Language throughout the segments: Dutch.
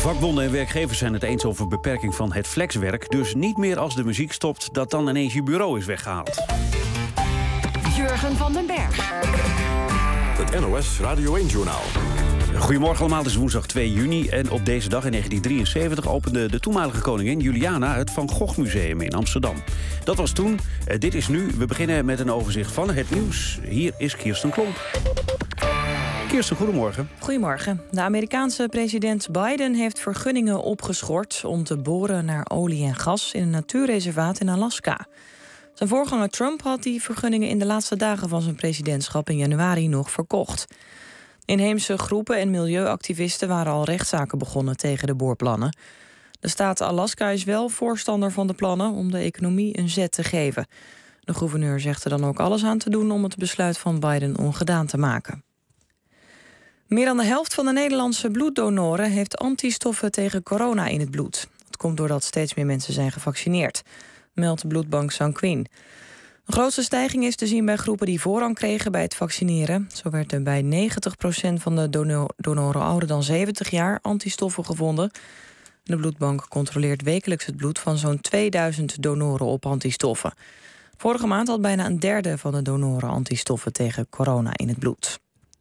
Vakbonden en werkgevers zijn het eens over beperking van het flexwerk. Dus niet meer als de muziek stopt dat dan ineens je bureau is weggehaald. Jurgen van den Berg. Het NOS Radio 1-journaal. Goedemorgen allemaal, het is woensdag 2 juni en op deze dag in 1973 opende de toenmalige koningin Juliana het Van Gogh Museum in Amsterdam. Dat was toen, dit is nu. We beginnen met een overzicht van het nieuws. Hier is Kirsten Klomp. Kirsten, goedemorgen. Goedemorgen. De Amerikaanse president Biden heeft vergunningen opgeschort om te boren naar olie en gas in een natuurreservaat in Alaska. Zijn voorganger Trump had die vergunningen in de laatste dagen van zijn presidentschap in januari nog verkocht. Inheemse groepen en milieuactivisten waren al rechtszaken begonnen tegen de boorplannen. De staat Alaska is wel voorstander van de plannen om de economie een zet te geven. De gouverneur zegt er dan ook alles aan te doen om het besluit van Biden ongedaan te maken. Meer dan de helft van de Nederlandse bloeddonoren heeft antistoffen tegen corona in het bloed. Dat komt doordat steeds meer mensen zijn gevaccineerd, meldt de bloedbank Sanquin. De grootste stijging is te zien bij groepen die voorrang kregen bij het vaccineren. Zo werd er bij 90% van de donoren ouder dan 70 jaar antistoffen gevonden. De bloedbank controleert wekelijks het bloed van zo'n 2000 donoren op antistoffen. Vorige maand had bijna een derde van de donoren antistoffen tegen corona in het bloed.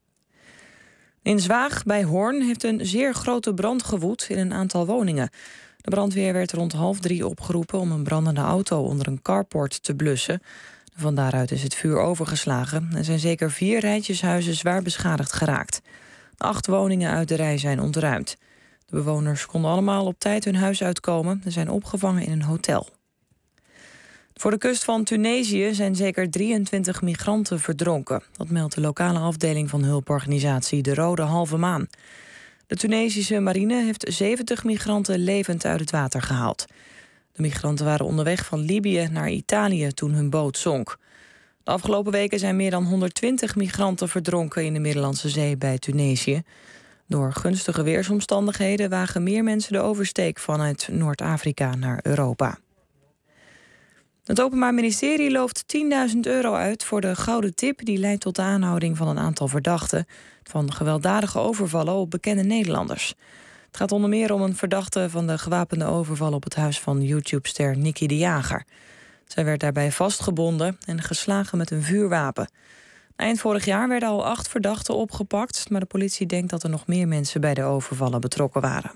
In Zwaag bij Hoorn heeft een zeer grote brand gewoed in een aantal woningen. De brandweer werd rond 2:30 opgeroepen om een brandende auto onder een carport te blussen. Van daaruit is het vuur overgeslagen en zijn zeker 4 rijtjeshuizen zwaar beschadigd geraakt. 8 woningen uit de rij zijn ontruimd. De bewoners konden allemaal op tijd hun huis uitkomen en zijn opgevangen in een hotel. Voor de kust van Tunesië zijn zeker 23 migranten verdronken. Dat meldt de lokale afdeling van hulporganisatie De Rode Halve Maan. De Tunesische marine heeft 70 migranten levend uit het water gehaald. De migranten waren onderweg van Libië naar Italië toen hun boot zonk. De afgelopen weken zijn meer dan 120 migranten verdronken in de Middellandse Zee bij Tunesië. Door gunstige weersomstandigheden wagen meer mensen de oversteek vanuit Noord-Afrika naar Europa. Het Openbaar Ministerie looft €10.000 uit voor de gouden tip die leidt tot de aanhouding van een aantal verdachten van gewelddadige overvallen op bekende Nederlanders. Het gaat onder meer om een verdachte van de gewapende overval op het huis van YouTube-ster Nicky de Jager. Zij werd daarbij vastgebonden en geslagen met een vuurwapen. Eind vorig jaar werden al 8 verdachten opgepakt, maar de politie denkt dat er nog meer mensen bij de overvallen betrokken waren.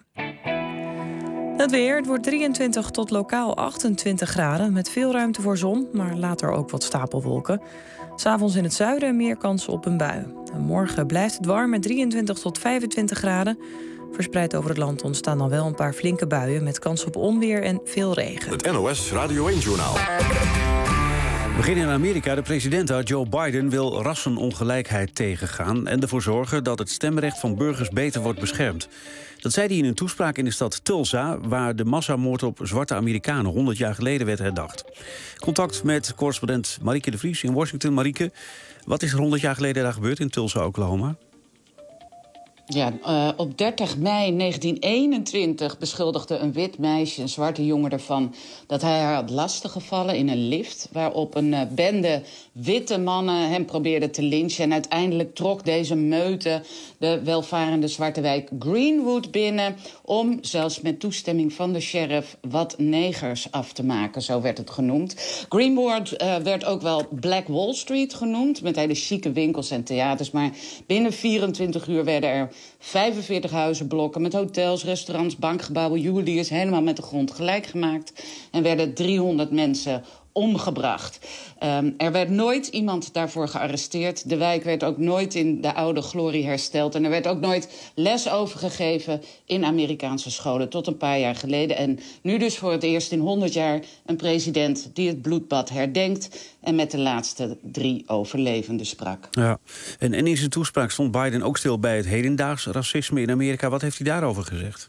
Het weer, het wordt 23 tot lokaal 28 graden... met veel ruimte voor zon, maar later ook wat stapelwolken. 'S Avonds in het zuiden meer kans op een bui. En morgen blijft het warm met 23 tot 25 graden. Verspreid over het land ontstaan dan wel een paar flinke buien... met kans op onweer en veel regen. Het NOS Radio 1-journaal. We beginnen in Amerika. De president Joe Biden wil rassenongelijkheid tegengaan... en ervoor zorgen dat het stemrecht van burgers beter wordt beschermd. Dat zei hij in een toespraak in de stad Tulsa... waar de massamoord op zwarte Amerikanen 100 jaar geleden werd herdacht. Contact met correspondent Marieke de Vries in Washington. Marieke, wat is er 100 jaar geleden daar gebeurd in Tulsa, Oklahoma? Ja, op 30 mei 1921 beschuldigde een wit meisje een zwarte jongen ervan dat hij haar had lastiggevallen in een lift, waarop een bende witte mannen hem probeerden te lynchen. En uiteindelijk trok deze meute de welvarende zwarte wijk Greenwood binnen om, zelfs met toestemming van de sheriff, wat negers af te maken. Zo werd het genoemd. Greenwood werd ook wel Black Wall Street genoemd, met hele chique winkels en theaters. Maar binnen 24 uur werden er 45 huizenblokken met hotels, restaurants, bankgebouwen, juweliers helemaal met de grond gelijk gemaakt. En werden 300 mensen omgebracht. Er werd nooit iemand daarvoor gearresteerd. De wijk werd ook nooit in de oude glorie hersteld. En er werd ook nooit les over gegeven in Amerikaanse scholen tot een paar jaar geleden. En nu dus voor het eerst in 100 jaar een president die het bloedbad herdenkt en met de laatste 3 overlevenden sprak. Ja. En in zijn toespraak stond Biden ook stil bij het hedendaags racisme in Amerika. Wat heeft hij daarover gezegd?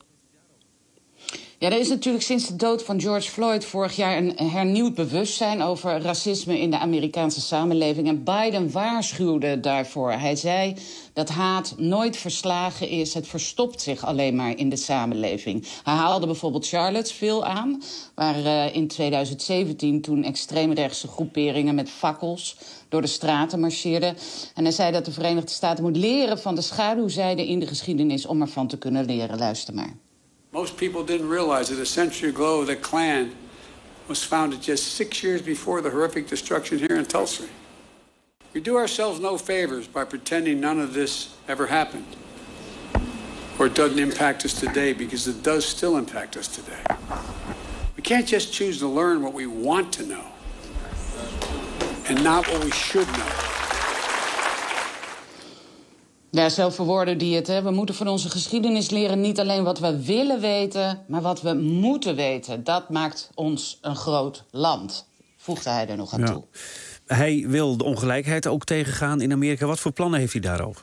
Ja, er is natuurlijk sinds de dood van George Floyd vorig jaar een hernieuwd bewustzijn over racisme in de Amerikaanse samenleving. En Biden waarschuwde daarvoor. Hij zei dat haat nooit verslagen is. Het verstopt zich alleen maar in de samenleving. Hij haalde bijvoorbeeld Charlottesville aan, waar in 2017 toen extreemrechtse groeperingen met fakkels door de straten marcheerden. En hij zei dat de Verenigde Staten moet leren van de schaduwzijde in de geschiedenis om ervan te kunnen leren. Luister maar. Most people didn't realize that a century ago the Klan was founded just 6 years before the horrific destruction here in Tulsa. We do ourselves no favors by pretending none of this ever happened. Or it doesn't impact us today, because it does still impact us today. We can't just choose to learn what we want to know and not what we should know. Ja, zo verwoordde hij het. Hè? We moeten van onze geschiedenis leren niet alleen wat we willen weten, maar wat we moeten weten. Dat maakt ons een groot land, voegde hij er nog aan toe. Hij wil de ongelijkheid ook tegengaan in Amerika. Wat voor plannen heeft hij daarover?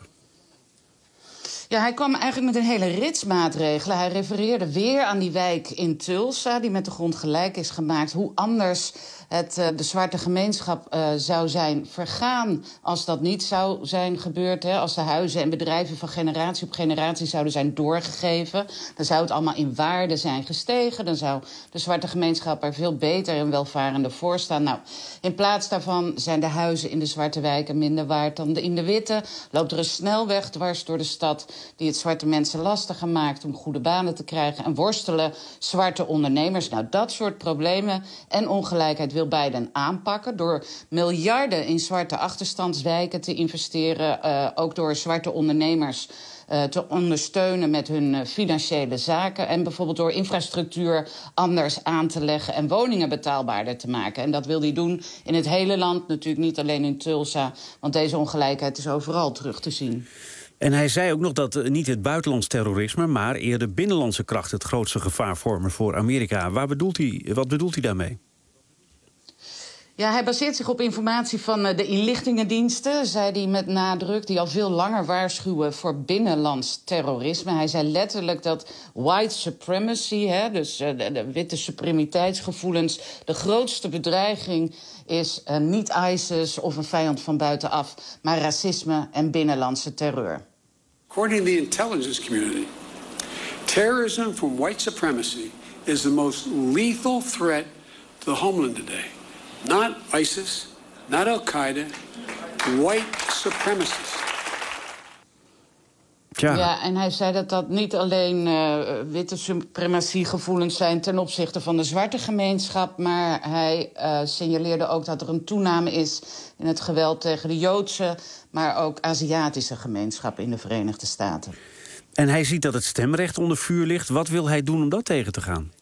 Ja, hij kwam eigenlijk met een hele rits maatregelen. Hij refereerde weer aan die wijk in Tulsa, die met de grond gelijk is gemaakt. Hoe anders de zwarte gemeenschap zou zijn vergaan als dat niet zou zijn gebeurd. Hè? Als de huizen en bedrijven van generatie op generatie zouden zijn doorgegeven, dan zou het allemaal in waarde zijn gestegen. Dan zou de zwarte gemeenschap er veel beter en welvarender voor staan. Nou, in plaats daarvan zijn de huizen in de zwarte wijken minder waard dan in de witte. Loopt er een snelweg dwars door de stad die het zwarte mensen lastiger maakt om goede banen te krijgen, en worstelen zwarte ondernemers. Nou, dat soort problemen en ongelijkheid wil Biden aanpakken door miljarden in zwarte achterstandswijken te investeren, ook door zwarte ondernemers te ondersteunen met hun financiële zaken, en bijvoorbeeld door infrastructuur anders aan te leggen en woningen betaalbaarder te maken. En dat wil hij doen in het hele land, natuurlijk niet alleen in Tulsa, want deze ongelijkheid is overal terug te zien. En hij zei ook nog dat niet het buitenlands terrorisme, maar eerder binnenlandse krachten het grootste gevaar vormen voor Amerika. Wat bedoelt hij daarmee? Ja, hij baseert zich op informatie van de inlichtingendiensten, zei hij met nadruk, die al veel langer waarschuwen voor binnenlands terrorisme. Hij zei letterlijk dat white supremacy, dus de witte supremiteitsgevoelens, de grootste bedreiging is niet ISIS of een vijand van buitenaf, maar racisme en binnenlandse terreur. According to the intelligence community, terrorism from white supremacy is the most lethal threat to the homeland today. Not ISIS, not Al-Qaeda, white supremacists. Ja, en hij zei dat dat niet alleen witte suprematiegevoelens zijn ten opzichte van de zwarte gemeenschap, maar hij signaleerde ook dat er een toename is in het geweld tegen de Joodse, maar ook Aziatische gemeenschap in de Verenigde Staten. En hij ziet dat het stemrecht onder vuur ligt. Wat wil hij doen om dat tegen te gaan?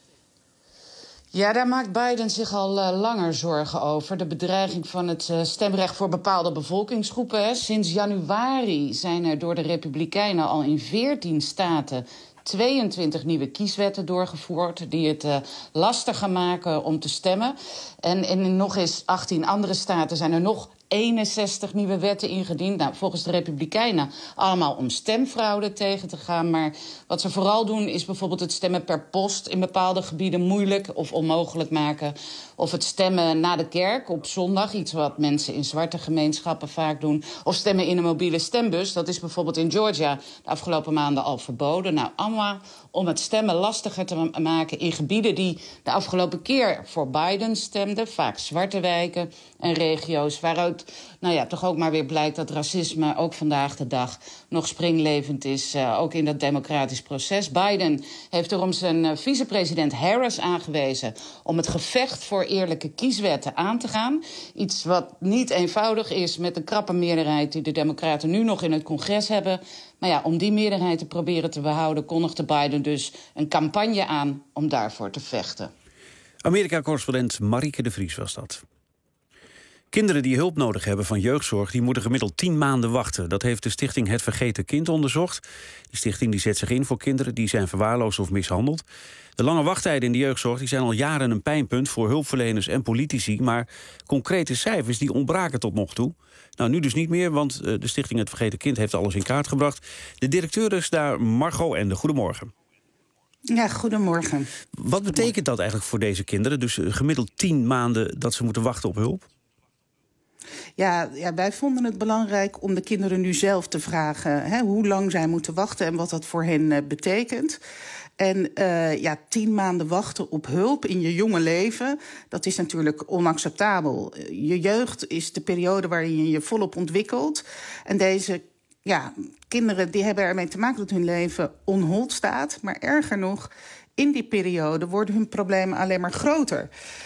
Ja, daar maakt Biden zich al langer zorgen over. De bedreiging van het stemrecht voor bepaalde bevolkingsgroepen. Hè. Sinds januari zijn er door de Republikeinen al in 14 staten 22 nieuwe kieswetten doorgevoerd die het lastiger maken om te stemmen. En in nog eens 18 andere staten zijn er nog 61 nieuwe wetten ingediend. Nou, volgens de Republikeinen allemaal om stemfraude tegen te gaan. Maar wat ze vooral doen is bijvoorbeeld het stemmen per post in bepaalde gebieden moeilijk of onmogelijk maken. Of het stemmen na de kerk op zondag, iets wat mensen in zwarte gemeenschappen vaak doen. Of stemmen in een mobiele stembus, dat is bijvoorbeeld in Georgia de afgelopen maanden al verboden. Nou, allemaal om het stemmen lastiger te maken in gebieden die de afgelopen keer voor Biden stemden. Vaak zwarte wijken en regio's waaruit toch ook maar weer blijkt dat racisme ook vandaag de dag nog springlevend is, ook in dat democratisch proces. Biden heeft erom zijn vicepresident Harris aangewezen om het gevecht voor eerlijke kieswetten aan te gaan. Iets wat niet eenvoudig is met de krappe meerderheid die de Democraten nu nog in het congres hebben. Maar ja, om die meerderheid te proberen te behouden, kondigde Biden dus een campagne aan om daarvoor te vechten. Amerika-correspondent Marieke de Vries was dat. Kinderen die hulp nodig hebben van jeugdzorg, die moeten gemiddeld 10 maanden wachten. Dat heeft de stichting Het Vergeten Kind onderzocht. Die stichting die zet zich in voor kinderen die zijn verwaarloosd of mishandeld. De lange wachttijden in de jeugdzorg die zijn al jaren een pijnpunt voor hulpverleners en politici. Maar concrete cijfers die ontbraken tot nog toe. Nou, nu dus niet meer, want de stichting Het Vergeten Kind heeft alles in kaart gebracht. De directeur is daar, Margot Ende. Goedemorgen. Ja, goedemorgen. Wat betekent dat eigenlijk voor deze kinderen? Dus gemiddeld 10 maanden dat ze moeten wachten op hulp? Ja, wij vonden het belangrijk om de kinderen nu zelf te vragen hoe lang zij moeten wachten en wat dat voor hen betekent. En 10 maanden wachten op hulp in je jonge leven, dat is natuurlijk onacceptabel. Je jeugd is de periode waarin je je volop ontwikkelt. En deze kinderen die hebben ermee te maken dat hun leven on hold staat. Maar erger nog, in die periode worden hun problemen alleen maar groter.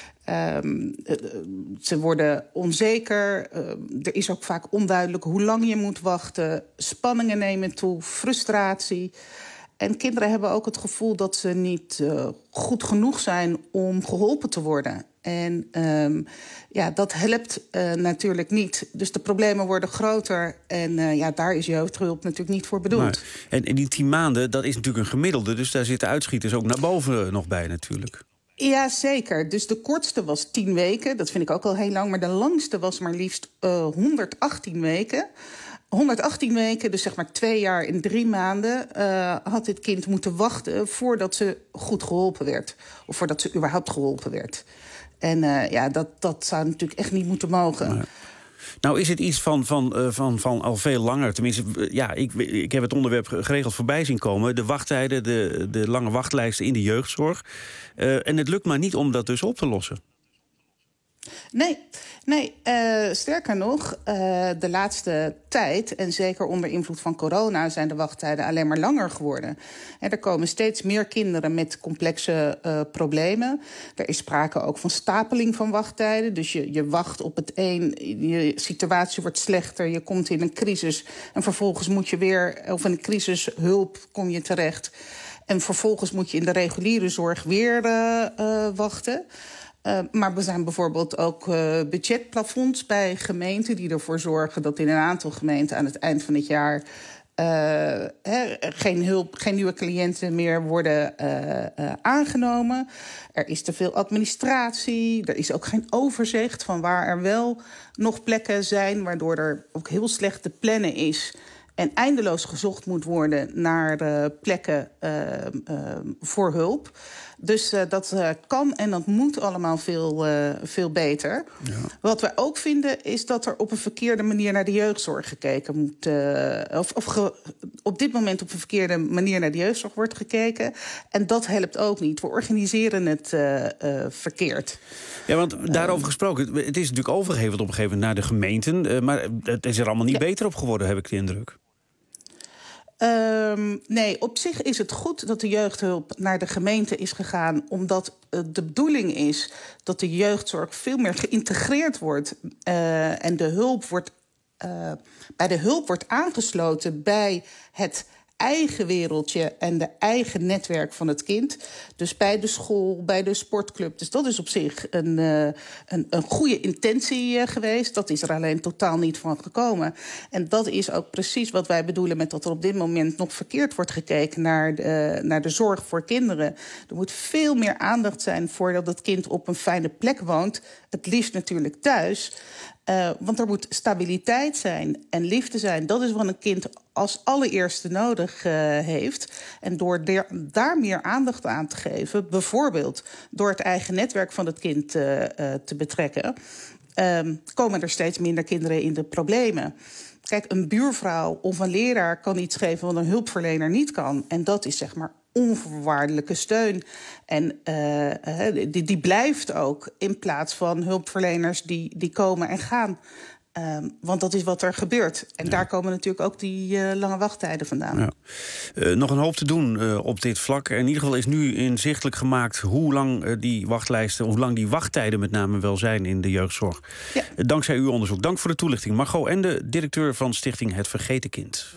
Ze worden onzeker. Er is ook vaak onduidelijk hoe lang je moet wachten. Spanningen nemen toe, frustratie. En kinderen hebben ook het gevoel dat ze niet goed genoeg zijn om geholpen te worden. En dat helpt natuurlijk niet. Dus de problemen worden groter. En daar is jeugdhulp natuurlijk niet voor bedoeld. Maar, en die 10 maanden, dat is natuurlijk een gemiddelde. Dus daar zitten uitschieters ook naar boven nog bij natuurlijk. Ja, zeker. Dus de kortste was 10 weken. Dat vind ik ook al heel lang. Maar de langste was maar liefst 118 weken. 118 weken, dus zeg maar 2 jaar en 3 maanden... had dit kind moeten wachten voordat ze goed geholpen werd. Of voordat ze überhaupt geholpen werd. En dat zou natuurlijk echt niet moeten mogen. Maar, nou is het iets van al veel langer. Tenminste, ik heb het onderwerp geregeld voorbij zien komen. De wachttijden, de lange wachtlijsten in de jeugdzorg. En het lukt maar niet om dat dus op te lossen. Nee, sterker nog, de laatste tijd, en zeker onder invloed van corona, zijn de wachttijden alleen maar langer geworden. En er komen steeds meer kinderen met complexe problemen. Er is sprake ook van stapeling van wachttijden. Dus je wacht op het een, je situatie wordt slechter, je komt in een crisis en vervolgens moet je weer, of in een crisishulp kom je terecht. En vervolgens moet je in de reguliere zorg weer wachten. Maar er zijn bijvoorbeeld ook budgetplafonds bij gemeenten die ervoor zorgen dat in een aantal gemeenten aan het eind van het jaar geen nieuwe cliënten meer worden aangenomen. Er is te veel administratie. Er is ook geen overzicht van waar er wel nog plekken zijn, waardoor er ook heel slecht te plannen is. En eindeloos gezocht moet worden naar plekken voor hulp. Dus dat kan en dat moet allemaal veel beter. Ja. Wat we ook vinden is dat er op een verkeerde manier naar de jeugdzorg gekeken moet. Op dit moment op een verkeerde manier naar de jeugdzorg wordt gekeken. En dat helpt ook niet. We organiseren het verkeerd. Ja, want daarover gesproken, het is natuurlijk overgeheveld op een gegeven moment naar de gemeenten. Maar het is er allemaal niet beter op geworden, heb ik de indruk. Nee, op zich is het goed dat de jeugdhulp naar de gemeente is gegaan, omdat de bedoeling is dat de jeugdzorg veel meer geïntegreerd wordt en bij de hulp wordt aangesloten bij het eigen wereldje en de eigen netwerk van het kind. Dus bij de school, bij de sportclub. Dus dat is op zich een goede intentie geweest. Dat is er alleen totaal niet van gekomen. En dat is ook precies wat wij bedoelen met dat er op dit moment nog verkeerd wordt gekeken naar de zorg voor kinderen. Er moet veel meer aandacht zijn voor dat het kind op een fijne plek woont. Het liefst natuurlijk thuis. Want er moet stabiliteit zijn en liefde zijn. Dat is wat een kind als allereerste nodig heeft. En door daar meer aandacht aan te geven, bijvoorbeeld door het eigen netwerk van het kind te betrekken, komen er steeds minder kinderen in de problemen. Kijk, een buurvrouw of een leraar kan iets geven wat een hulpverlener niet kan. En dat is zeg maar onvoorwaardelijke steun. En die blijft ook in plaats van hulpverleners die komen en gaan. Want dat is wat er gebeurt. En daar komen natuurlijk ook die lange wachttijden vandaan. Ja. Nog een hoop te doen op dit vlak. In ieder geval is nu inzichtelijk gemaakt hoe lang die wachtlijsten, hoe lang die wachttijden met name wel zijn in de jeugdzorg. Ja. Dankzij uw onderzoek. Dank voor de toelichting. Margot Ende, directeur van Stichting Het Vergeten Kind.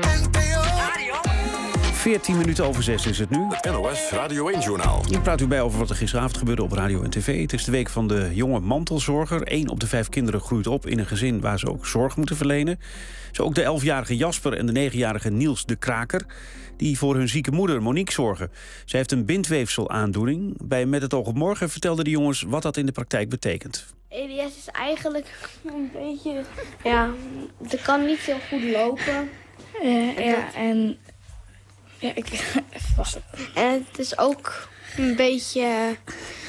14 minuten over 6 is het nu. Het NOS Radio 1-journaal. Ik praat u bij over wat er gisteravond gebeurde op radio en tv. Het is de week van de jonge mantelzorger. 1 op de 5 kinderen groeit op in een gezin waar ze ook zorg moeten verlenen. Zo ook de 11-jarige Jasper en de 9-jarige Niels de Kraker, die voor hun zieke moeder Monique zorgen. Zij heeft een bindweefselaandoening. Bij Met het oog op morgen vertelden de jongens wat dat in de praktijk betekent. EDS is eigenlijk een beetje, ze kan niet heel goed lopen. En het is ook een beetje,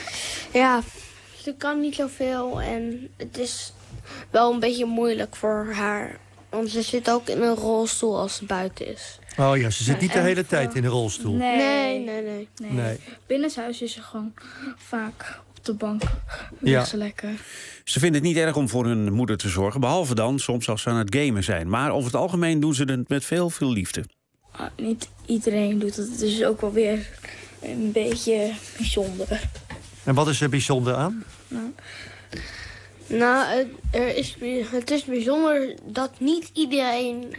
ze kan niet zoveel en het is wel een beetje moeilijk voor haar. Want ze zit ook in een rolstoel als ze buiten is. Oh ja, ze zit niet de hele tijd in de rolstoel. Nee. Nee. Binnenshuis is ze gewoon vaak op de bank ligt ze lekker. Ze vinden het niet erg om voor hun moeder te zorgen, behalve dan soms als ze aan het gamen zijn. Maar over het algemeen doen ze het met veel liefde. Niet iedereen doet het, dus ook wel weer een beetje bijzonder. En wat is er bijzonder aan? Het is bijzonder dat niet iedereen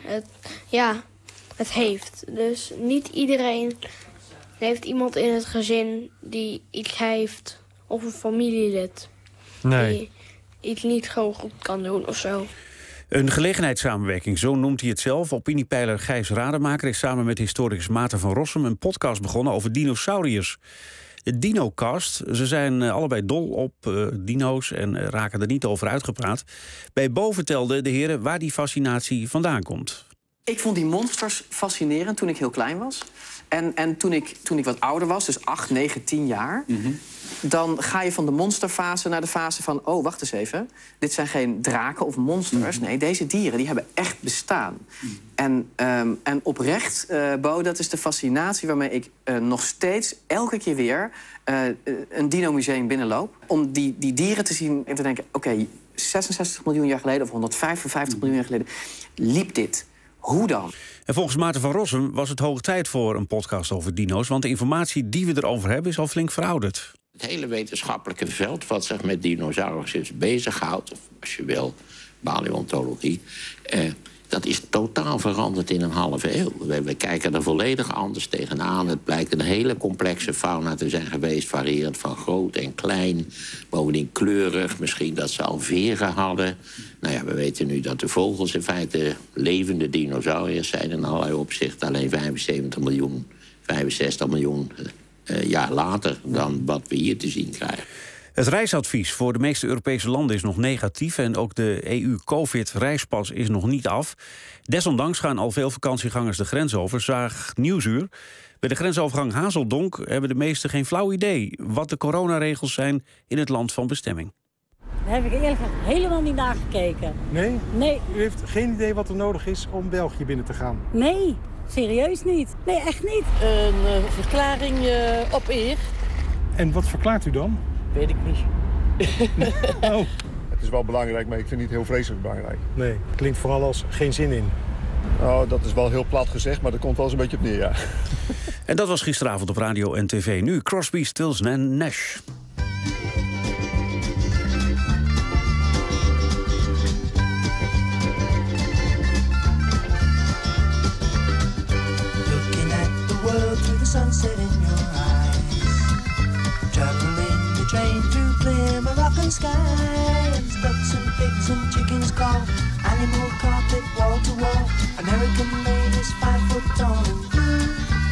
het heeft. Dus niet iedereen heeft iemand in het gezin die iets heeft. Of een familielid die iets niet gewoon goed kan doen of zo. Een gelegenheidssamenwerking, zo noemt hij het zelf. Opiniepeiler Gijs Rademaker is samen met historicus Maarten van Rossum een podcast begonnen over dinosauriërs. De Dinocast. Ze zijn allebei dol op dino's en raken er niet over uitgepraat. Bij Bo vertelden de heren waar die fascinatie vandaan komt. Ik vond die monsters fascinerend toen ik heel klein was. En toen ik wat ouder was, dus 8, 9, 10 jaar... dan ga je van de monsterfase naar de fase van... oh, wacht eens even, dit zijn geen draken of monsters. Nee, deze dieren die hebben echt bestaan. En oprecht, Bo, dat is de fascinatie waarmee ik nog steeds... elke keer weer een dino-museum binnenloop. Om die dieren te zien en te denken... oké, 66 miljoen jaar geleden of 155 miljoen jaar geleden liep dit. Hoe dan? En volgens Maarten van Rossum was het hoog tijd voor een podcast over dino's... want de informatie die we erover hebben is al flink verouderd. Het hele wetenschappelijke veld wat zich met dinosauriërs bezighoudt... of als je wil, paleontologie... dat is totaal veranderd in een halve eeuw. We kijken er volledig anders tegenaan. Het blijkt een hele complexe fauna te zijn geweest... variërend van groot en klein, bovendien kleurig. Misschien dat ze al veren hadden. Nou ja, we weten nu dat de vogels in feite levende dinosauriërs zijn... in allerlei opzichten alleen 65 miljoen jaar later... dan wat we hier te zien krijgen. Het reisadvies voor de meeste Europese landen is nog negatief... en ook de EU-COVID-reispas is nog niet af. Desondanks gaan al veel vakantiegangers de grens over, zaag Nieuwsuur. Bij de grensovergang Hazeldonk hebben de meesten geen flauw idee... wat de coronaregels zijn in het land van bestemming. Daar heb ik eerlijk gezegd helemaal niet naar gekeken. Nee? Nee. U heeft geen idee wat er nodig is om België binnen te gaan? Nee, serieus niet. Nee, echt niet. Een verklaring op eer. En wat verklaart u dan? Weet ik niet. Oh. Het is wel belangrijk, maar ik vind het niet heel vreselijk belangrijk. Nee, klinkt vooral als geen zin in. Oh, dat is wel heel plat gezegd, maar daar komt wel eens een beetje op neer, ja. En dat was gisteravond op radio en tv. Nu Crosby, Stills en Nash. Looking at the world through the sunset in your eyes. Traveling the train through clear Moroccan skies. Ducks and pigs and chickens call. Animal carpet wall to wall. American ladies 5 foot tall and blue.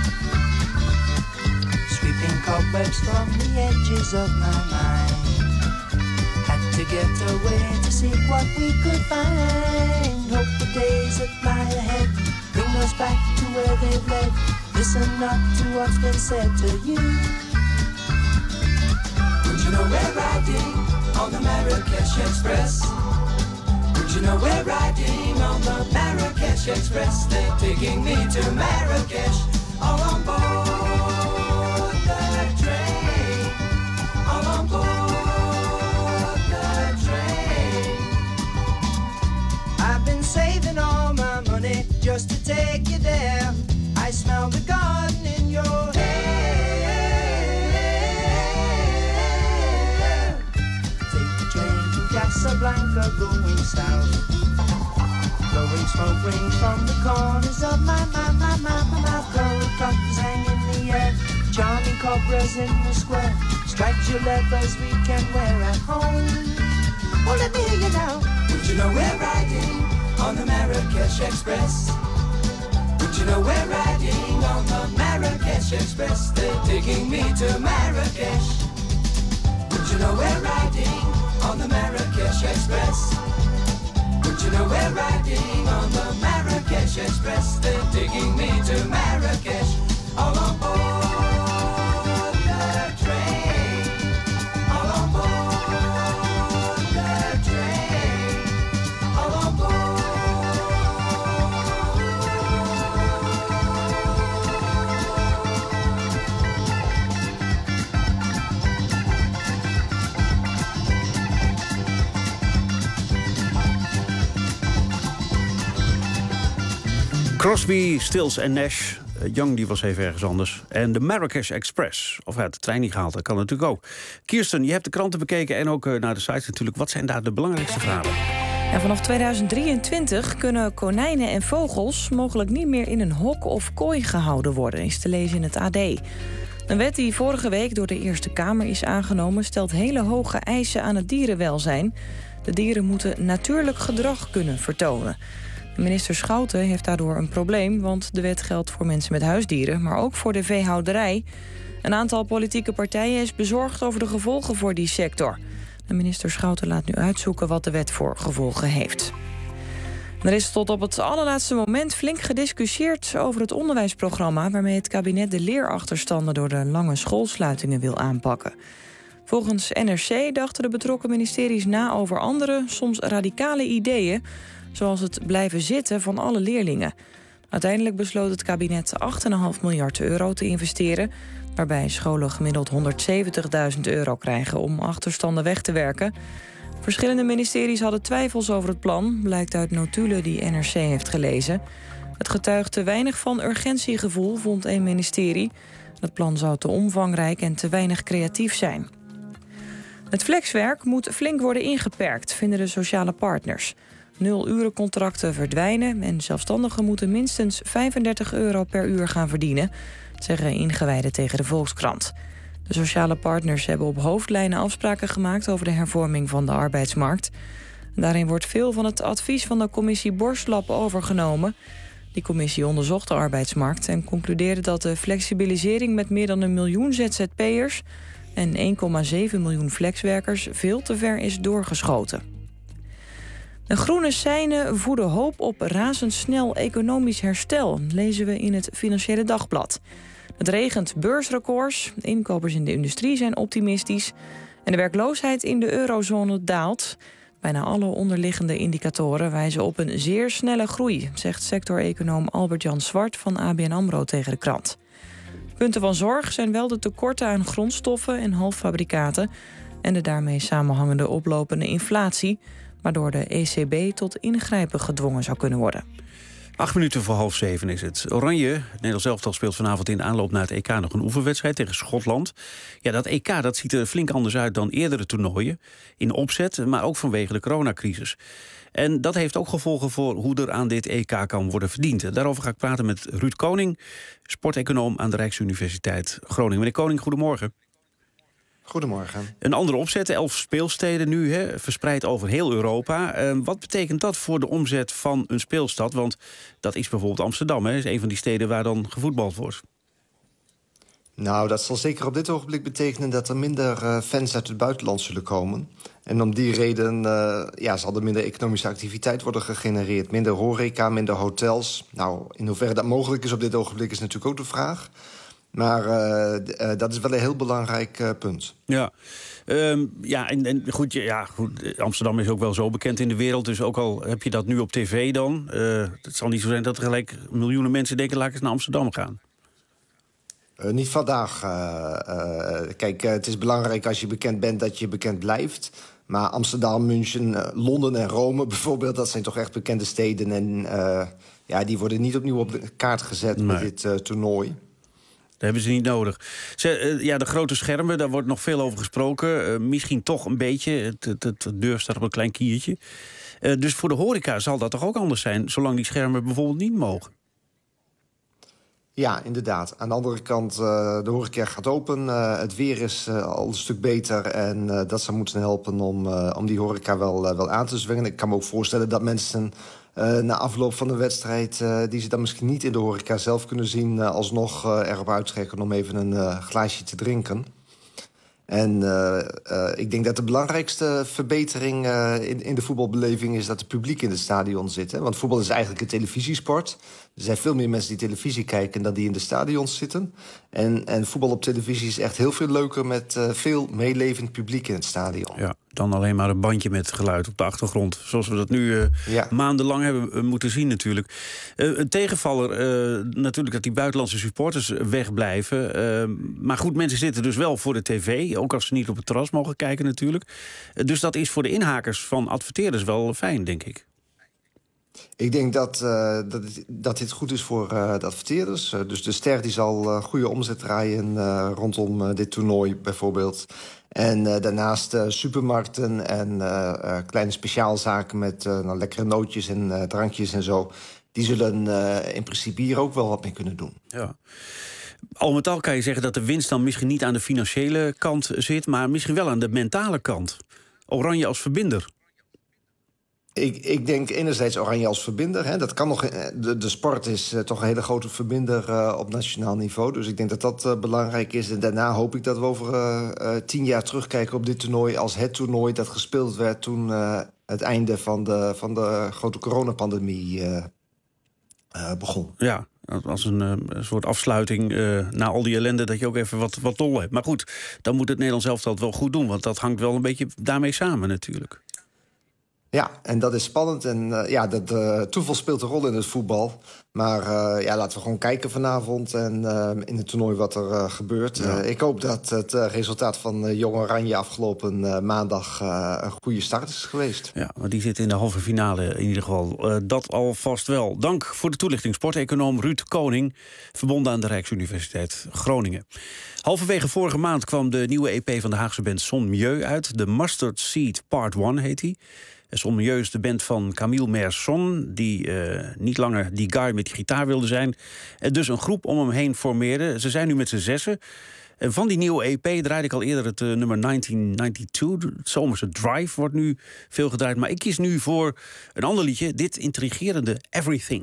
Sweeping cobwebs from the edges of my mind. Had to get away to see what we could find. Hope the days that lie ahead bring us back to where they've led. Listen not to what's been said to you. Would you know we're riding on the Marrakesh Express? Would you know we're riding on the Marrakesh Express? They're taking me to Marrakesh, all on board the train, all on board the train. I've been saving all my money just to take you there. I smell the garden in your hair. Take the train from Casablanca going south. Blowing smoke rings from the corners of my mouth. Gold buttons hang in the air. Charming cobras in the square. Striped leathers we can wear at home. Well, let me hear you now. Would you know we're riding on the Marrakesh Express? Would you know we're riding on the Marrakesh Express? They're taking me to Marrakesh. Would you know we're riding on the Marrakesh Express? Would you know we're riding on the Marrakesh Express? They're taking me to Marrakesh, all on board the train, all on board the train, all on board. Crosby, Stills en Nash. Young die was even ergens anders. En de Marrakesh Express. Of uit de trein niet gehaald, dat kan natuurlijk ook. Kirsten, je hebt de kranten bekeken en ook naar de sites natuurlijk. Wat zijn daar de belangrijkste verhalen? Ja, vanaf 2023 kunnen konijnen en vogels mogelijk niet meer in een hok of kooi gehouden worden, is te lezen in het AD. Een wet die vorige week door de Eerste Kamer is aangenomen stelt hele hoge eisen aan het dierenwelzijn. De dieren moeten natuurlijk gedrag kunnen vertonen. Minister Schouten heeft daardoor een probleem, want de wet geldt voor mensen met huisdieren, maar ook voor de veehouderij. Een aantal politieke partijen is bezorgd over de gevolgen voor die sector. De minister Schouten laat nu uitzoeken wat de wet voor gevolgen heeft. Er is tot op het allerlaatste moment flink gediscussieerd over het onderwijsprogramma waarmee het kabinet de leerachterstanden door de lange schoolsluitingen wil aanpakken. Volgens NRC dachten de betrokken ministeries na over andere, soms radicale ideeën, zoals het blijven zitten van alle leerlingen. Uiteindelijk besloot het kabinet 8,5 miljard euro te investeren, waarbij scholen gemiddeld €170.000 krijgen om achterstanden weg te werken. Verschillende ministeries hadden twijfels over het plan, blijkt uit notulen die NRC heeft gelezen. Het getuigt te weinig van urgentiegevoel, vond één ministerie. Het plan zou te omvangrijk en te weinig creatief zijn. Het flexwerk moet flink worden ingeperkt, vinden de sociale partners. 0-urencontracten verdwijnen en zelfstandigen moeten minstens €35 per uur gaan verdienen, zeggen ingewijden tegen de Volkskrant. De sociale partners hebben op hoofdlijnen afspraken gemaakt over de hervorming van de arbeidsmarkt. Daarin wordt veel van het advies van de commissie Borslab overgenomen. Die commissie onderzocht de arbeidsmarkt en concludeerde dat de flexibilisering met meer dan 1 miljoen ZZP'ers en 1,7 miljoen flexwerkers veel te ver is doorgeschoten. De groene seinen voeden hoop op razendsnel economisch herstel, lezen we in het Financiële Dagblad. Het regent beursrecords, inkopers in de industrie zijn optimistisch en de werkloosheid in de eurozone daalt. Bijna alle onderliggende indicatoren wijzen op een zeer snelle groei, zegt sector-econoom Albert-Jan Zwart van ABN AMRO tegen de krant. Punten van zorg zijn wel de tekorten aan grondstoffen en halffabrikaten en de daarmee samenhangende oplopende inflatie, waardoor de ECB tot ingrijpen gedwongen zou kunnen worden. 8 minuten voor 6:30 is het. Oranje, het Nederlands elftal, speelt vanavond in aanloop naar het EK nog een oefenwedstrijd tegen Schotland. Ja, dat EK dat ziet er flink anders uit dan eerdere toernooien. In opzet, maar ook vanwege de coronacrisis. En dat heeft ook gevolgen voor hoe er aan dit EK kan worden verdiend. Daarover ga ik praten met Ruud Koning, sporteconoom aan de Rijksuniversiteit Groningen. Meneer Koning, goedemorgen. Goedemorgen. Een andere opzet, 11 speelsteden nu, verspreid over heel Europa. Wat betekent dat voor de omzet van een speelstad? Want dat is bijvoorbeeld Amsterdam, is een van die steden waar dan gevoetbald wordt. Nou, dat zal zeker op dit ogenblik betekenen dat er minder fans uit het buitenland zullen komen. En om die reden zal er minder economische activiteit worden gegenereerd. Minder horeca, minder hotels. Nou, in hoeverre dat mogelijk is op dit ogenblik is natuurlijk ook de vraag. Maar dat is wel een heel belangrijk punt. Ja, goed, Amsterdam is ook wel zo bekend in de wereld. Dus ook al heb je dat nu op tv dan. Het zal niet zo zijn dat er gelijk miljoenen mensen denken, laat ik eens naar Amsterdam gaan. Niet vandaag. Kijk, het is belangrijk als je bekend bent dat je bekend blijft. Maar Amsterdam, München, Londen en Rome bijvoorbeeld, dat zijn toch echt bekende steden. En die worden niet opnieuw op de kaart gezet met dit toernooi. Dat hebben ze niet nodig. De grote schermen, daar wordt nog veel over gesproken. Misschien toch een beetje. De deur staat op een klein kiertje. Dus voor de horeca zal dat toch ook anders zijn, zolang die schermen bijvoorbeeld niet mogen? Ja, inderdaad. Aan de andere kant, de horeca gaat open. Het weer is al een stuk beter. En dat zou moeten helpen om die horeca wel aan te zwingen. Ik kan me ook voorstellen dat mensen na afloop van de wedstrijd, die ze dan misschien niet in de horeca zelf kunnen zien, alsnog erop uittrekken om even een glaasje te drinken. En ik denk dat de belangrijkste verbetering in de voetbalbeleving is dat het publiek in het stadion zit. Hè? Want voetbal is eigenlijk een televisiesport. Er zijn veel meer mensen die televisie kijken dan die in de stadions zitten. En voetbal op televisie is echt heel veel leuker met veel meelevend publiek in het stadion. Ja, dan alleen maar een bandje met geluid op de achtergrond. Zoals we dat nu maandenlang hebben moeten zien natuurlijk. Een tegenvaller natuurlijk dat die buitenlandse supporters wegblijven. Maar goed, mensen zitten dus wel voor de tv. Ook als ze niet op het terras mogen kijken natuurlijk. Dus dat is voor de inhakers van adverteerders wel fijn, denk ik. Ik denk dat dit goed is voor de adverteerders. Dus de Ster die zal goede omzet draaien rondom dit toernooi bijvoorbeeld. En daarnaast supermarkten en kleine speciaalzaken met lekkere nootjes en drankjes en zo. Die zullen in principe hier ook wel wat mee kunnen doen. Ja. Al met al kan je zeggen dat de winst dan misschien niet aan de financiële kant zit, maar misschien wel aan de mentale kant. Oranje als verbinder. Ik denk enerzijds Oranje als verbinder. Hè. Dat kan nog. De sport is toch een hele grote verbinder op nationaal niveau. Dus ik denk dat dat belangrijk is. En daarna hoop ik dat we over 10 jaar terugkijken op dit toernooi als het toernooi dat gespeeld werd toen het einde van de grote coronapandemie begon. Ja, als een soort afsluiting na al die ellende, dat je ook even wat dol hebt. Maar goed, dan moet het Nederlands elftal wel goed doen, want dat hangt wel een beetje daarmee samen natuurlijk. Ja, en dat is spannend. En toeval speelt een rol in het voetbal. Maar laten we gewoon kijken vanavond en in het toernooi wat er gebeurt. Ja. Ik hoop dat het resultaat van Jong Oranje afgelopen maandag een goede start is geweest. Ja, maar die zit in de halve finale in ieder geval. Dat alvast wel. Dank voor de toelichting. Sporteconoom Ruud Koning, verbonden aan de Rijksuniversiteit Groningen. Halverwege vorige maand kwam de nieuwe EP van de Haagse band Son Mieux uit. The Mustard Seed Part 1 heet die. Son Mieux is de band van Camille Merson, die niet langer die guy met die gitaar wilde zijn. En dus een groep om hem heen formeerde. Ze zijn nu met z'n 6. En van die nieuwe EP draaide ik al eerder het nummer 1992. Het zomerse Drive wordt nu veel gedraaid. Maar ik kies nu voor een ander liedje. Dit intrigerende Everything.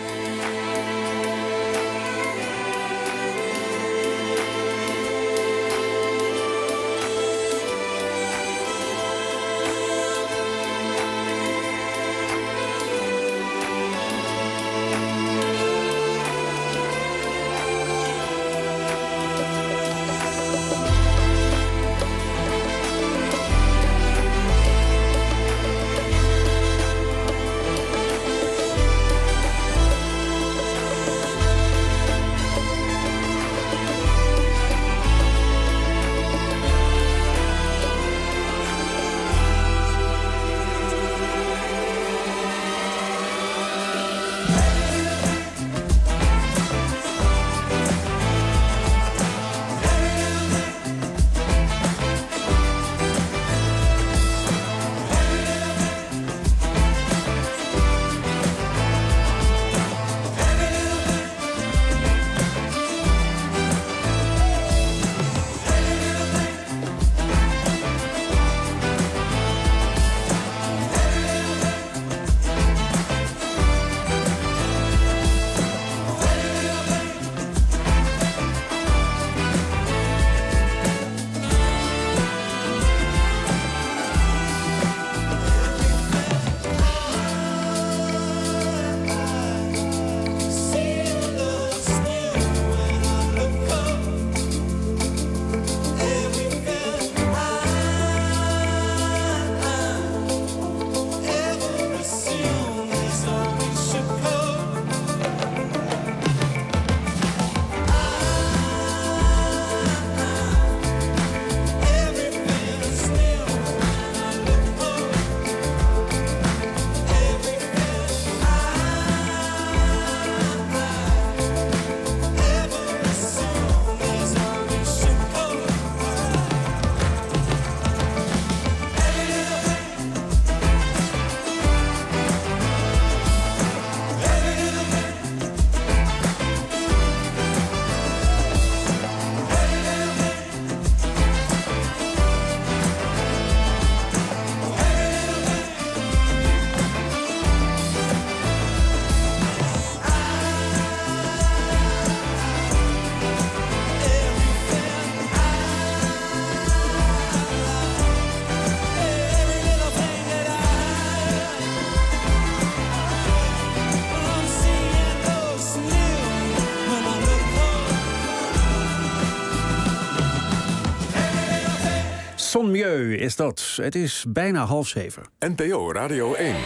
Son Mieux is dat. Het is bijna 6:30. NPO Radio 1.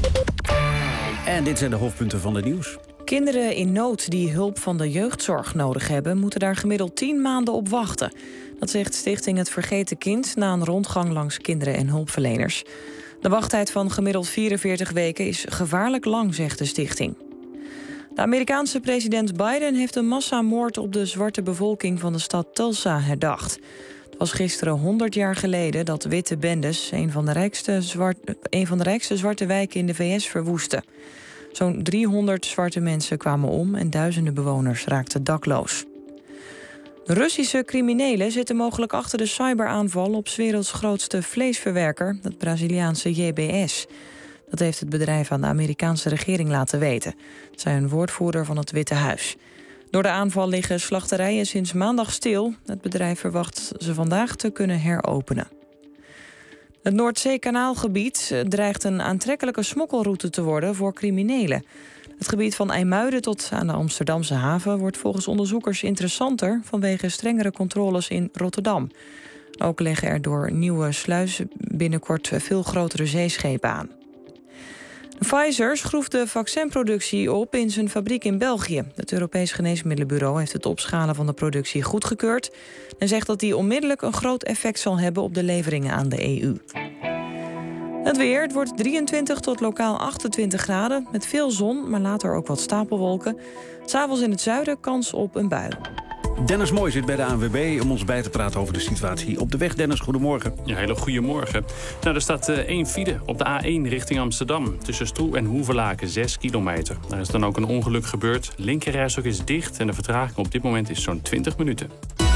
En dit zijn de hoofdpunten van het nieuws. Kinderen in nood die hulp van de jeugdzorg nodig hebben, moeten daar gemiddeld 10 maanden op wachten. Dat zegt Stichting Het Vergeten Kind na een rondgang langs kinderen en hulpverleners. De wachttijd van gemiddeld 44 weken is gevaarlijk lang, zegt de stichting. De Amerikaanse president Biden heeft een massamoord op de zwarte bevolking van de stad Tulsa herdacht. Het was gisteren 100 jaar geleden dat witte bendes een van de rijkste zwarte wijken in de VS verwoesten. Zo'n 300 zwarte mensen kwamen om en duizenden bewoners raakten dakloos. De Russische criminelen zitten mogelijk achter de cyberaanval op 's werelds grootste vleesverwerker, het Braziliaanse JBS. Dat heeft het bedrijf aan de Amerikaanse regering laten weten, zei een woordvoerder van het Witte Huis. Door de aanval liggen slachterijen sinds maandag stil. Het bedrijf verwacht ze vandaag te kunnen heropenen. Het Noordzeekanaalgebied dreigt een aantrekkelijke smokkelroute te worden voor criminelen. Het gebied van IJmuiden tot aan de Amsterdamse haven wordt volgens onderzoekers interessanter vanwege strengere controles in Rotterdam. Ook leggen er door nieuwe sluizen binnenkort veel grotere zeeschepen aan. Pfizer schroeft de vaccinproductie op in zijn fabriek in België. Het Europees Geneesmiddelenbureau heeft het opschalen van de productie goedgekeurd en zegt dat die onmiddellijk een groot effect zal hebben op de leveringen aan de EU. Het weer, het wordt 23 tot lokaal 28 graden, met veel zon, maar later ook wat stapelwolken. 'S Avonds in het zuiden kans op een bui. Dennis Mooi zit bij de ANWB om ons bij te praten over de situatie op de weg. Dennis, goedemorgen. Ja, hele goedemorgen. Nou, er staat 1 file op de A1 richting Amsterdam. Tussen Stroe en Hoevelaken, 6 kilometer. Daar is dan ook een ongeluk gebeurd. Linkerrijstrook is dicht en de vertraging op dit moment is zo'n 20 minuten.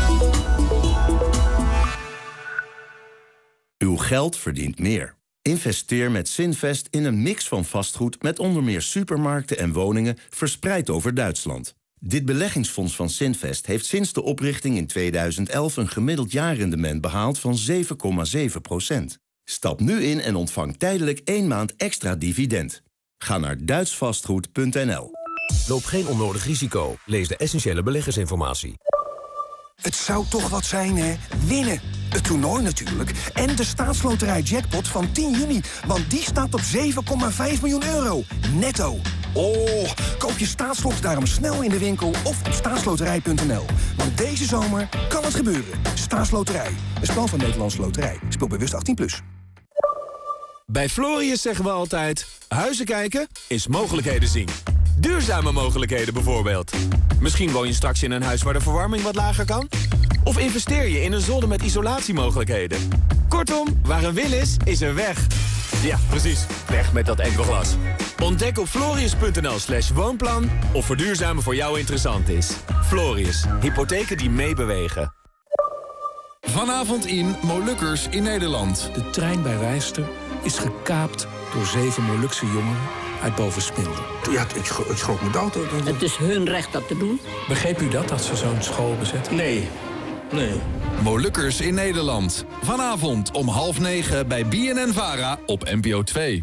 Uw geld verdient meer. Investeer met Zinvest in een mix van vastgoed met onder meer supermarkten en woningen verspreid over Duitsland. Dit beleggingsfonds van Zinvest heeft sinds de oprichting in 2011 een gemiddeld jaarrendement behaald van 7,7%. Stap nu in en ontvang tijdelijk 1 maand extra dividend. Ga naar duitsvastgoed.nl. Loop geen onnodig risico. Lees de essentiële beleggersinformatie. Het zou toch wat zijn, hè? Winnen. Het toernooi natuurlijk. En de staatsloterij jackpot van 10 juni. Want die staat op 7,5 miljoen euro. Netto. Oh, koop je staatslot daarom snel in de winkel of op staatsloterij.nl. Want deze zomer kan het gebeuren. Staatsloterij. Een spel van Nederlandse Loterij. Speel bewust 18+. Bij Florius zeggen we altijd: huizen kijken is mogelijkheden zien. Duurzame mogelijkheden bijvoorbeeld. Misschien woon je straks in een huis waar de verwarming wat lager kan. Of investeer je in een zolder met isolatiemogelijkheden. Kortom, waar een wil is, is een weg. Ja, precies. Weg met dat enkelglas. Ontdek op Florius.nl/woonplan of verduurzamen voor jou interessant is. Florius. Hypotheken die meebewegen. Vanavond in Molukkers in Nederland. De trein bij Wijster is gekaapt door 7 Molukse jongeren uit Bovensmilde. Ja, ik schrok me dood. Het is hun recht dat te doen. Begreep u dat ze zo'n school bezetten? Nee. Molukkers in Nederland. Vanavond om 8:30 bij BNN-Vara op NPO 2.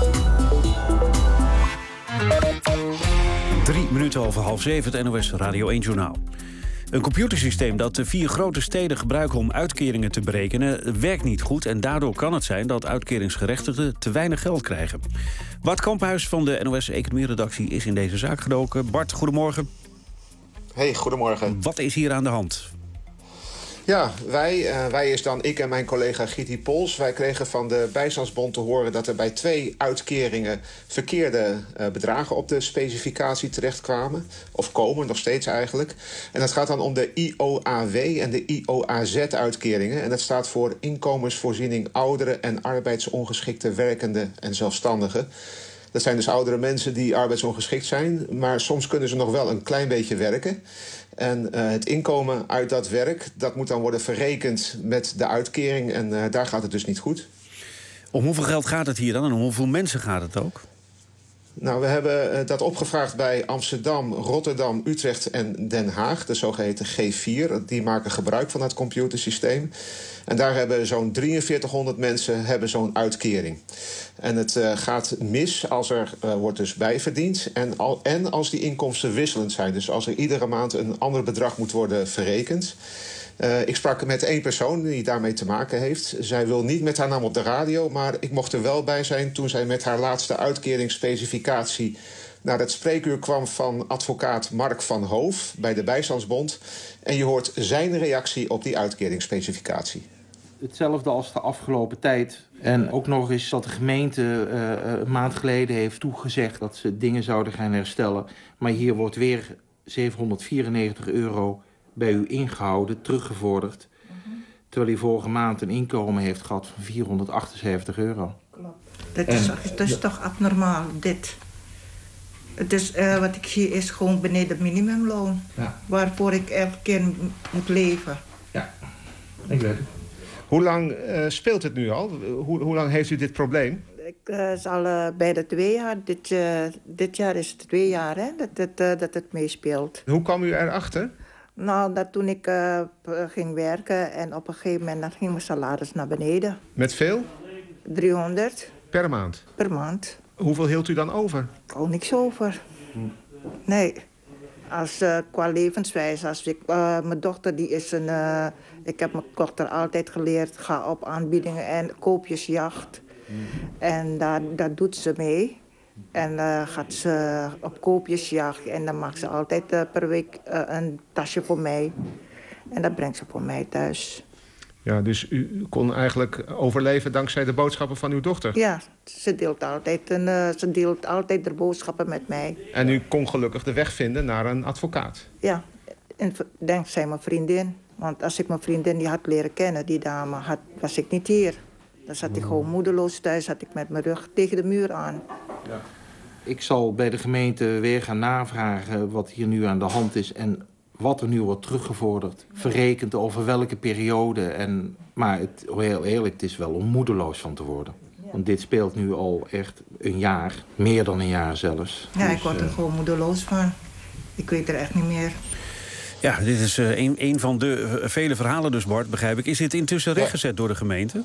3 minuten over 6:30, het NOS Radio 1-journaal. Een computersysteem dat de 4 grote steden gebruiken om uitkeringen te berekenen werkt niet goed en daardoor kan het zijn dat uitkeringsgerechtigden te weinig geld krijgen. Bart Kamphuis van de NOS-economie-redactie is in deze zaak gedoken. Bart, goedemorgen. Hey, goedemorgen. Wat is hier aan de hand? Ja, wij is dan ik en mijn collega Gieti Pols. Wij kregen van de Bijstandsbond te horen dat er bij 2 uitkeringen verkeerde bedragen op de specificatie terechtkwamen. Of komen, nog steeds eigenlijk. En dat gaat dan om de IOAW en de IOAZ-uitkeringen. En dat staat voor Inkomensvoorziening Ouderen en Arbeidsongeschikte Werkenden en Zelfstandigen. Dat zijn dus oudere mensen die arbeidsongeschikt zijn, maar soms kunnen ze nog wel een klein beetje werken. En het inkomen uit dat werk, dat moet dan worden verrekend met de uitkering. En daar gaat het dus niet goed. Om hoeveel geld gaat het hier dan en om hoeveel mensen gaat het ook? Nou, we hebben dat opgevraagd bij Amsterdam, Rotterdam, Utrecht en Den Haag. De zogeheten G4. Die maken gebruik van het computersysteem. En daar hebben zo'n 4300 mensen hebben zo'n uitkering. En het gaat mis als er wordt dus bijverdiend. En als die inkomsten wisselend zijn. Dus als er iedere maand een ander bedrag moet worden verrekend. Ik sprak met 1 persoon die daarmee te maken heeft. Zij wil niet met haar naam op de radio, maar ik mocht er wel bij zijn toen zij met haar laatste uitkeringsspecificatie naar het spreekuur kwam van advocaat Mark van Hoof bij de Bijstandsbond. En je hoort zijn reactie op die uitkeringsspecificatie. hetzelfde als de afgelopen tijd. En ook nog eens dat de gemeente een maand geleden heeft toegezegd dat ze dingen zouden gaan herstellen. Maar hier wordt weer €794 bij u ingehouden, teruggevorderd. Terwijl u vorige maand een inkomen heeft gehad van €478. Dat is toch abnormaal, dit. Het is, wat ik zie is gewoon beneden minimumloon. Ja. Waarvoor ik elke keer moet leven. Ja, ik weet het. Hoe lang speelt het nu al? Hoe lang heeft u dit probleem? Ik zal bijna 2 jaar. Dit jaar is het 2 jaar hè, dat het meespeelt. Hoe kwam u erachter? Nou, dat toen ik ging werken en op een gegeven moment dan ging mijn salaris naar beneden. Met veel? 300. Per maand? Per maand. Hoeveel hield u dan over? Oh, niks over. Nee. Qua levenswijze, mijn dochter die is ik heb mijn dochter altijd geleerd, ga op aanbiedingen en koopjesjacht. En daar doet ze mee. En gaat ze op koopjesjacht en dan mag ze altijd per week een tasje voor mij. En dat brengt ze voor mij thuis. Ja, dus u kon eigenlijk overleven dankzij de boodschappen van uw dochter? Ja, ze deelt altijd de boodschappen met mij. En u kon gelukkig de weg vinden naar een advocaat? Ja, en dankzij mijn vriendin. Want als ik mijn vriendin die had leren kennen, die dame, was ik niet hier. Dan zat ik gewoon moedeloos thuis, zat ik met mijn rug tegen de muur aan. Ja. Ik zal bij de gemeente weer gaan navragen wat hier nu aan de hand is en wat er nu wordt teruggevorderd. Verrekend over welke periode. Maar heel eerlijk, het is wel om moedeloos van te worden. Want dit speelt nu al echt een jaar, meer dan een jaar zelfs. Ja, ik word er gewoon moedeloos van. Ik weet er echt niet meer. Ja, dit is een van de vele verhalen dus, Bart, begrijp ik. Is dit intussen rechtgezet door de gemeente?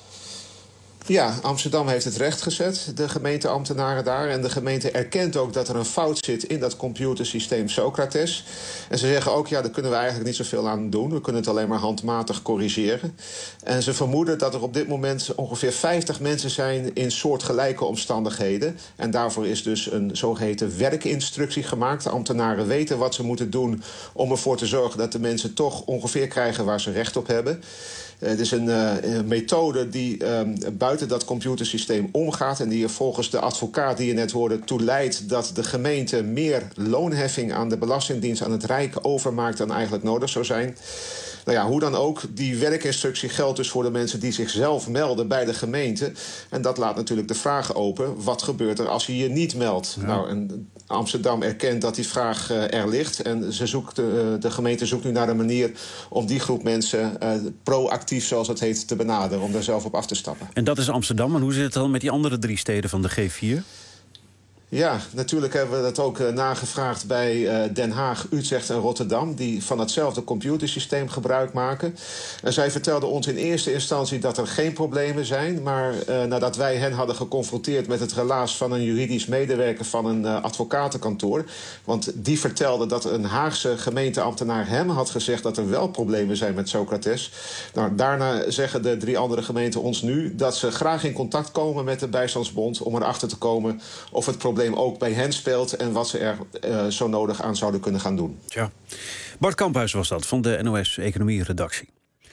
Ja, Amsterdam heeft het rechtgezet, de gemeenteambtenaren daar. En de gemeente erkent ook dat er een fout zit in dat computersysteem Socrates. En ze zeggen ook, ja, daar kunnen we eigenlijk niet zoveel aan doen. We kunnen het alleen maar handmatig corrigeren. En ze vermoeden dat er op dit moment ongeveer 50 mensen zijn in soortgelijke omstandigheden. En daarvoor is dus een zogeheten werkinstructie gemaakt. De ambtenaren weten wat ze moeten doen om ervoor te zorgen dat de mensen toch ongeveer krijgen waar ze recht op hebben. Het is een methode die buiten dat computersysteem omgaat en die er volgens de advocaat die je net hoorde toe leidt dat de gemeente meer loonheffing aan de Belastingdienst, aan het Rijk overmaakt dan eigenlijk nodig zou zijn. Nou ja, hoe dan ook, die werkinstructie geldt dus voor de mensen die zichzelf melden bij de gemeente. En dat laat natuurlijk de vraag open, wat gebeurt er als je je niet meldt? Ja. Nou, en Amsterdam erkent dat die vraag er ligt. En de gemeente zoekt nu naar een manier om die groep mensen proactief, zoals het heet, te benaderen. Om daar zelf op af te stappen. En dat is Amsterdam. En hoe zit het dan met die andere 3 steden van de G4? Ja, natuurlijk hebben we dat ook nagevraagd bij Den Haag, Utrecht en Rotterdam, die van hetzelfde computersysteem gebruik maken. En zij vertelden ons in eerste instantie dat er geen problemen zijn. Maar nadat wij hen hadden geconfronteerd met het relaas van een juridisch medewerker van een advocatenkantoor. Want die vertelde dat een Haagse gemeenteambtenaar hem had gezegd dat er wel problemen zijn met Socrates. Nou, daarna zeggen de 3 andere gemeenten ons nu dat ze graag in contact komen met de Bijstandsbond om erachter te komen of het probleem ook bij hen speelt en wat ze er zo nodig aan zouden kunnen gaan doen. Tja. Bart Kamphuis was dat, van de NOS Economie-redactie.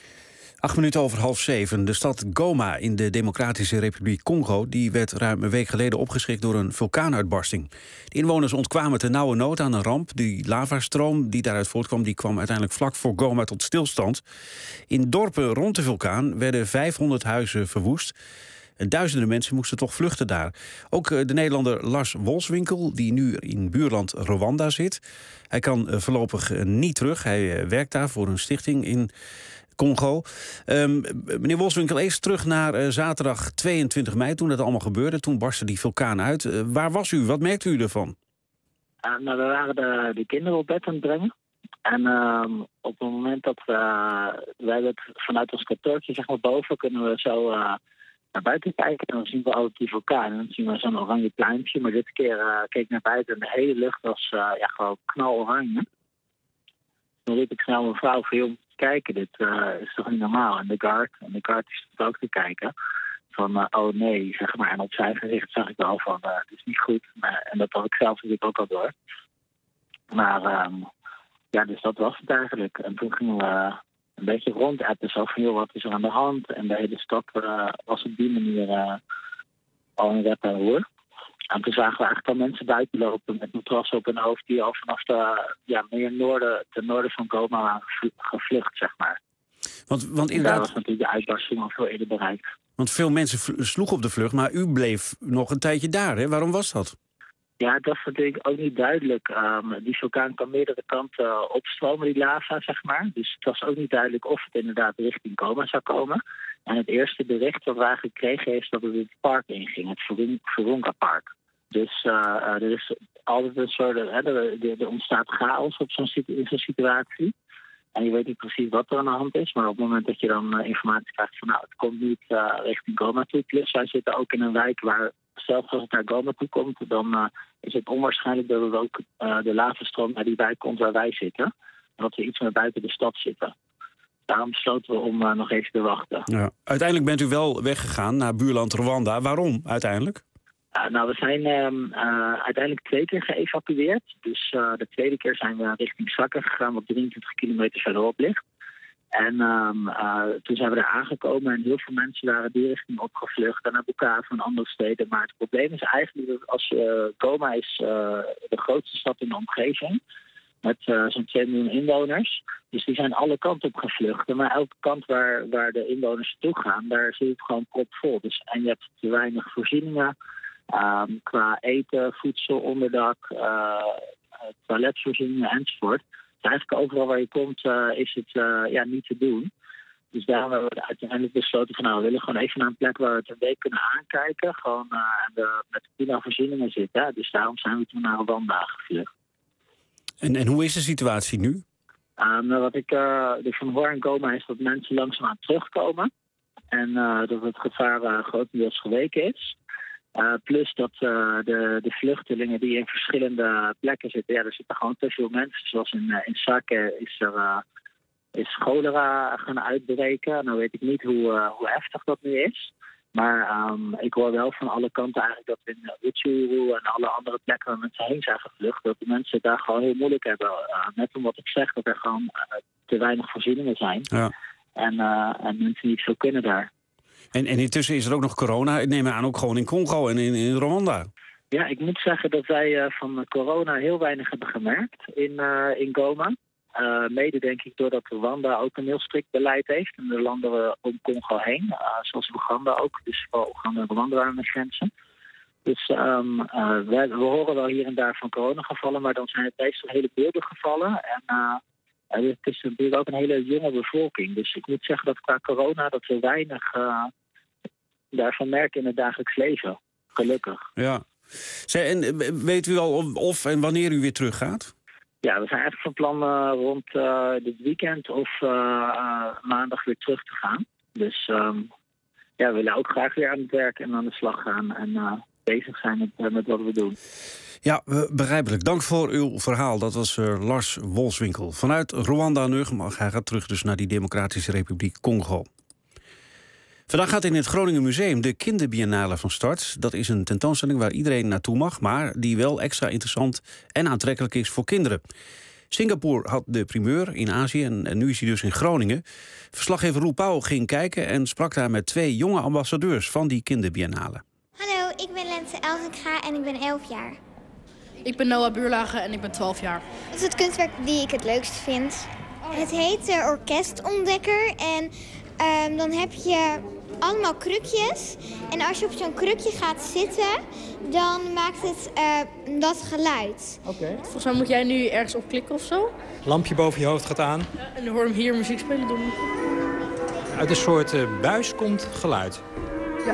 6:08. De stad Goma in de Democratische Republiek Congo die werd ruim een week geleden opgeschrikt door een vulkaanuitbarsting. De inwoners ontkwamen te nauwe nood aan een ramp. Die lavastroom die daaruit voortkwam, die kwam uiteindelijk vlak voor Goma tot stilstand. In dorpen rond de vulkaan werden 500 huizen verwoest. Duizenden mensen moesten toch vluchten daar. Ook de Nederlander Lars Wolfswinkel, die nu in buurland Rwanda zit. Hij kan voorlopig niet terug. Hij werkt daar voor een stichting in Congo. Meneer Wolfswinkel, eens terug naar zaterdag 22 mei, toen dat allemaal gebeurde. Toen barstte die vulkaan uit. Waar was u? Wat merkte u ervan? We waren de kinderen op bed aan het brengen. En op het moment dat wij het vanuit ons kantoortje zeg maar boven kunnen we zo naar buiten kijken en dan zien we altijd die vulkaan. En dan zien we zo'n oranje pluimpje, maar dit keer keek ik naar buiten en de hele lucht was gewoon knaloranje. Dan riep ik snel mijn vrouw van, joh, kijken, dit is toch niet normaal. En de guard is stond ook te kijken van, oh nee, zeg maar. En op zijn gezicht zag ik wel van, het is niet goed. En dat had ik zelf natuurlijk ook al door. Maar dus dat was het eigenlijk. En toen gingen we een beetje rondappen. Zo van, joh, wat is er aan de hand? En de hele stad was op die manier al in rep en roer. En toen zagen we eigenlijk al mensen buiten lopen met matrassen op hun hoofd die al vanaf meer ten noorden van Goma waren gevlucht, zeg maar. Want inderdaad, daar was natuurlijk de uitbarsting al veel eerder bereikt. Want veel mensen sloegen op de vlucht, maar u bleef nog een tijdje daar, hè? Waarom was dat? Ja, dat is natuurlijk ook niet duidelijk. Die vulkaan kan meerdere kanten opstromen, die lava, zeg maar. Dus het was ook niet duidelijk of het inderdaad richting Goma zou komen. En het eerste bericht dat we eigenlijk kregen is dat het het park inging, het Virunga Park. Dus er is altijd een soort, er ontstaat chaos in zo'n situatie. En je weet niet precies wat er aan de hand is. Maar op het moment dat je dan informatie krijgt van, nou, het komt niet richting Goma toe. Plus wij zitten ook in een wijk waar, zelfs als het naar Goma toe komt, dan is het onwaarschijnlijk dat het ook de lavastroom naar die wijk komt waar wij zitten. En dat we iets meer buiten de stad zitten. Daarom besloten we om nog even te wachten. Ja. Uiteindelijk bent u wel weggegaan naar buurland Rwanda. Waarom uiteindelijk? We zijn uiteindelijk 2 keer geëvacueerd. Dus de tweede keer zijn we richting Sake gegaan, wat 23 kilometer verderop ligt. En toen zijn we daar aangekomen en heel veel mensen waren die richting opgevlucht. En naar Bukavu en andere steden. Maar het probleem is eigenlijk dat als Goma is de grootste stad in de omgeving. Met zo'n 2 miljoen inwoners. Dus die zijn alle kanten op gevlucht. Maar elke kant waar de inwoners naartoe gaan, daar zit het gewoon propvol. Dus, en je hebt te weinig voorzieningen. Qua eten, voedsel, onderdak, toiletvoorzieningen enzovoort. Dus eigenlijk overal waar je komt is het niet te doen. Dus daarom hebben we uiteindelijk besloten van, we willen gewoon even naar een plek waar we het een week kunnen aankijken. Gewoon met prima voorzieningen zitten. Dus daarom zijn we toen naar Rwanda gevlucht. En hoe is de situatie nu? Wat ik ervan hoor in Goma is dat mensen langzaamaan terugkomen. En dat het gevaar grotendeels geweken is. Plus dat de vluchtelingen die in verschillende plekken zitten, er zitten gewoon te veel mensen. Zoals in Sake is cholera gaan uitbreken. Nou weet ik niet hoe heftig dat nu is. Maar ik hoor wel van alle kanten eigenlijk dat in Rutshuru en alle andere plekken waar mensen heen zijn gevlucht, dat de mensen het daar gewoon heel moeilijk hebben. Net omdat ik zeg dat er gewoon te weinig voorzieningen zijn. Ja. En mensen niet veel kunnen daar. En intussen is er ook nog corona. Ik neem aan ook gewoon in Congo en in Rwanda. Ja, ik moet zeggen dat wij van corona heel weinig hebben gemerkt in Goma. Mede denk ik doordat Rwanda ook een heel strikt beleid heeft. En de landen om Congo heen, zoals Oeganda ook. Dus vooral Oeganda en Rwanda waren met grenzen. Dus we horen wel hier en daar van coronagevallen, maar dan zijn het meestal hele milde gevallen. En het is natuurlijk ook een hele jonge bevolking. Dus ik moet zeggen dat qua corona dat we weinig daarvan merken in het dagelijks leven. Gelukkig. Ja. En weet u al of en wanneer u weer teruggaat? Ja, we zijn eigenlijk van plan rond dit weekend of maandag weer terug te gaan. Dus we willen ook graag weer aan het werk en aan de slag gaan. En bezig zijn met wat we doen. Ja, begrijpelijk. Dank voor uw verhaal. Dat was Lars Wolfswinkel. Vanuit Rwanda nu. Hij gaat terug dus naar die Democratische Republiek Congo. Vandaag gaat in het Groningen Museum de Kinderbiennale van start. Dat is een tentoonstelling waar iedereen naartoe mag, maar die wel extra interessant en aantrekkelijk is voor kinderen. Singapore had de primeur in Azië en nu is hij dus in Groningen. Verslaggever Roel Pauw ging kijken en sprak daar met 2 jonge ambassadeurs van die Kinderbiennale. Hallo, ik ben Lente Elzinga en ik ben 11 jaar. Ik ben Noah Buurlage en ik ben 12 jaar. Dat is het kunstwerk die ik het leukst vind. Het heet Orkestontdekker en dan heb je allemaal krukjes. En als je op zo'n krukje gaat zitten, dan maakt het dat geluid. Oké. Volgens mij moet jij nu ergens op klikken of zo. Lampje boven je hoofd gaat aan. En dan hoor je hem hier muziek spelen doen. Uit een soort buis komt geluid. Ja.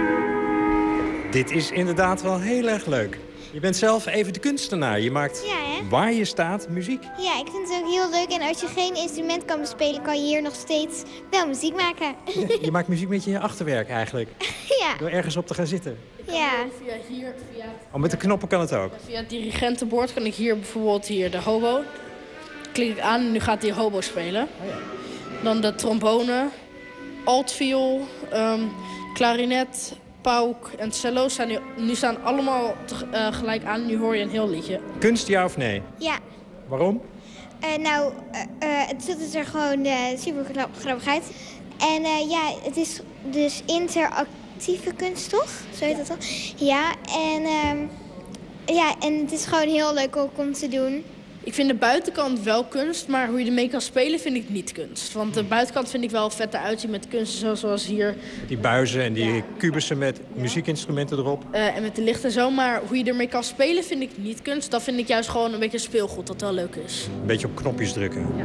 Dit is inderdaad wel heel erg leuk. Je bent zelf even de kunstenaar. Je maakt waar je staat muziek. Ja, ik vind het ook heel leuk. En als je geen instrument kan bespelen, kan je hier nog steeds wel muziek maken. Ja, je maakt muziek met je achterwerk eigenlijk. Ja. Door ergens op te gaan zitten. Ja. Met de knoppen kan het ook. Via het dirigentenbord kan ik hier bijvoorbeeld de hobo. Klik ik aan en nu gaat die hobo spelen. Oh ja. Dan de trombone, altviool, klarinet, pauk en cello staan allemaal gelijk aan. Nu hoor je een heel liedje. Kunst, ja of nee? Ja. Waarom? Het ziet er gewoon super grappig uit. En het is dus interactieve kunst, toch? Zo heet dat al? Ja, en het is gewoon heel leuk ook om te doen. Ik vind de buitenkant wel kunst, maar hoe je ermee kan spelen vind ik niet kunst. Want de buitenkant vind ik wel vet uitzien met kunsten zoals hier. Die buizen en die kubussen met muziekinstrumenten erop. En met de licht en zo, maar hoe je ermee kan spelen vind ik niet kunst. Dat vind ik juist gewoon een beetje speelgoed, dat wel leuk is. Een beetje op knopjes drukken. Ja.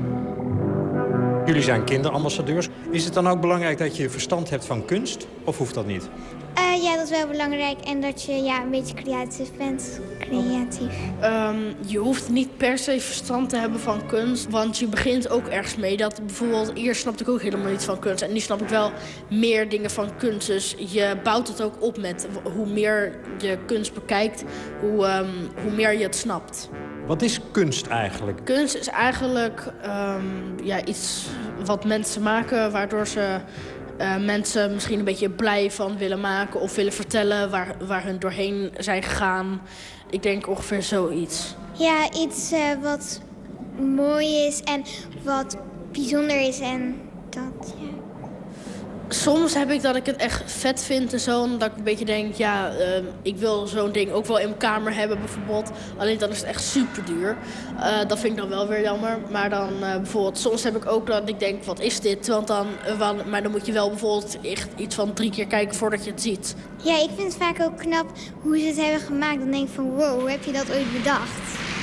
Jullie zijn kinderambassadeurs. Is het dan ook belangrijk dat je verstand hebt van kunst? Of hoeft dat niet? Ja, dat is wel belangrijk. En dat je een beetje creatief bent. Creatief. Je hoeft niet per se verstand te hebben van kunst. Want je begint ook ergens mee. Dat bijvoorbeeld, eerst snapte ik ook helemaal niet van kunst. En nu snap ik wel meer dingen van kunst. Dus je bouwt het ook op met hoe meer je kunst bekijkt, hoe meer je het snapt. Wat is kunst eigenlijk? Kunst is eigenlijk iets wat mensen maken, waardoor ze mensen misschien een beetje blij van willen maken of willen vertellen waar hun doorheen zijn gegaan. Ik denk ongeveer zoiets. Ja, iets wat mooi is en wat bijzonder is en dat, ja. Soms heb ik dat ik het echt vet vind en zo. En dat ik een beetje denk, ik wil zo'n ding ook wel in mijn kamer hebben bijvoorbeeld. Alleen dan is het echt super duur. Dat vind ik dan wel weer jammer. Maar dan bijvoorbeeld, soms heb ik ook dat ik denk, wat is dit? Maar dan moet je wel bijvoorbeeld echt iets van 3 keer kijken voordat je het ziet. Ja, ik vind het vaak ook knap hoe ze het hebben gemaakt. Dan denk ik van, wow, hoe heb je dat ooit bedacht?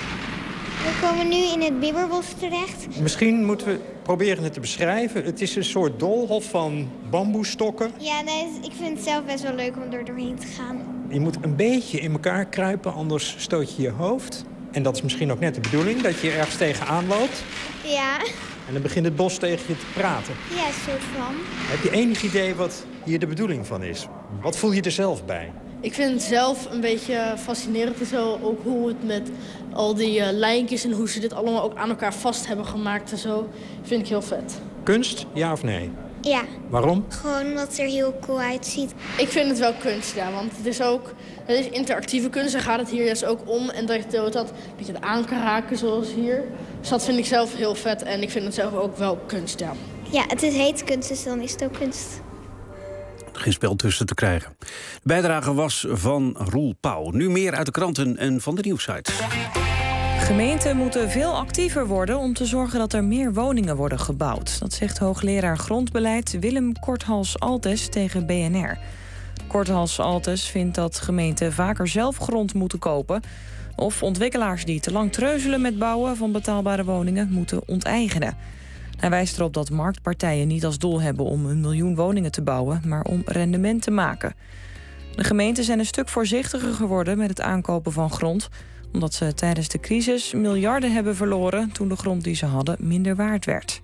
We komen nu in het Bibberbos terecht. Misschien moeten we proberen het te beschrijven. Het is een soort doolhof van bamboestokken. Ja, ik vind het zelf best wel leuk om er doorheen te gaan. Je moet een beetje in elkaar kruipen, anders stoot je je hoofd. En dat is misschien ook net de bedoeling, dat je ergens tegenaan loopt. Ja. En dan begint het bos tegen je te praten. Ja, een soort van. Heb je enig idee wat hier de bedoeling van is? Wat voel je er zelf bij? Ik vind het zelf een beetje fascinerend en zo. Ook hoe het met al die lijntjes en hoe ze dit allemaal ook aan elkaar vast hebben gemaakt en zo. Vind ik heel vet. Kunst, ja of nee? Ja. Waarom? Gewoon omdat het er heel cool uitziet. Ik vind het wel kunst, ja. Want het is interactieve kunst. Daar gaat het hier dus ook om. En dat je het aan kan raken zoals hier. Dus dat vind ik zelf heel vet. En ik vind het zelf ook wel kunst, ja. Ja, het heet kunst, dus dan is het ook kunst. Geen spel tussen te krijgen. De bijdrage was van Roel Pauw. Nu meer uit de kranten en van de nieuwssite. Gemeenten moeten veel actiever worden om te zorgen dat er meer woningen worden gebouwd. Dat zegt hoogleraar grondbeleid Willem Korthals-Altes tegen BNR. Korthals-Altes vindt dat gemeenten vaker zelf grond moeten kopen, of ontwikkelaars die te lang treuzelen met bouwen van betaalbare woningen moeten onteigenen. Hij wijst erop dat marktpartijen niet als doel hebben om 1 miljoen woningen te bouwen, maar om rendement te maken. De gemeenten zijn een stuk voorzichtiger geworden met het aankopen van grond, omdat ze tijdens de crisis miljarden hebben verloren toen de grond die ze hadden minder waard werd.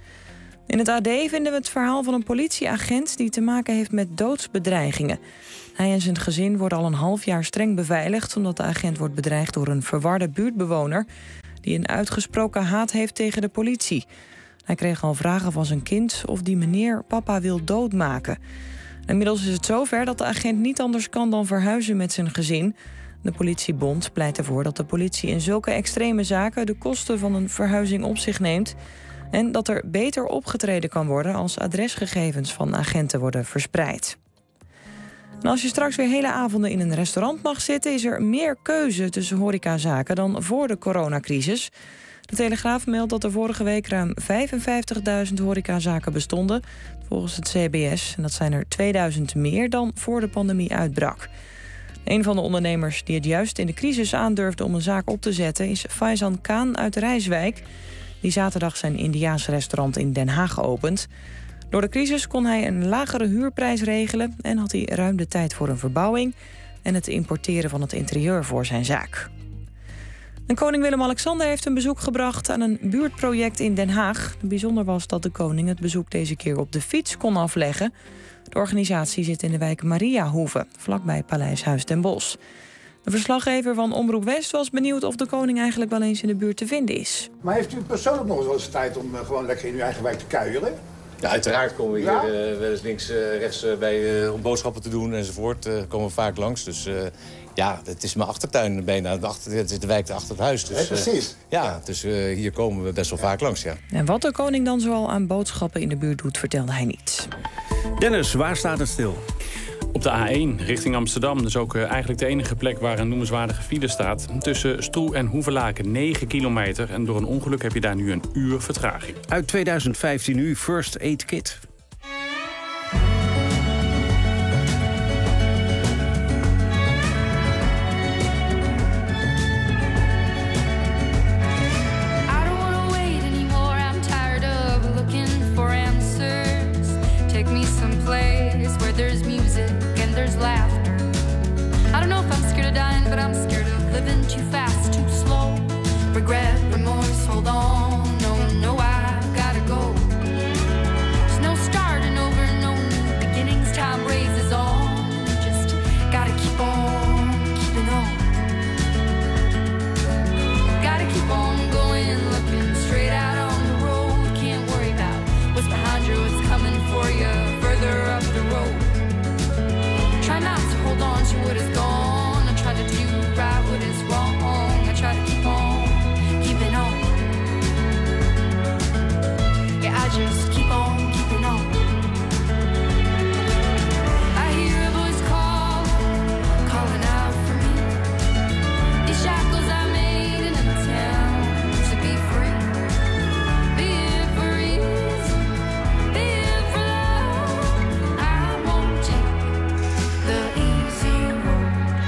In het AD vinden we het verhaal van een politieagent die te maken heeft met doodsbedreigingen. Hij en zijn gezin worden al een half jaar streng beveiligd, omdat de agent wordt bedreigd door een verwarde buurtbewoner die een uitgesproken haat heeft tegen de politie. Hij kreeg al vragen van zijn kind of die meneer papa wil doodmaken. Inmiddels is het zover dat de agent niet anders kan dan verhuizen met zijn gezin. De politiebond pleit ervoor dat de politie in zulke extreme zaken de kosten van een verhuizing op zich neemt en dat er beter opgetreden kan worden als adresgegevens van agenten worden verspreid. En als je straks weer hele avonden in een restaurant mag zitten, is er meer keuze tussen horecazaken dan voor de coronacrisis. De Telegraaf meldt dat er vorige week ruim 55.000 horecazaken bestonden, volgens het CBS. En dat zijn er 2000 meer dan voor de pandemie uitbrak. Een van de ondernemers die het juist in de crisis aandurfde om een zaak op te zetten is Faizan Khan uit Rijswijk, die zaterdag zijn Indiaas restaurant in Den Haag opent. Door de crisis kon hij een lagere huurprijs regelen en had hij ruim de tijd voor een verbouwing en het importeren van het interieur voor zijn zaak. En koning Willem-Alexander heeft een bezoek gebracht aan een buurtproject in Den Haag. Bijzonder was dat de koning het bezoek deze keer op de fiets kon afleggen. De organisatie zit in de wijk Mariahoeve, vlakbij Paleis Huis ten Bosch. De verslaggever van Omroep West was benieuwd of de koning eigenlijk wel eens in de buurt te vinden is. Maar heeft u persoonlijk nog wel eens tijd om gewoon lekker in uw eigen wijk te kuieren? Ja, uiteraard komen we hier wel eens links, rechts om boodschappen te doen enzovoort. Komen we vaak langs. Dus ja, het is mijn achtertuin bijna. Het is de wijk achter het huis. Dus, precies. Ja, dus hier komen we best wel vaak langs, ja. En wat de koning dan zoal aan boodschappen in de buurt doet, vertelde hij niet. Dennis, waar staat het stil? Op de A1 richting Amsterdam. Dat is ook eigenlijk de enige plek waar een noemenswaardige file staat. Tussen Stroe en Hoevelaken 9 kilometer. En door een ongeluk heb je daar nu een uur vertraging. Uit 2015 nu First Aid Kit. But I'm scared of living too fast, too slow. Regret, remorse, hold on. No, I've gotta go. There's no starting over, no new beginnings. Time raises on. Just gotta keep on keeping on. Gotta keep on going, looking straight out on the road. Can't worry about what's behind you, what's coming for you further up the road. Try not to hold on to what is gone. Try to do right what is wrong. I try to keep on keeping on. Yeah, I just keep on keeping on. I hear a voice calling out for me. These shackles I made in a town to be free. Be it for ease, be it for love. I won't take the easy road.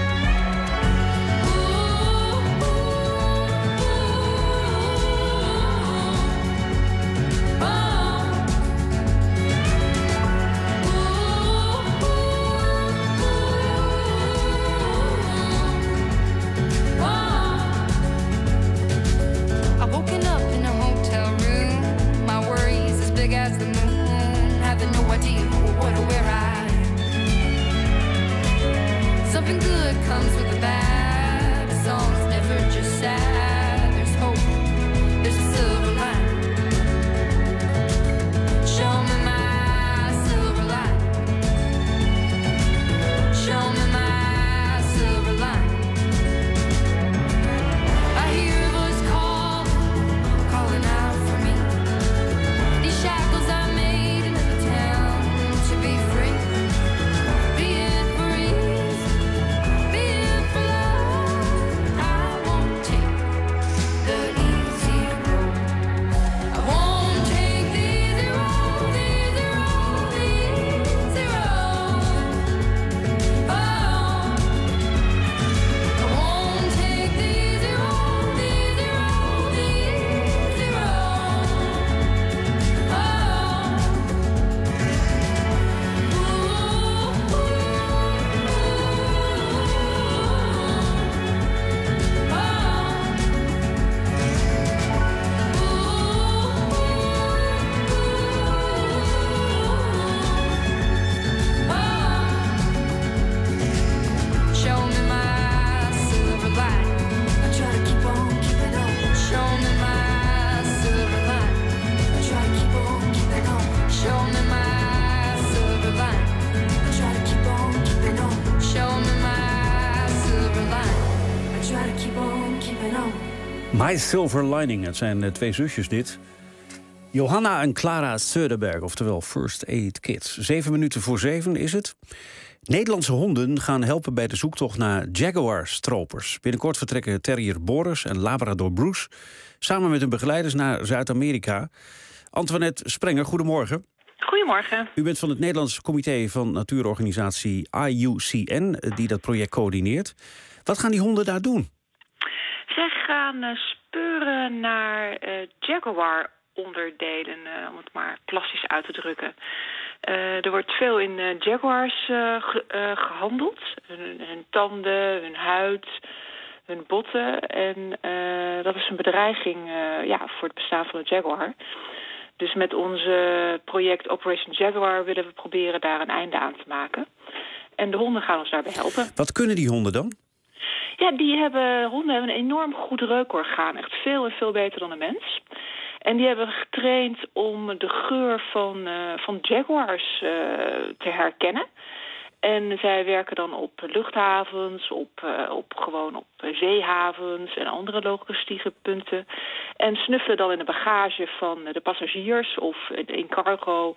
Something good comes with the bad. The song's never just sad. There's hope, there's a silver line. Show me my silver line. Show me my silver line. I hear a voice calling out for me. These shackles I made in the town to be free. Be it for ease. My Silver Lining, het zijn twee zusjes dit. Johanna en Clara Söderberg, oftewel First Aid Kids. 7:07 is het. Nederlandse honden gaan helpen bij de zoektocht naar Jaguar-stropers. Binnenkort vertrekken terrier Boris en Labrador Bruce samen met hun begeleiders naar Zuid-Amerika. Antoinette Sprenger, goedemorgen. Goedemorgen. U bent van het Nederlands Comité van Natuurorganisatie IUCN, die dat project coördineert. Wat gaan die honden daar doen? Zij gaan speuren naar Jaguar-onderdelen, om het maar plastisch uit te drukken. Er wordt veel in Jaguars gehandeld. Hun tanden, hun huid, hun botten. En dat is een bedreiging voor het bestaan van de Jaguar. Dus met ons project Operation Jaguar willen we proberen daar een einde aan te maken. En de honden gaan ons daarbij helpen. Wat kunnen die honden dan? Ja, honden hebben een enorm goed reukorgaan. Echt veel en veel beter dan een mens. En die hebben we getraind om de geur van jaguars te herkennen. En zij werken dan op luchthavens, gewoon op zeehavens en andere logistieke punten. En snuffelen dan in de bagage van de passagiers of in cargo.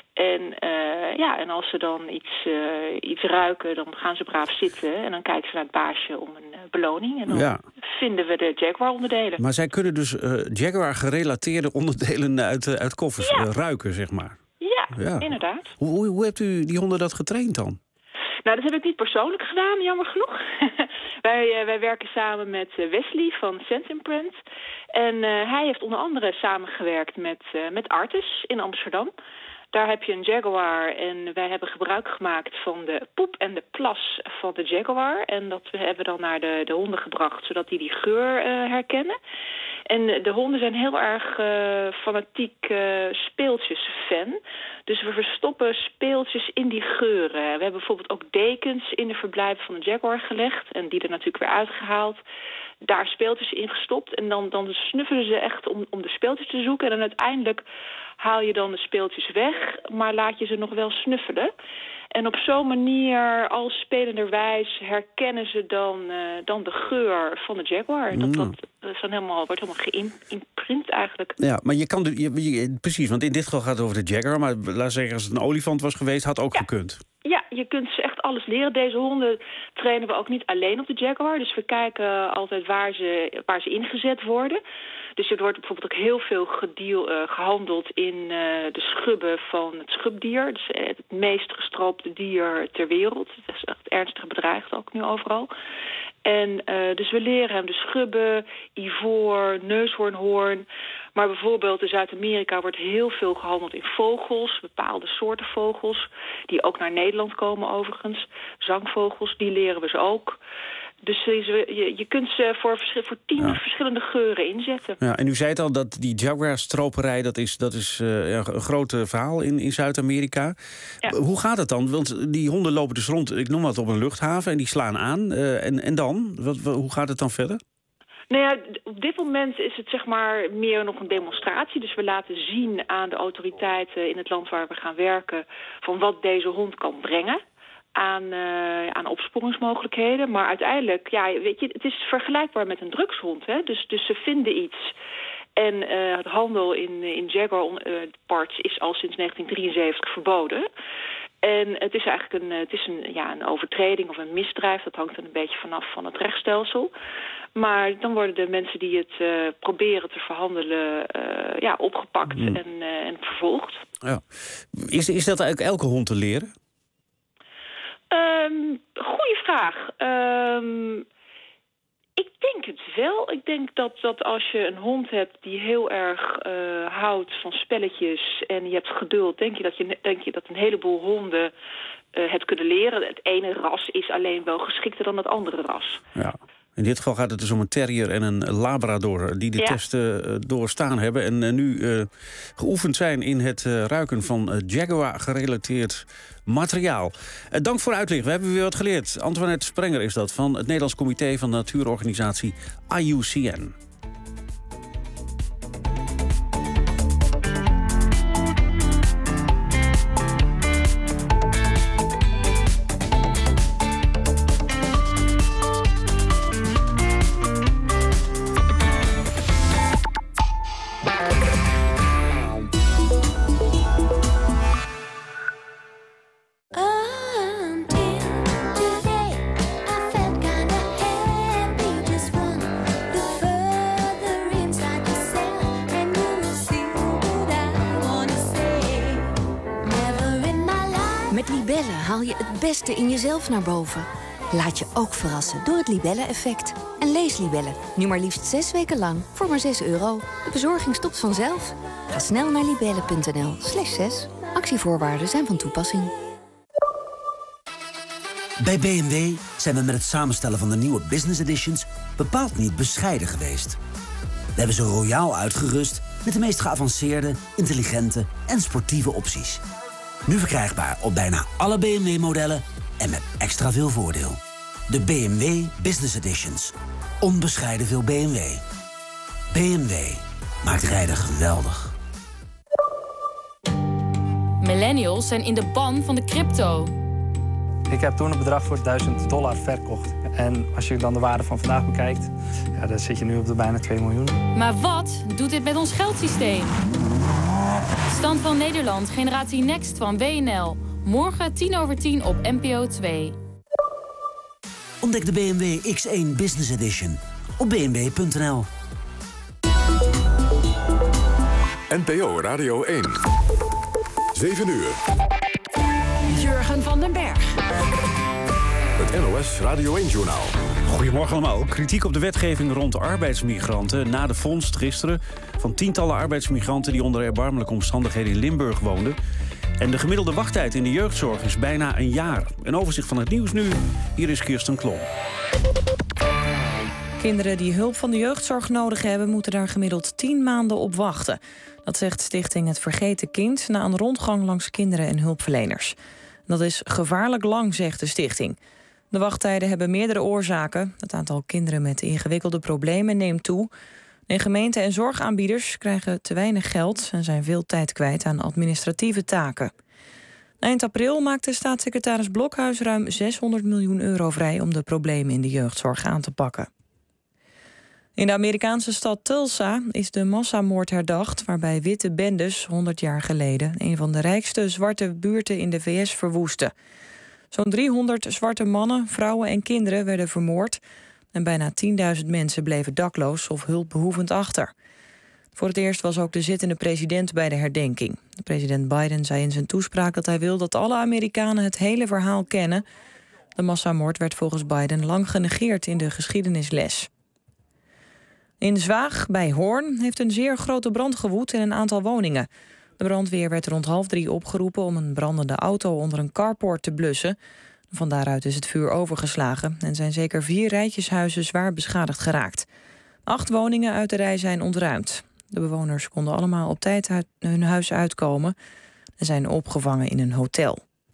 En als ze dan iets ruiken, dan gaan ze braaf zitten. En dan kijken ze naar het baasje om een beloning. En dan vinden we de Jaguar-onderdelen. Maar zij kunnen dus Jaguar-gerelateerde onderdelen uit koffers ruiken, zeg maar. Ja, inderdaad. Hoe hebt u die honden dat getraind dan? Nou, dat heb ik niet persoonlijk gedaan, jammer genoeg. Wij werken samen met Wesley van Sense-Imprint. En hij heeft onder andere samengewerkt met Artis in Amsterdam. Daar heb je een jaguar en wij hebben gebruik gemaakt van de poep en de plas van de jaguar. En dat hebben we dan naar de honden gebracht, zodat die geur herkennen. En de honden zijn heel erg fanatiek speeltjesfan. Dus we verstoppen speeltjes in die geuren. We hebben bijvoorbeeld ook dekens in de verblijf van de jaguar gelegd. En die er natuurlijk weer uitgehaald. Daar speeltjes in gestopt. En dan snuffelen ze echt om de speeltjes te zoeken. En dan uiteindelijk haal je dan de speeltjes weg, maar laat je ze nog wel snuffelen. En op zo'n manier, al spelenderwijs, herkennen ze dan de geur van de jaguar. Dat is dan wordt helemaal geïmprint eigenlijk. Ja, maar je kan precies, want in dit geval gaat het over de jaguar, maar laat zeggen, als het een olifant was geweest, had ook gekund. Ja, je kunt ze echt alles leren. Deze honden trainen we ook niet alleen op de jaguar. Dus we kijken altijd waar ze ingezet worden. Dus er wordt bijvoorbeeld ook heel veel gehandeld in de schubben van het schubdier. Dus het meest gestroopte dier ter wereld. Het is echt ernstig bedreigd ook nu overal. En dus we leren hem de schubben, ivoor, neushoornhoorn. Maar bijvoorbeeld in Zuid-Amerika wordt heel veel gehandeld in vogels. Bepaalde soorten vogels, die ook naar Nederland komen overigens. Zangvogels, die leren we ze ook. Dus je kunt ze voor 10 verschillende geuren inzetten. Ja, en u zei het al, dat die jaguar-stroperij, dat is een groot verhaal in Zuid-Amerika. Ja. Hoe gaat het dan? Want die honden lopen dus rond, ik noem wat, op een luchthaven en die slaan aan. En dan? Hoe gaat het dan verder? Nou ja, op dit moment is het zeg maar meer nog een demonstratie. Dus we laten zien aan de autoriteiten in het land waar we gaan werken van wat deze hond kan brengen aan opsporingsmogelijkheden. Maar uiteindelijk, weet je, het is vergelijkbaar met een drugshond. Hè? Dus ze vinden iets. En het handel in Jaguar parts is al sinds 1973 verboden. En het is eigenlijk een overtreding of een misdrijf. Dat hangt er een beetje vanaf van het rechtsstelsel. Maar dan worden de mensen die het proberen te verhandelen opgepakt en vervolgd. Ja. Is dat eigenlijk elke hond te leren? Goeie vraag. Ik denk het wel. Ik denk dat als je een hond hebt die heel erg houdt van spelletjes en je hebt geduld, denk je dat een heleboel honden het kunnen leren. Het ene ras is alleen wel geschikter dan het andere ras. Ja. In dit geval gaat het dus om een terrier en een labrador die de testen doorstaan hebben en nu geoefend zijn in het ruiken van Jaguar-gerelateerd materiaal. Dank voor de uitleg. We hebben weer wat geleerd. Antoinette Sprenger is dat van het Nederlands Comité van Natuurorganisatie IUCN. Haal je het beste in jezelf naar boven. Laat je ook verrassen door het Libelle-effect. En lees Libelle, nu maar liefst 6 weken lang voor maar €6. De bezorging stopt vanzelf. Ga snel naar libelle.nl/6. Actievoorwaarden zijn van toepassing. Bij BMW zijn we met het samenstellen van de nieuwe Business Editions bepaald niet bescheiden geweest. We hebben ze royaal uitgerust met de meest geavanceerde, intelligente en sportieve opties. Nu verkrijgbaar op bijna alle BMW-modellen en met extra veel voordeel. De BMW Business Editions. Onbescheiden veel BMW. BMW. maakt rijden geweldig. Millennials zijn in de ban van de crypto. Ik heb toen een bedrag voor $1000 verkocht. En als je dan de waarde van vandaag bekijkt, ja, dan zit je nu op de bijna 2 miljoen. Maar wat doet dit met ons geldsysteem? Stand van Nederland, generatie Next van WNL. Morgen 10:10 op NPO 2. Ontdek de BMW X1 Business Edition op bmw.nl. NPO Radio 1. 7 uur. Jurgen van den Berg. Het NOS Radio 1-journaal. Goedemorgen allemaal. Kritiek op de wetgeving rond arbeidsmigranten na de vondst gisteren van tientallen arbeidsmigranten die onder erbarmelijke omstandigheden in Limburg woonden. En de gemiddelde wachttijd in de jeugdzorg is bijna een jaar. Een overzicht van het nieuws nu. Hier is Kirsten Klom. Kinderen die hulp van de jeugdzorg nodig hebben, moeten daar gemiddeld 10 maanden op wachten. Dat zegt stichting Het Vergeten Kind na een rondgang langs kinderen en hulpverleners. Dat is gevaarlijk lang, zegt de stichting. De wachttijden hebben meerdere oorzaken. Het aantal kinderen met ingewikkelde problemen neemt toe. En gemeenten en zorgaanbieders krijgen te weinig geld en zijn veel tijd kwijt aan administratieve taken. Eind april maakte staatssecretaris Blokhuis ruim €600 miljoen vrij om de problemen in de jeugdzorg aan te pakken. In de Amerikaanse stad Tulsa is de massamoord herdacht, waarbij witte bendes 100 jaar geleden een van de rijkste zwarte buurten in de VS verwoestten. Zo'n 300 zwarte mannen, vrouwen en kinderen werden vermoord en bijna 10.000 mensen bleven dakloos of hulpbehoevend achter. Voor het eerst was ook de zittende president bij de herdenking. President Biden zei in zijn toespraak dat hij wil dat alle Amerikanen het hele verhaal kennen. De massamoord werd volgens Biden lang genegeerd in de geschiedenisles. In Zwaag bij Hoorn heeft een zeer grote brand gewoed in een aantal woningen. De brandweer werd rond 2:30 opgeroepen om een brandende auto onder een carport te blussen. Van daaruit is het vuur overgeslagen en zijn zeker 4 rijtjeshuizen zwaar beschadigd geraakt. 8 woningen uit de rij zijn ontruimd. De bewoners konden allemaal op tijd uit hun huis uitkomen en zijn opgevangen in een hotel.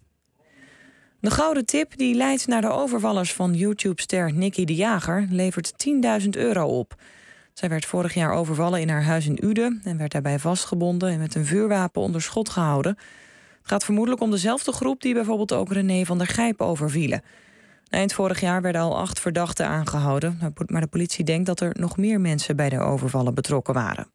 De gouden tip die leidt naar de overvallers van YouTube-ster Nikki de Jager levert €10.000 op. Zij werd vorig jaar overvallen in haar huis in Uden en werd daarbij vastgebonden en met een vuurwapen onder schot gehouden. Het gaat vermoedelijk om dezelfde groep die bijvoorbeeld ook René van der Gijp overvielen. Eind vorig jaar werden al 8 verdachten aangehouden, maar de politie denkt dat er nog meer mensen bij de overvallen betrokken waren.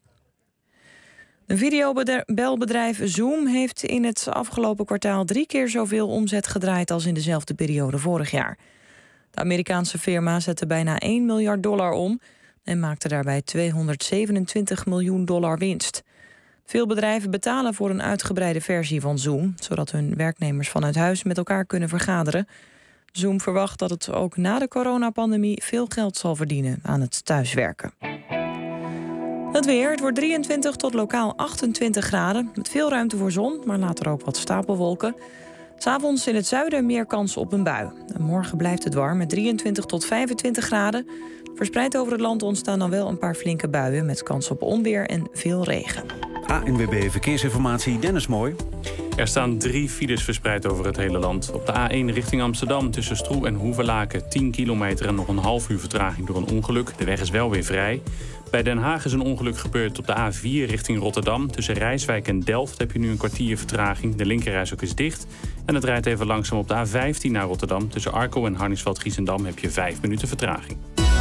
Een videobelbedrijf Zoom heeft in het afgelopen kwartaal 3 keer zoveel omzet gedraaid als in dezelfde periode vorig jaar. De Amerikaanse firma zette bijna $1 miljard om en maakte daarbij $227 miljoen winst. Veel bedrijven betalen voor een uitgebreide versie van Zoom, zodat hun werknemers vanuit huis met elkaar kunnen vergaderen. Zoom verwacht dat het ook na de coronapandemie veel geld zal verdienen aan het thuiswerken. Het weer, het wordt 23 tot lokaal 28 graden, met veel ruimte voor zon, maar later ook wat stapelwolken. 'S Avonds in het zuiden meer kans op een bui. En morgen blijft het warm met 23 tot 25 graden. Verspreid over het land ontstaan dan wel een paar flinke buien met kans op onweer en veel regen. ANWB Verkeersinformatie, Dennis Mooi. Er staan 3 files verspreid over het hele land. Op de A1 richting Amsterdam tussen Stroe en Hoevelaken 10 kilometer en nog een half uur vertraging door een ongeluk. De weg is wel weer vrij. Bij Den Haag is een ongeluk gebeurd op de A4 richting Rotterdam. Tussen Rijswijk en Delft heb je nu een kwartier vertraging. De linkerrijstrook is dicht. En het rijdt even langzaam op de A15 naar Rotterdam. Tussen Arkel en Harningsveld-Giessendam heb je 5 minuten vertraging.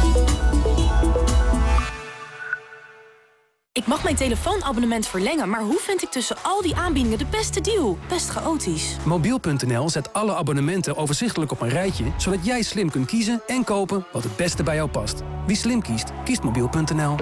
Ik mag mijn telefoonabonnement verlengen, maar hoe vind ik tussen al die aanbiedingen de beste deal? Best chaotisch. Mobiel.nl zet alle abonnementen overzichtelijk op een rijtje, zodat jij slim kunt kiezen en kopen wat het beste bij jou past. Wie slim kiest, kiest Mobiel.nl.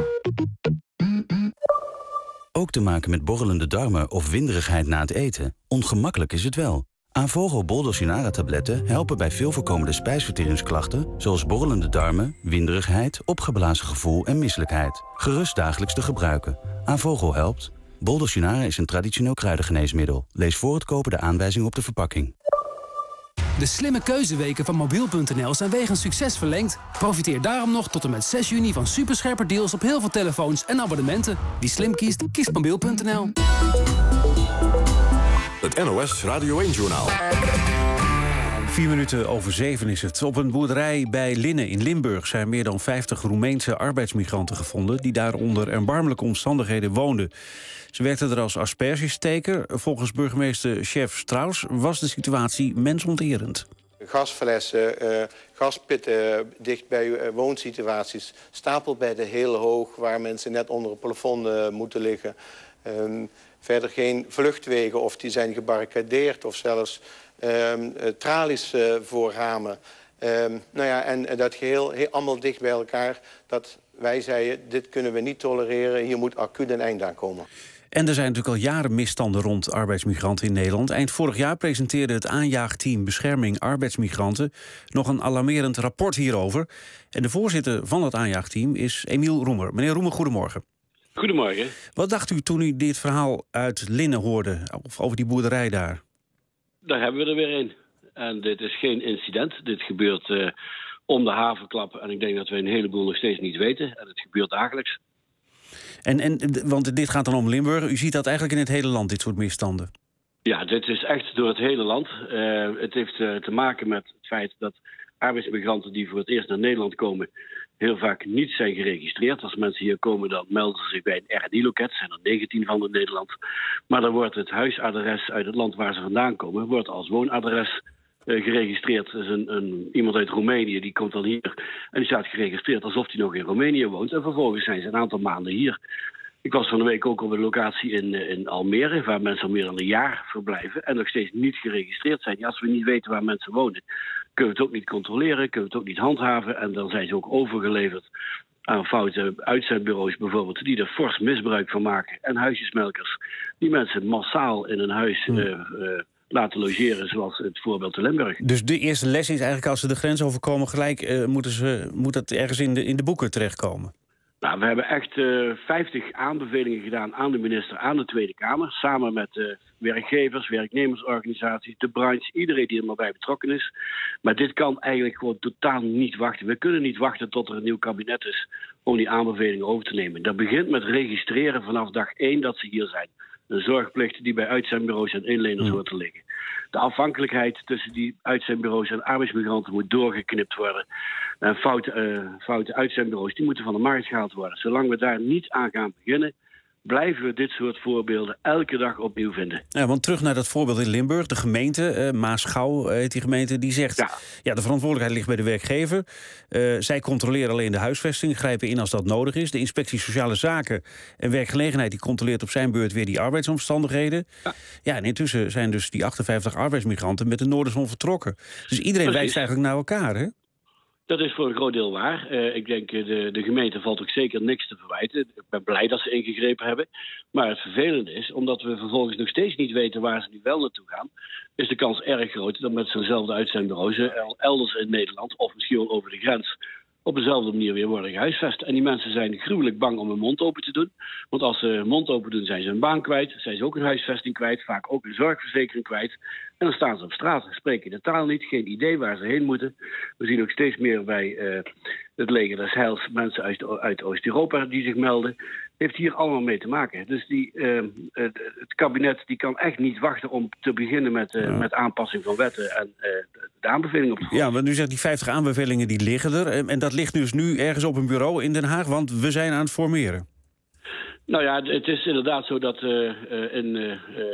Ook te maken met borrelende darmen of winderigheid na het eten? Ongemakkelijk is het wel. Avogel Bol-Dulcinara-tabletten helpen bij veel voorkomende spijsverteringsklachten, zoals borrelende darmen, winderigheid, opgeblazen gevoel en misselijkheid. Gerust dagelijks te gebruiken. Avogel helpt. Bol-Dulcinara is een traditioneel kruidengeneesmiddel. Lees voor het kopen de aanwijzing op de verpakking. De slimme keuzeweken van Mobiel.nl zijn wegens succes verlengd. Profiteer daarom nog tot en met 6 juni van superscherpe deals op heel veel telefoons en abonnementen. Wie slim kiest, kiest Mobiel.nl. Het NOS Radio 1-journaal. 7:04 is het. Op een boerderij bij Linnen in Limburg zijn meer dan 50 Roemeense arbeidsmigranten gevonden die daar onder erbarmelijke omstandigheden woonden. Ze werkten er als aspergesteker. Volgens burgemeester Chef Strauss was de situatie mensonterend. Gasflessen, gaspitten dicht bij woonsituaties, stapelbedden heel hoog waar mensen net onder het plafond moeten liggen. Verder geen vluchtwegen of die zijn gebarricadeerd of zelfs tralies voor ramen. En dat geheel allemaal dicht bij elkaar. Dat wij zeiden, dit kunnen we niet tolereren. Hier moet acuut een eind aan komen. En er zijn natuurlijk al jaren misstanden rond arbeidsmigranten in Nederland. Eind vorig jaar presenteerde het aanjaagteam Bescherming Arbeidsmigranten nog een alarmerend rapport hierover. En de voorzitter van dat aanjaagteam is Emiel Roemer. Meneer Roemer, goedemorgen. Goedemorgen. Wat dacht u toen u dit verhaal uit Linnen hoorde, of over die boerderij daar? Daar hebben we er weer een. En dit is geen incident. Dit gebeurt om de havenklap. En ik denk dat we een heleboel nog steeds niet weten. En het gebeurt dagelijks. Want dit gaat dan om Limburg. U ziet dat eigenlijk in het hele land, dit soort misstanden. Ja, dit is echt door het hele land. Het heeft te maken met het feit dat arbeidsmigranten die voor het eerst naar Nederland komen heel vaak niet zijn geregistreerd. Als mensen hier komen, dan melden ze zich bij een RNI-loket. Er zijn er 19 van in Nederland. Maar dan wordt het huisadres uit het land waar ze vandaan komen, wordt als woonadres geregistreerd. Dus iemand uit Roemenië, die komt dan hier en die staat geregistreerd alsof hij nog in Roemenië woont. En vervolgens zijn ze een aantal maanden hier. Ik was van de week ook op een locatie in Almere, waar mensen al meer dan een jaar verblijven en nog steeds niet geregistreerd zijn. Ja, als we niet weten waar mensen wonen, kunnen we het ook niet controleren, kunnen we het ook niet handhaven. En dan zijn ze ook overgeleverd aan foute uitzendbureaus bijvoorbeeld, die er fors misbruik van maken. En huisjesmelkers, die mensen massaal in een huis laten logeren, zoals het voorbeeld te Limburg. Dus de eerste les is eigenlijk, als ze de grens overkomen, gelijk moet dat ergens in de boeken terechtkomen? Nou, we hebben echt 50 aanbevelingen gedaan aan de minister, aan de Tweede Kamer. Samen met werkgevers, werknemersorganisaties, de branche, iedereen die er maar bij betrokken is. Maar dit kan eigenlijk gewoon totaal niet wachten. We kunnen niet wachten tot er een nieuw kabinet is om die aanbevelingen over te nemen. Dat begint met registreren vanaf dag 1 dat ze hier zijn. Een zorgplicht die bij uitzendbureaus en inleners hoort te liggen. De afhankelijkheid tussen die uitzendbureaus en arbeidsmigranten moet doorgeknipt worden. En foute uitzendbureaus die moeten van de markt gehaald worden. Zolang we daar niet aan gaan beginnen, blijven we dit soort voorbeelden elke dag opnieuw vinden. Ja, want terug naar dat voorbeeld in Limburg. De gemeente, Maasgouw heet die gemeente, die zegt ja, de verantwoordelijkheid ligt bij de werkgever. Zij controleren alleen de huisvesting, grijpen in als dat nodig is. De inspectie Sociale Zaken en Werkgelegenheid die controleert op zijn beurt weer die arbeidsomstandigheden. Ja, en intussen zijn dus die 58 arbeidsmigranten met de Noorderzon vertrokken. Dus iedereen wijst eigenlijk naar elkaar, hè? Dat is voor een groot deel waar. Ik denk, de gemeente valt ook zeker niks te verwijten. Ik ben blij dat ze ingegrepen hebben. Maar het vervelende is, omdat we vervolgens nog steeds niet weten waar ze nu wel naartoe gaan, is de kans erg groot dat met zo'nzelfde uitzendbureaus elders in Nederland, of misschien wel over de grens, op dezelfde manier weer worden gehuisvest. En die mensen zijn gruwelijk bang om hun mond open te doen. Want als ze hun mond open doen, zijn ze een baan kwijt. Zijn ze ook een huisvesting kwijt. Vaak ook een zorgverzekering kwijt. En dan staan ze op straat. Spreken de taal niet. Geen idee waar ze heen moeten. We zien ook steeds meer bij het leger des Heils mensen uit Oost-Europa die zich melden. Heeft hier allemaal mee te maken. Dus het kabinet die kan echt niet wachten om te beginnen met aanpassing van wetten en de aanbevelingen op te volgen. Ja, maar nu zegt die 50 aanbevelingen die liggen er. En dat ligt dus nu ergens op een bureau in Den Haag, want we zijn aan het formeren. Nou ja, het is inderdaad zo dat in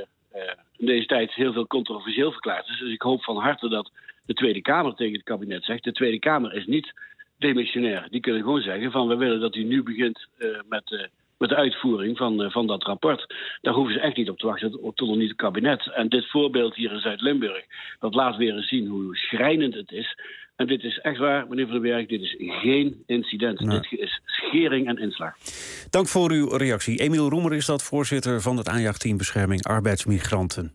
deze tijd heel veel controversieel verklaard is. Dus ik hoop van harte dat de Tweede Kamer tegen het kabinet zegt. De Tweede Kamer is niet demissionair. Die kunnen gewoon zeggen van we willen dat u nu begint met de uitvoering van dat rapport. Daar hoeven ze echt niet op te wachten tot een nieuw kabinet. En dit voorbeeld hier in Zuid-Limburg, dat laat weer eens zien hoe schrijnend het is. En dit is echt waar, meneer Van den Berg, dit is geen incident. Nee. Dit is schering en inslag. Dank voor uw reactie. Emiel Roemer is dat, voorzitter van het aanjaagteam Bescherming Arbeidsmigranten.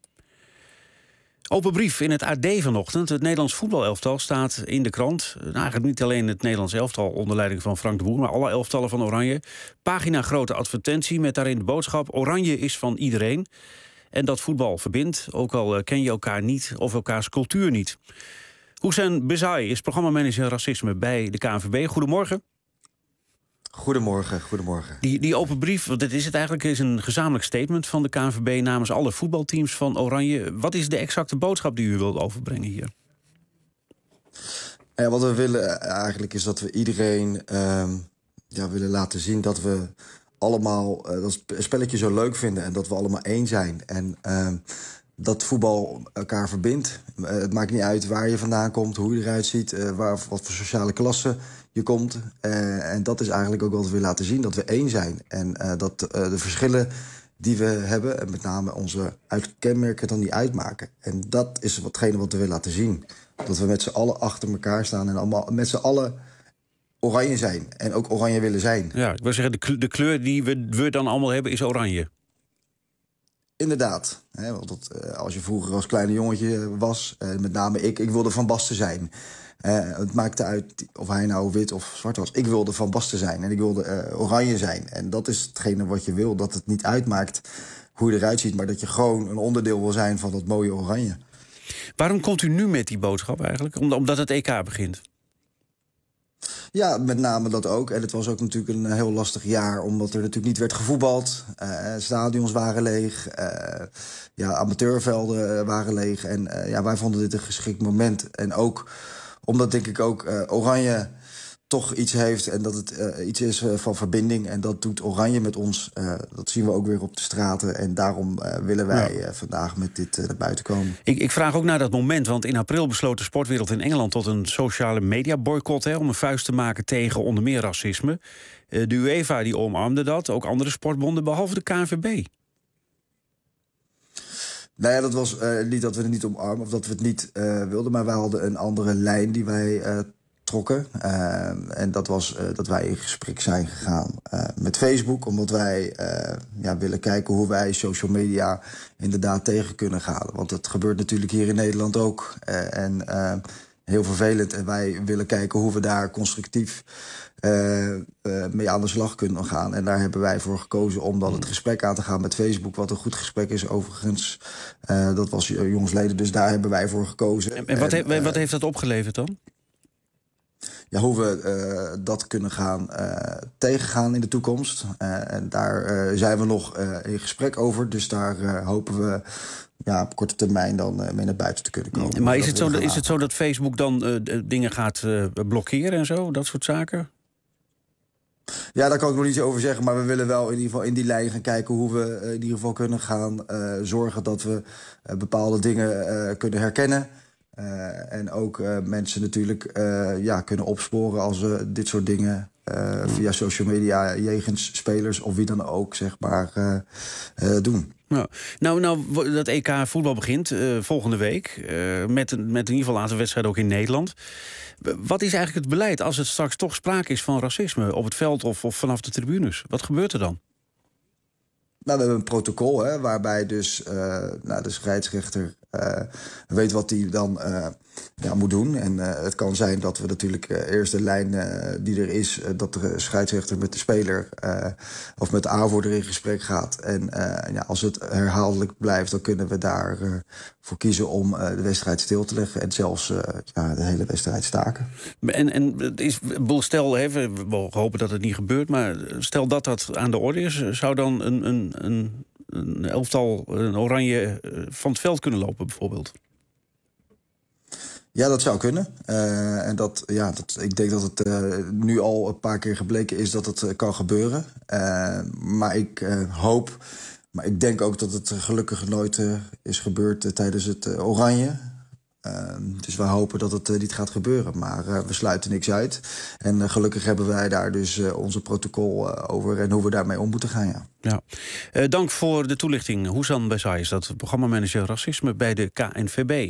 Open brief in het AD vanochtend. Het Nederlands voetbalelftal staat in de krant. Eigenlijk niet alleen het Nederlands elftal onder leiding van Frank de Boer, maar alle elftallen van Oranje. Pagina grote advertentie met daarin de boodschap: Oranje is van iedereen. En dat voetbal verbindt, ook al ken je elkaar niet of elkaars cultuur niet. Houssen Bezai is programmamanager racisme bij de KNVB. Goedemorgen. Goedemorgen. Die open brief, want dit is het eigenlijk, is een gezamenlijk statement van de KNVB namens alle voetbalteams van Oranje. Wat is de exacte boodschap die u wilt overbrengen hier? Ja, wat we willen eigenlijk is dat we iedereen willen laten zien dat we allemaal dat spelletje zo leuk vinden en dat we allemaal één zijn. En dat voetbal elkaar verbindt. Het maakt niet uit waar je vandaan komt, hoe je eruit ziet, wat voor sociale klasse je komt. En dat is eigenlijk ook wat we willen laten zien, dat we één zijn. En dat de verschillen die we hebben, en met name onze kenmerken, dan niet uitmaken. En dat is watgene wat we willen laten zien. Dat we met z'n allen achter elkaar staan en allemaal met z'n allen oranje zijn. En ook oranje willen zijn. Ja, ik wil zeggen, de kleur die we dan allemaal hebben is oranje. Inderdaad. Want als je vroeger als kleine jongetje was, met name ik wilde Van Basten zijn. Het maakte uit of hij nou wit of zwart was. Ik wilde Van Basten zijn en ik wilde oranje zijn. En dat is hetgene wat je wil, dat het niet uitmaakt hoe je eruit ziet, maar dat je gewoon een onderdeel wil zijn van dat mooie oranje. Waarom komt u nu met die boodschap eigenlijk? Omdat het EK begint? Ja, met name dat ook. En het was ook natuurlijk een heel lastig jaar, omdat er natuurlijk niet werd gevoetbald. Stadions waren leeg, amateurvelden waren leeg. En wij vonden dit een geschikt moment. En ook omdat, denk ik ook, oranje toch iets heeft en dat het iets is van verbinding. En dat doet oranje met ons. Dat zien we ook weer op de straten. En daarom willen wij vandaag met dit naar buiten komen. Ik vraag ook naar dat moment, want in april besloot de sportwereld in Engeland tot een sociale media boycott, om een vuist te maken tegen onder meer racisme. De UEFA die omarmde dat, ook andere sportbonden, behalve de KNVB. Nou ja, dat was niet dat we het niet omarmen of dat we het niet wilden, maar wij hadden een andere lijn die wij trokken. En dat was dat wij in gesprek zijn gegaan met Facebook, omdat wij willen kijken hoe wij social media inderdaad tegen kunnen gaan. Want het gebeurt natuurlijk hier in Nederland ook. Heel vervelend. En wij willen kijken hoe we daar constructief mee aan de slag kunnen gaan. En daar hebben wij voor gekozen om dan het gesprek aan te gaan met Facebook. Wat een goed gesprek is overigens. Dat was jongsleden, dus daar hebben wij voor gekozen. En wat heeft dat opgeleverd dan? Ja, hoe we dat kunnen gaan tegengaan in de toekomst. En daar zijn we nog in gesprek over. Dus daar hopen we op korte termijn dan mee naar buiten te kunnen komen. Maar is het zo dat Facebook dan dingen gaat blokkeren en zo? Dat soort zaken? Ja, daar kan ik nog niet over zeggen. Maar we willen wel in ieder geval in die lijn gaan kijken hoe we in ieder geval kunnen gaan zorgen dat we bepaalde dingen kunnen herkennen. En ook mensen natuurlijk kunnen opsporen als we dit soort dingen via social media jegens spelers of wie dan ook, zeg maar, doen. Ja. Nou, dat EK voetbal begint volgende week. Met in ieder geval een aantal wedstrijden ook in Nederland. Wat is eigenlijk het beleid als het straks toch sprake is van racisme op het veld of vanaf de tribunes? Wat gebeurt er dan? Nou, we hebben een protocol waarbij dus de scheidsrechter weet wat hij dan moet doen. En het kan zijn dat we natuurlijk eerst de lijn die er is, dat de scheidsrechter met de speler of met de aanvoerder in gesprek gaat. En als het herhaaldelijk blijft, dan kunnen we daarvoor kiezen om de wedstrijd stil te leggen en zelfs de hele wedstrijd staken. Stel, we mogen hopen dat het niet gebeurt, maar stel dat aan de orde is, zou dan een elftal, een oranje, van het veld kunnen lopen bijvoorbeeld? Ja, dat zou kunnen. Ik denk dat het nu al een paar keer gebleken is dat het kan gebeuren. Maar ik hoop, maar ik denk ook dat het gelukkig nooit is gebeurd tijdens het oranje. Dus we hopen dat het niet gaat gebeuren. Maar we sluiten niks uit. En gelukkig hebben wij daar dus onze protocol over en hoe we daarmee om moeten gaan. Ja. Dank voor de toelichting. Hoesan Bezai is dat programmamanager racisme bij de KNVB.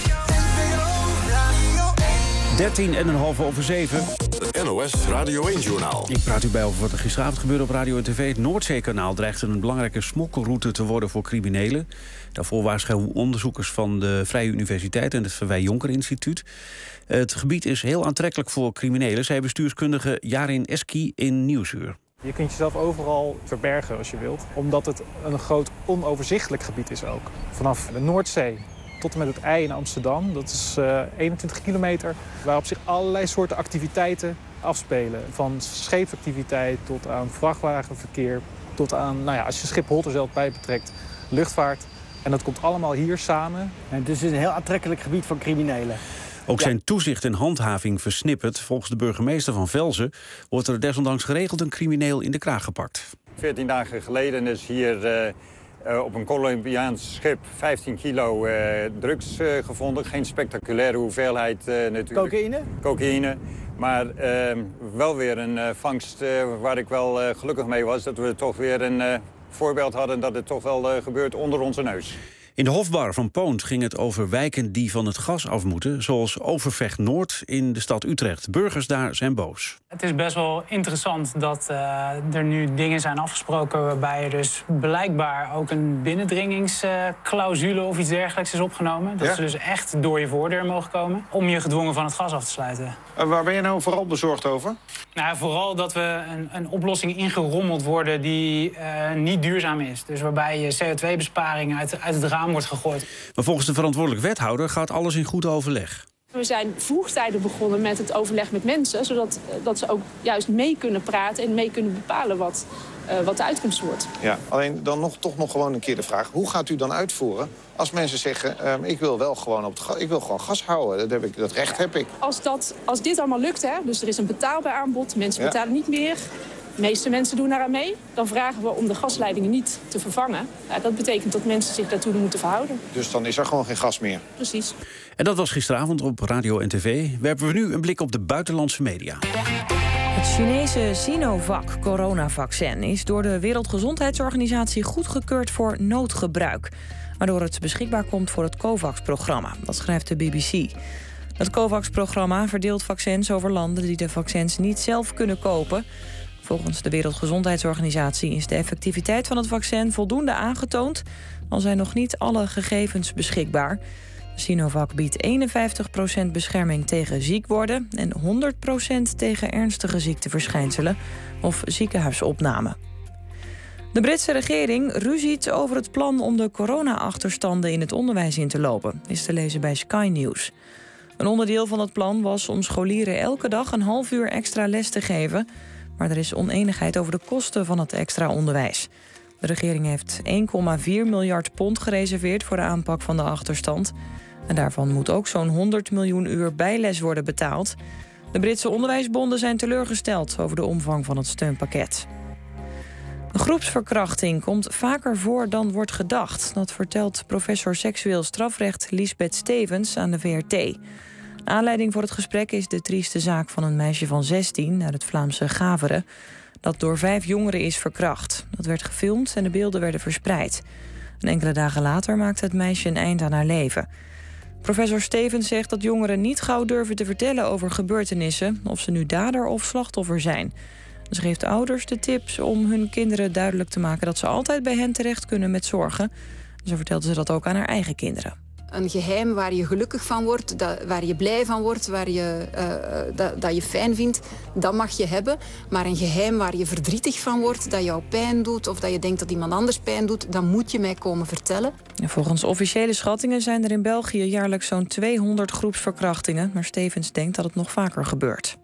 13:15 Het NOS Radio 1-journaal. Ik praat u bij over wat er gisteravond gebeurde op radio en tv. Het Noordzeekanaal dreigt een belangrijke smokkelroute te worden voor criminelen. Daarvoor waarschuwen onderzoekers van de Vrije Universiteit en het Verwij Jonker Instituut. Het gebied is heel aantrekkelijk voor criminelen, zei bestuurskundige Jarin Eski in Nieuwsuur. Je kunt jezelf overal verbergen als je wilt, omdat het een groot onoverzichtelijk gebied is ook. Vanaf de Noordzee tot en met het IJ in Amsterdam, dat is 21 kilometer, waarop zich allerlei soorten activiteiten afspelen. Van scheepsactiviteit tot aan vrachtwagenverkeer, tot aan, als je Schiphol er zelf bij betrekt, luchtvaart. En dat komt allemaal hier samen. En het is een heel aantrekkelijk gebied voor criminelen. Ook zijn toezicht en handhaving versnipperd. Volgens de burgemeester van Velzen wordt er desondanks geregeld een crimineel in de kraag gepakt. 14 dagen geleden is hier op een Colombiaans schip 15 kilo drugs gevonden. Geen spectaculaire hoeveelheid natuurlijk. Cocaïne. Maar wel weer een vangst waar ik wel gelukkig mee was. Dat we toch weer een voorbeeld hadden dat het toch wel gebeurt onder onze neus. In de Hofbar van Poont ging het over wijken die van het gas af moeten, zoals Overvecht Noord in de stad Utrecht. Burgers daar zijn boos. Het is best wel interessant dat er nu dingen zijn afgesproken waarbij er dus blijkbaar ook een binnendringingsclausule of iets dergelijks is opgenomen. Dat ze dus echt door je voordeur mogen komen om je gedwongen van het gas af te sluiten. Waar ben je nou vooral bezorgd over? Nou, vooral dat we een oplossing ingerommeld worden die niet duurzaam is. Dus waarbij je CO2-besparing uit het raam wordt gegooid. Maar volgens de verantwoordelijk wethouder gaat alles in goed overleg. We zijn vroegtijdig begonnen met het overleg met mensen, zodat ze ook juist mee kunnen praten en mee kunnen bepalen wat de uitkomst wordt. Ja, alleen dan toch nog gewoon een keer de vraag: hoe gaat u dan uitvoeren als mensen zeggen: ik wil wel gewoon ik wil gewoon gas houden, dat recht heb ik. Als dit allemaal lukt, hè, dus er is een betaalbaar aanbod, mensen betalen niet meer. De meeste mensen doen daaraan mee. Dan vragen we om de gasleidingen niet te vervangen. Dat betekent dat mensen zich daartoe moeten verhouden. Dus dan is er gewoon geen gas meer? Precies. En dat was gisteravond op radio en tv. Werpen we nu een blik op de buitenlandse media. Het Chinese Sinovac-coronavaccin is door de Wereldgezondheidsorganisatie goedgekeurd voor noodgebruik, waardoor het beschikbaar komt voor het COVAX-programma. Dat schrijft de BBC. Het COVAX-programma verdeelt vaccins over landen die de vaccins niet zelf kunnen kopen. Volgens de Wereldgezondheidsorganisatie is de effectiviteit van het vaccin voldoende aangetoond, al zijn nog niet alle gegevens beschikbaar. Sinovac biedt 51% bescherming tegen ziek worden en 100% tegen ernstige ziekteverschijnselen of ziekenhuisopname. De Britse regering ruziet over het plan om de corona-achterstanden in het onderwijs in te lopen, is te lezen bij Sky News. Een onderdeel van het plan was om scholieren elke dag een half uur extra les te geven, maar er is oneenigheid over de kosten van het extra onderwijs. De regering heeft 1,4 miljard pond gereserveerd voor de aanpak van de achterstand. En daarvan moet ook zo'n 100 miljoen uur bijles worden betaald. De Britse onderwijsbonden zijn teleurgesteld over de omvang van het steunpakket. Groepsverkrachting komt vaker voor dan wordt gedacht. Dat vertelt professor seksueel strafrecht Liesbeth Stevens aan de VRT. Aanleiding voor het gesprek is de trieste zaak van een meisje van 16 uit het Vlaamse Gaveren, dat door 5 jongeren is verkracht. Dat werd gefilmd en de beelden werden verspreid. En enkele dagen later maakte het meisje een eind aan haar leven. Professor Stevens zegt dat jongeren niet gauw durven te vertellen over gebeurtenissen, of ze nu dader of slachtoffer zijn. Ze geeft ouders de tips om hun kinderen duidelijk te maken dat ze altijd bij hen terecht kunnen met zorgen. Zo vertelde ze dat ook aan haar eigen kinderen. Een geheim waar je gelukkig van wordt, waar je blij van wordt, dat je fijn vindt, dat mag je hebben. Maar een geheim waar je verdrietig van wordt, dat jou pijn doet of dat je denkt dat iemand anders pijn doet, dan moet je mij komen vertellen. En volgens officiële schattingen zijn er in België jaarlijks zo'n 200 groepsverkrachtingen. Maar Stevens denkt dat het nog vaker gebeurt.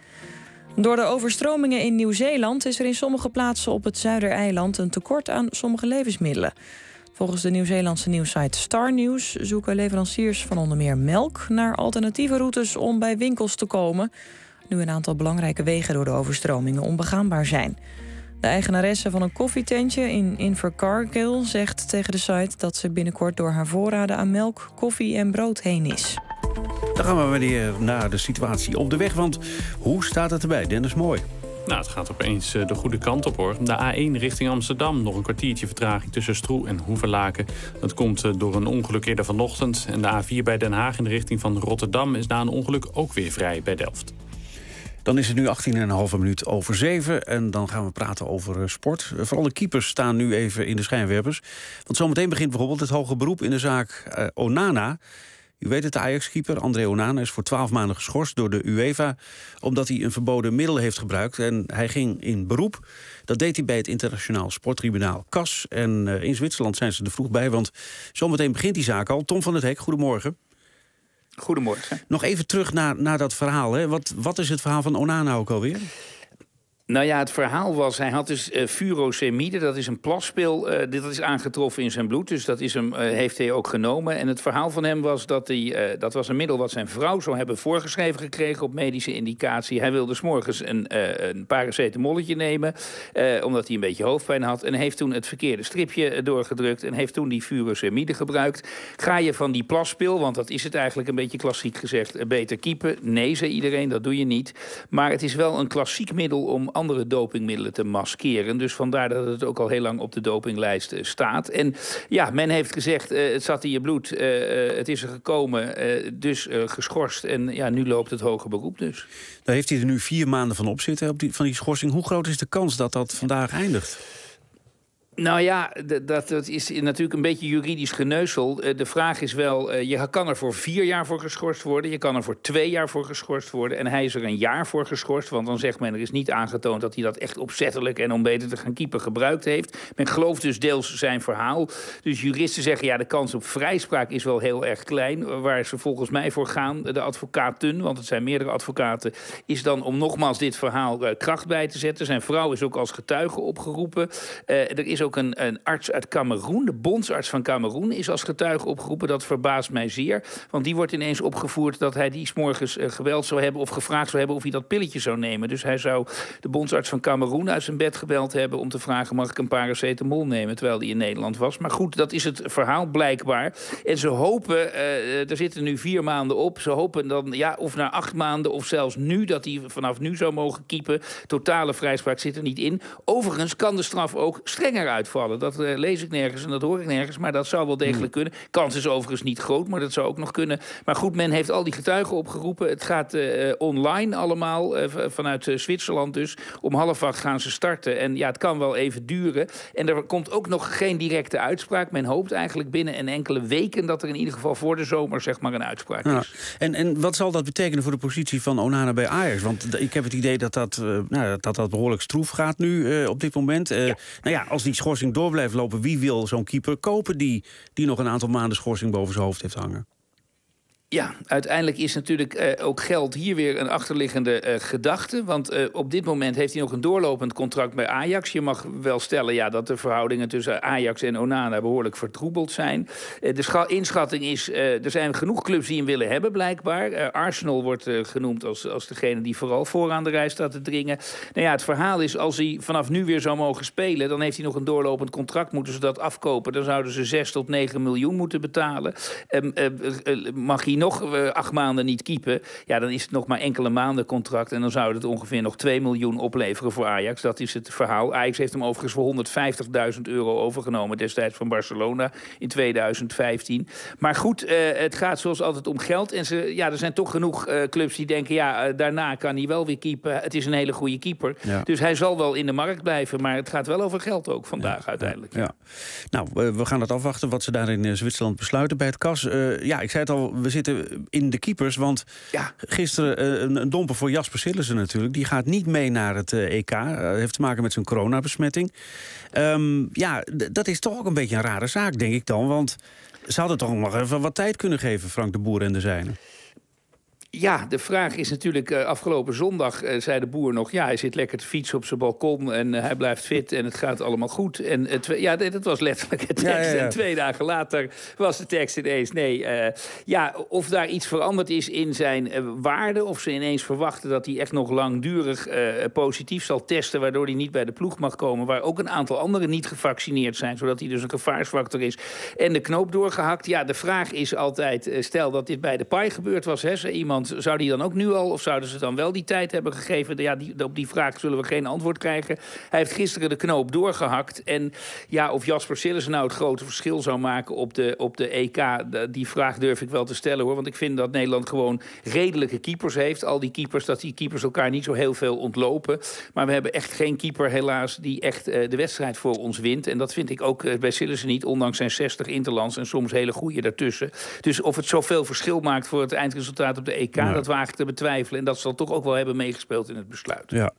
Door de overstromingen in Nieuw-Zeeland is er in sommige plaatsen op het Zuidereiland een tekort aan sommige levensmiddelen. Volgens de Nieuw-Zeelandse nieuwssite Star News zoeken leveranciers van onder meer melk naar alternatieve routes om bij winkels te komen, nu een aantal belangrijke wegen door de overstromingen onbegaanbaar zijn. De eigenaresse van een koffietentje in Invercargill zegt tegen de site dat ze binnenkort door haar voorraden aan melk, koffie en brood heen is. Dan gaan we weer naar de situatie op de weg, want hoe staat het erbij? Dennis Mooi. Nou, het gaat opeens de goede kant op, hoor. De A1 richting Amsterdam. Nog een kwartiertje vertraging tussen Stroe en Hoevelaken. Dat komt door een ongeluk eerder vanochtend. En de A4 bij Den Haag in de richting van Rotterdam is na een ongeluk ook weer vrij bij Delft. Dan is het nu 18,5 minuut over 7 en dan gaan we praten over sport. Vooral de keepers staan nu even in de schijnwerpers. Want zometeen begint bijvoorbeeld het hoge beroep in de zaak Onana. U weet het, de Ajax-keeper André Onana is voor 12 maanden geschorst door de UEFA, omdat hij een verboden middel heeft gebruikt. En hij ging in beroep. Dat deed hij bij het internationaal sporttribunaal CAS. En in Zwitserland zijn ze er vroeg bij, want zometeen begint die zaak al. Tom van het Hek, goedemorgen. Goedemorgen. Nog even terug naar dat verhaal. Hè. Wat is het verhaal van Onana ook alweer? Nou ja, het verhaal was, hij had dus furosemide, dat is een plaspil, dat is aangetroffen in zijn bloed, dus dat is heeft hij ook genomen. En het verhaal van hem was dat was een middel wat zijn vrouw zou hebben voorgeschreven gekregen op medische indicatie. Hij wilde 's morgens een paracetamolletje nemen, omdat hij een beetje hoofdpijn had, en heeft toen het verkeerde stripje doorgedrukt en heeft toen die furosemide gebruikt. Ga je van die plaspil, want dat is het eigenlijk een beetje klassiek gezegd, beter kiepen? Nee, zei iedereen, dat doe je niet. Maar het is wel een klassiek middel om andere dopingmiddelen te maskeren. Dus vandaar dat het ook al heel lang op de dopinglijst staat. En ja, men heeft gezegd, het zat in je bloed, het is er gekomen, dus geschorst. En ja, nu loopt het hoger beroep dus. Daar heeft hij er nu 4 maanden van op zitten, van die schorsing. Hoe groot is de kans dat dat vandaag eindigt? Nou ja, dat is natuurlijk een beetje juridisch geneuzel. De vraag is wel, je kan er voor 4 jaar voor geschorst worden. Je kan er voor 2 jaar voor geschorst worden. En hij is er 1 jaar voor geschorst. Want dan zegt men, er is niet aangetoond dat hij dat echt opzettelijk en om beter te gaan keeper gebruikt heeft. Men gelooft dus deels zijn verhaal. Dus juristen zeggen, ja, de kans op vrijspraak is wel heel erg klein. Waar ze volgens mij voor gaan, de advocaten, want het zijn meerdere advocaten, is dan om nogmaals dit verhaal kracht bij te zetten. Zijn vrouw is ook als getuige opgeroepen. Er is ook een arts uit Kameroen, de bondsarts van Kameroen, is als getuige opgeroepen. Dat verbaast mij zeer. Want die wordt ineens opgevoerd dat hij die 's morgens geweld zou hebben of gevraagd zou hebben of hij dat pilletje zou nemen. Dus hij zou de bondsarts van Kameroen uit zijn bed gebeld hebben om te vragen, mag ik een paracetamol nemen, terwijl hij in Nederland was. Maar goed, dat is het verhaal blijkbaar. En ze hopen, er zitten nu 4 maanden op, ze hopen dan, ja, of na 8 maanden of zelfs nu, dat hij vanaf nu zou mogen keepen. Totale vrijspraak zit er niet in. Overigens kan de straf ook strenger uitvallen. Dat lees ik nergens en dat hoor ik nergens, maar dat zou wel degelijk kunnen. Kans is overigens niet groot, maar dat zou ook nog kunnen. Maar goed, men heeft al die getuigen opgeroepen. Het gaat online allemaal, vanuit Zwitserland dus. Om 7:30 gaan ze starten. En ja, het kan wel even duren. En er komt ook nog geen directe uitspraak. Men hoopt eigenlijk binnen een enkele weken dat er in ieder geval voor de zomer zeg maar een uitspraak is. En wat zal dat betekenen voor de positie van Onana bij Ajax? Want ik heb het idee dat behoorlijk stroef gaat nu op dit moment. Nou ja, als die schorsing door blijft lopen, wie wil zo'n keeper kopen die nog een aantal maanden schorsing boven zijn hoofd heeft hangen? Ja, uiteindelijk is natuurlijk ook geld hier weer een achterliggende gedachte. Want op dit moment heeft hij nog een doorlopend contract bij Ajax. Je mag wel stellen dat de verhoudingen tussen Ajax en Onana behoorlijk vertroebeld zijn. De inschatting is, er zijn genoeg clubs die hem willen hebben blijkbaar. Arsenal wordt genoemd als degene die vooral vooraan de rij staat te dringen. Nou ja, het verhaal is, als hij vanaf nu weer zou mogen spelen, dan heeft hij nog een doorlopend contract. Moeten ze dat afkopen, dan zouden ze 6 tot 9 miljoen moeten betalen. Mag hij nog 8 maanden niet keepen, ja, dan is het nog maar enkele maanden contract en dan zou het ongeveer nog 2 miljoen opleveren voor Ajax. Dat is het verhaal. Ajax heeft hem overigens voor €150.000 overgenomen destijds van Barcelona in 2015. Maar goed, het gaat zoals altijd om geld. En er zijn toch genoeg clubs die denken, daarna kan hij wel weer keepen. Het is een hele goede keeper. Ja. Dus hij zal wel in de markt blijven, maar het gaat wel over geld ook vandaag uiteindelijk. Ja. Nou, we gaan het afwachten wat ze daar in Zwitserland besluiten bij het CAS. Ik zei het al, we zitten in de keepers, want gisteren een domper voor Jasper Sillissen natuurlijk. Die gaat niet mee naar het EK. Heeft te maken met zijn coronabesmetting. Dat is toch ook een beetje een rare zaak, denk ik dan. Want ze hadden toch nog even wat tijd kunnen geven, Frank de Boer en de zijnen. Ja, de vraag is natuurlijk, afgelopen zondag zei de Boer nog, hij zit lekker te fietsen op zijn balkon en hij blijft fit en het gaat allemaal goed. En dat was letterlijk de tekst. Ja. En 2 dagen later was de tekst ineens, of daar iets veranderd is in zijn waarde, of ze ineens verwachten dat hij echt nog langdurig positief zal testen, waardoor hij niet bij de ploeg mag komen, waar ook een aantal anderen niet gevaccineerd zijn, zodat hij dus een gevaarsfactor is. En de knoop doorgehakt. Ja, de vraag is altijd, stel dat dit bij de paai gebeurd was, zei iemand, zou die dan ook nu al, of zouden ze dan wel die tijd hebben gegeven? Op die vraag zullen we geen antwoord krijgen. Hij heeft gisteren de knoop doorgehakt. En of Jasper Sillissen nou het grote verschil zou maken op de EK, die vraag durf ik wel te stellen, hoor. Want ik vind dat Nederland gewoon redelijke keepers heeft. Al die keepers elkaar niet zo heel veel ontlopen. Maar we hebben echt geen keeper, helaas, die echt de wedstrijd voor ons wint. En dat vind ik ook bij Sillissen niet, ondanks zijn 60 interlands en soms hele goede daartussen. Dus of het zoveel verschil maakt voor het eindresultaat op de EK, dat waag ik te betwijfelen. En dat zal toch ook wel hebben meegespeeld in het besluit. Ja.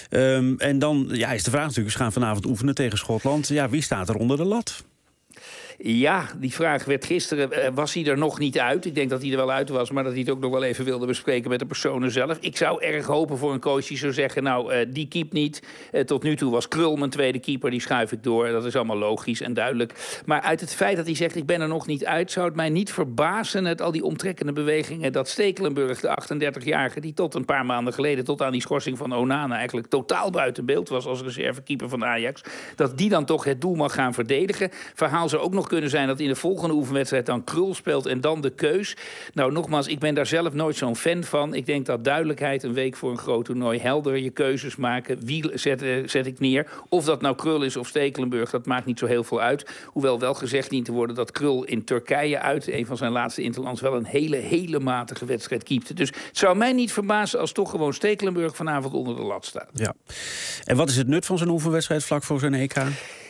En dan is de vraag natuurlijk, ze gaan vanavond oefenen tegen Schotland. Ja, wie staat er onder de lat? Ja, die vraag werd gisteren, was hij er nog niet uit? Ik denk dat hij er wel uit was, maar dat hij het ook nog wel even wilde bespreken met de personen zelf. Ik zou erg hopen voor een coach die zou zeggen, nou, die keept niet. Tot nu toe was Krul mijn tweede keeper, die schuif ik door. Dat is allemaal logisch en duidelijk. Maar uit het feit dat hij zegt, ik ben er nog niet uit, zou het mij niet verbazen, uit al die omtrekkende bewegingen, dat Stekelenburg, de 38-jarige, die tot een paar maanden geleden, tot aan die schorsing van Onana, eigenlijk totaal buiten beeld was als reservekeeper van Ajax, dat die dan toch het doel mag gaan verdedigen. Verhaal zou ook nog kunnen zijn dat in de volgende oefenwedstrijd dan Krul speelt en dan de keus. Nou, nogmaals, ik ben daar zelf nooit zo'n fan van. Ik denk dat duidelijkheid een week voor een groot toernooi, helder je keuzes maken. Wie zet ik neer? Of dat nou Krul is of Stekelenburg, dat maakt niet zo heel veel uit. Hoewel wel gezegd dient te worden dat Krul in Turkije uit, een van zijn laatste interlands, wel een hele matige wedstrijd keepte. Dus het zou mij niet verbazen als toch gewoon Stekelenburg vanavond onder de lat staat. Ja. En wat is het nut van zo'n oefenwedstrijd vlak voor zijn EK?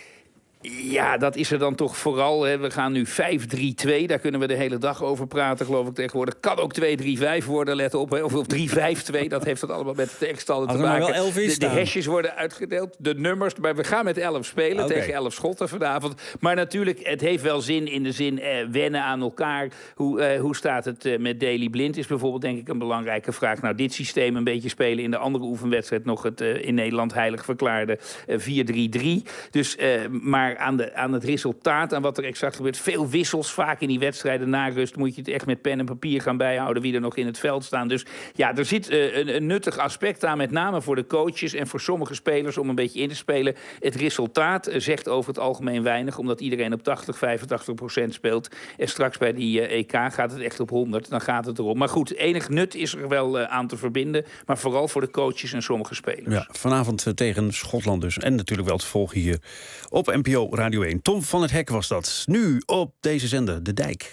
Ja, dat is er dan toch vooral. Hè. We gaan nu 5-3-2. Daar kunnen we de hele dag over praten, geloof ik tegenwoordig. Kan ook 2-3-5 worden, let op. Hè. Of 3-5-2, dat heeft het allemaal met de tegenstander te maken. De hesjes worden uitgedeeld, de nummers. Maar we gaan met 11 spelen tegen 11 schotten vanavond. Maar natuurlijk, het heeft wel zin in de zin wennen aan elkaar. Hoe staat het met Daley Blind is bijvoorbeeld denk ik een belangrijke vraag. Nou, dit systeem een beetje spelen in de andere oefenwedstrijd nog het in Nederland heilig verklaarde 4-3-3. Dus, maar aan het resultaat, aan wat er exact gebeurt. Veel wissels, vaak in die wedstrijden na rust moet je het echt met pen en papier gaan bijhouden wie er nog in het veld staan. Dus ja, er zit een nuttig aspect aan, met name voor de coaches en voor sommige spelers om een beetje in te spelen. Het resultaat zegt over het algemeen weinig, omdat iedereen op 80-85% speelt. En straks bij die EK gaat het echt op 100, dan gaat het erom. Maar goed, enig nut is er wel aan te verbinden, maar vooral voor de coaches en sommige spelers. Ja, vanavond tegen Schotland dus. En natuurlijk wel te volgen hier op NPO Radio 1. Tom van het Hek was dat. Nu op deze zender, De Dijk.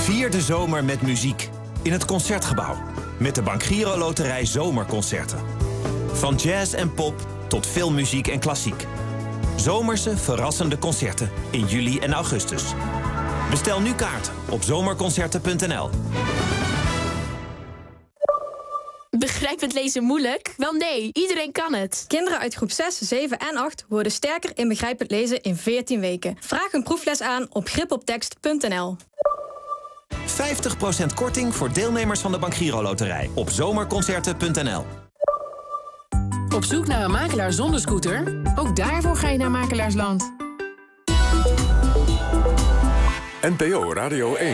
Vier de zomer met muziek in het Concertgebouw. Met de Bankgiro Loterij Zomerconcerten. Van jazz en pop tot filmmuziek en klassiek. Zomerse, verrassende concerten in juli en augustus. Bestel nu kaarten op zomerconcerten.nl. Begrijpend lezen moeilijk? Wel nee, iedereen kan het. Kinderen uit groep 6, 7 en 8 worden sterker in begrijpend lezen in 14 weken. Vraag een proefles aan op gripoptekst.nl. 50% korting voor deelnemers van de Bankgiro Loterij op zomerconcerten.nl. Op zoek naar een makelaar zonder scooter? Ook daarvoor ga je naar Makelaarsland. NPO Radio 1.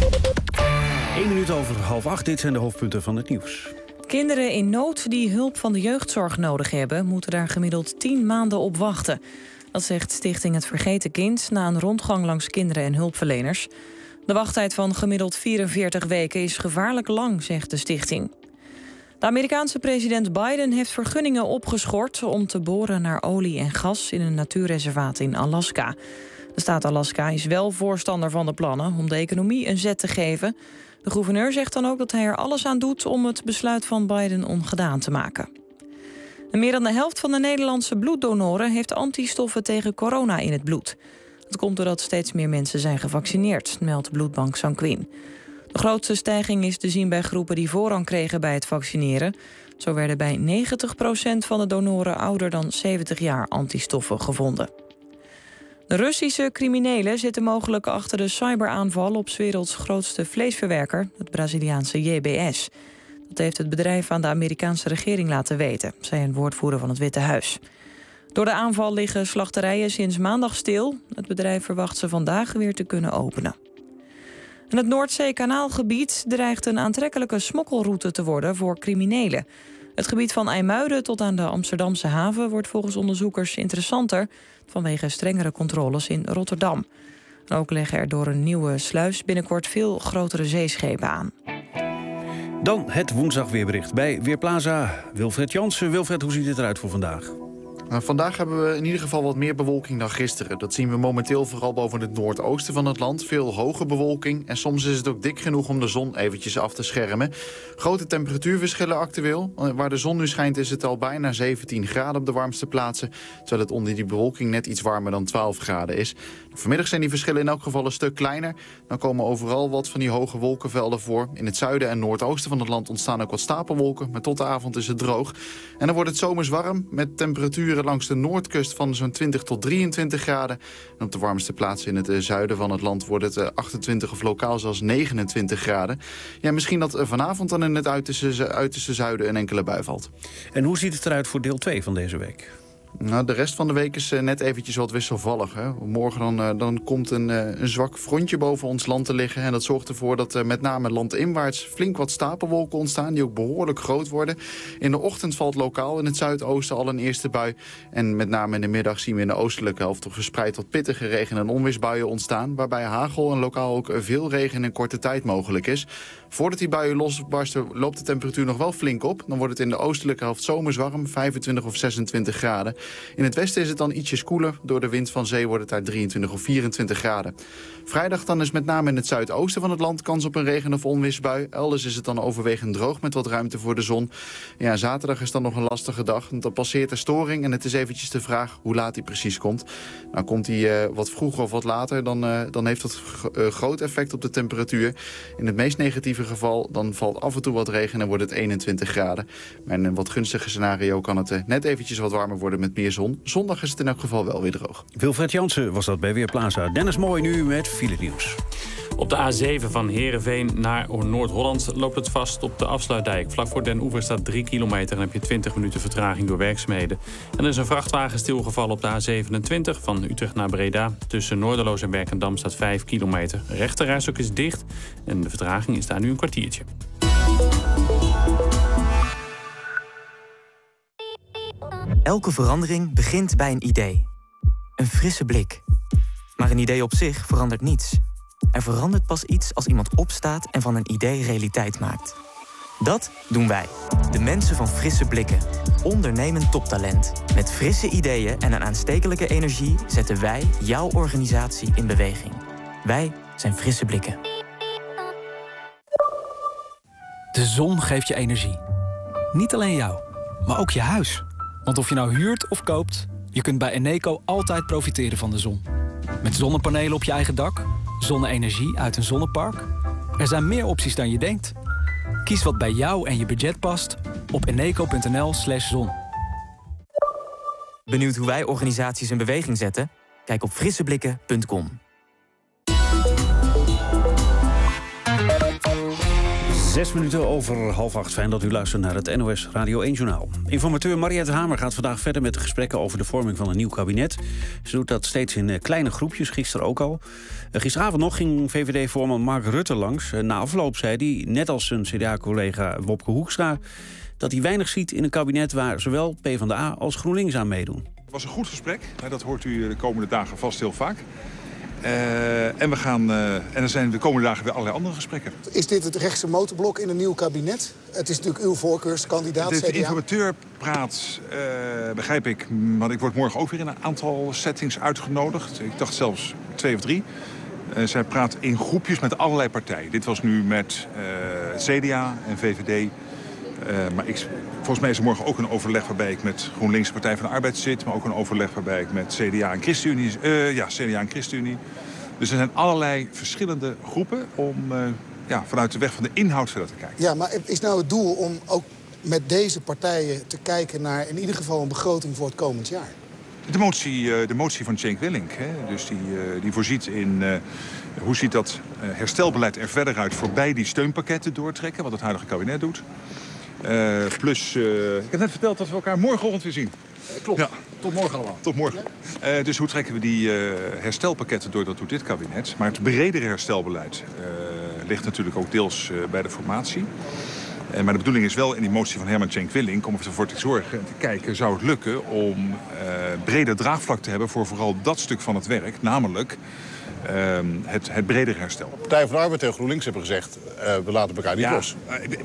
1 minuut over 7:30, dit zijn de hoofdpunten van het nieuws. Kinderen in nood die hulp van de jeugdzorg nodig hebben, moeten daar gemiddeld 10 maanden op wachten. Dat zegt Stichting Het Vergeten Kind na een rondgang langs kinderen en hulpverleners. De wachttijd van gemiddeld 44 weken is gevaarlijk lang, zegt de stichting. De Amerikaanse president Biden heeft vergunningen opgeschort om te boren naar olie en gas in een natuurreservaat in Alaska. De staat Alaska is wel voorstander van de plannen om de economie een zet te geven. De gouverneur zegt dan ook dat hij er alles aan doet om het besluit van Biden ongedaan te maken. En meer dan de helft van de Nederlandse bloeddonoren heeft antistoffen tegen corona in het bloed. Dat komt doordat steeds meer mensen zijn gevaccineerd, meldt bloedbank Sanquin. De grootste stijging is te zien bij groepen die voorrang kregen bij het vaccineren. Zo werden bij 90% van de donoren ouder dan 70 jaar antistoffen gevonden. De Russische criminelen zitten mogelijk achter de cyberaanval op 's werelds grootste vleesverwerker, het Braziliaanse JBS. Dat heeft het bedrijf aan de Amerikaanse regering laten weten, zei een woordvoerder van het Witte Huis. Door de aanval liggen slachterijen sinds maandag stil. Het bedrijf verwacht ze vandaag weer te kunnen openen. En het Noordzeekanaalgebied dreigt een aantrekkelijke smokkelroute te worden voor criminelen. Het gebied van IJmuiden tot aan de Amsterdamse haven wordt volgens onderzoekers interessanter vanwege strengere controles in Rotterdam. Ook leggen er door een nieuwe sluis binnenkort veel grotere zeeschepen aan. Dan het woensdagweerbericht bij Weerplaza. Wilfred Jansen. Wilfred, hoe ziet het eruit voor vandaag? Vandaag hebben we in ieder geval wat meer bewolking dan gisteren. Dat zien we momenteel vooral boven het noordoosten van het land. Veel hoge bewolking en soms is het ook dik genoeg om de zon eventjes af te schermen. Grote temperatuurverschillen actueel. Waar de zon nu schijnt is het al bijna 17 graden op de warmste plaatsen. Terwijl het onder die bewolking net iets warmer dan 12 graden is. Vanmiddag zijn die verschillen in elk geval een stuk kleiner. Dan komen overal wat van die hoge wolkenvelden voor. In het zuiden en noordoosten van het land ontstaan ook wat stapelwolken. Maar tot de avond is het droog. En dan wordt het zomers warm met temperaturen langs de noordkust van zo'n 20 tot 23 graden. En op de warmste plaatsen in het zuiden van het land wordt het 28 of lokaal zelfs 29 graden. Ja, misschien dat vanavond dan in het uiterste zuiden een enkele bui valt. En hoe ziet het eruit voor deel 2 van deze week? Nou, de rest van de week is net eventjes wat wisselvallig. Hè. Morgen dan komt een zwak frontje boven ons land te liggen. En dat zorgt ervoor dat met name landinwaarts flink wat stapelwolken ontstaan. Die ook behoorlijk groot worden. In de ochtend valt lokaal in het zuidoosten al een eerste bui. En met name in de middag zien we in de oostelijke helft toch verspreid wat pittige regen- en onweersbuien ontstaan. Waarbij hagel en lokaal ook veel regen in een korte tijd mogelijk is. Voordat die buien losbarsten loopt de temperatuur nog wel flink op. Dan wordt het in de oostelijke helft zomers warm, 25 of 26 graden. In het westen is het dan ietsjes koeler. Door de wind van zee wordt het daar 23 of 24 graden. Vrijdag dan is met name in het zuidoosten van het land kans op een regen- of onweersbui. Elders is het dan overwegend droog met wat ruimte voor de zon. Ja, zaterdag is dan nog een lastige dag. Dan passeert de storing en het is eventjes de vraag hoe laat die precies komt. Nou, komt die wat vroeger of wat later, dan heeft dat groot effect op de temperatuur. In het meest negatieve geval dan valt af en toe wat regen en wordt het 21 graden. Maar in een wat gunstiger scenario kan het net eventjes wat warmer worden met meer zon. Zondag is het in elk geval wel weer droog. Wilfred Jansen was dat bij Weerplaza. Dennis Mooi nu met file nieuws. Op de A7 van Heerenveen naar Noord-Holland loopt het vast op de afsluitdijk. Vlak voor Den Oever staat 3 kilometer en heb je 20 minuten vertraging door werkzaamheden. En er is een vrachtwagen stilgevallen op de A27 van Utrecht naar Breda. Tussen Noorderloos en Werkendam staat 5 kilometer. De rechterrijstrook is dicht en de vertraging is daar nu een kwartiertje. Elke verandering begint bij een idee. Een frisse blik. Maar een idee op zich verandert niets. Er verandert pas iets als iemand opstaat en van een idee realiteit maakt. Dat doen wij, de mensen van Frisse Blikken. Ondernemend toptalent. Met frisse ideeën en een aanstekelijke energie zetten wij jouw organisatie in beweging. Wij zijn Frisse Blikken. De zon geeft je energie. Niet alleen jou, maar ook je huis. Want of je nou huurt of koopt, je kunt bij Eneco altijd profiteren van de zon. Met zonnepanelen op je eigen dak, zonne-energie uit een zonnepark. Er zijn meer opties dan je denkt. Kies wat bij jou en je budget past op eneco.nl/zon. Benieuwd hoe wij organisaties in beweging zetten? Kijk op frisseblikken.com. 6 minuten over 7:30. Fijn dat u luistert naar het NOS Radio 1-journaal. Informateur Mariette Hamer gaat vandaag verder met de gesprekken over de vorming van een nieuw kabinet. Ze doet dat steeds in kleine groepjes, gisteren ook al. Gisteravond nog ging VVD-voorman Mark Rutte langs. Na afloop zei hij, net als zijn CDA-collega Wopke Hoekstra, dat hij weinig ziet in een kabinet waar zowel PvdA als GroenLinks aan meedoen. Het was een goed gesprek, dat hoort u de komende dagen vast heel vaak. En er zijn de komende dagen weer allerlei andere gesprekken. Is dit het rechtse motorblok in een nieuw kabinet? Het is natuurlijk uw voorkeurskandidaat, CDA. De informateur praat, begrijp ik, want ik word morgen ook weer in een aantal settings uitgenodigd. Ik dacht zelfs 2 of 3. Zij praat in groepjes met allerlei partijen. Dit was nu met CDA en VVD. Maar volgens mij is er morgen ook een overleg waarbij ik met GroenLinks Partij van de Arbeid zit. Maar ook een overleg waarbij ik met CDA en ChristenUnie. CDA en ChristenUnie. Dus er zijn allerlei verschillende groepen om vanuit de weg van de inhoud verder te kijken. Ja, maar is nou het doel om ook met deze partijen te kijken naar in ieder geval een begroting voor het komend jaar? De motie van Cenk Willink, dus die voorziet in hoe ziet dat herstelbeleid er verder uit voorbij die steunpakketten doortrekken, wat het huidige kabinet doet. Ik heb net verteld dat we elkaar morgenochtend weer zien. Klopt. Ja. Tot morgen allemaal. Tot morgen. Dus hoe trekken we die herstelpakketten door? Dat doet dit kabinet. Maar het bredere herstelbeleid ligt natuurlijk ook deels bij de formatie. Maar de bedoeling is wel in die motie van Herman Cenk Willink om ervoor te zorgen en te kijken, zou het lukken om breder draagvlak te hebben voor vooral dat stuk van het werk, namelijk het bredere herstel. Partij van de Arbeid en GroenLinks hebben gezegd, we laten elkaar niet los.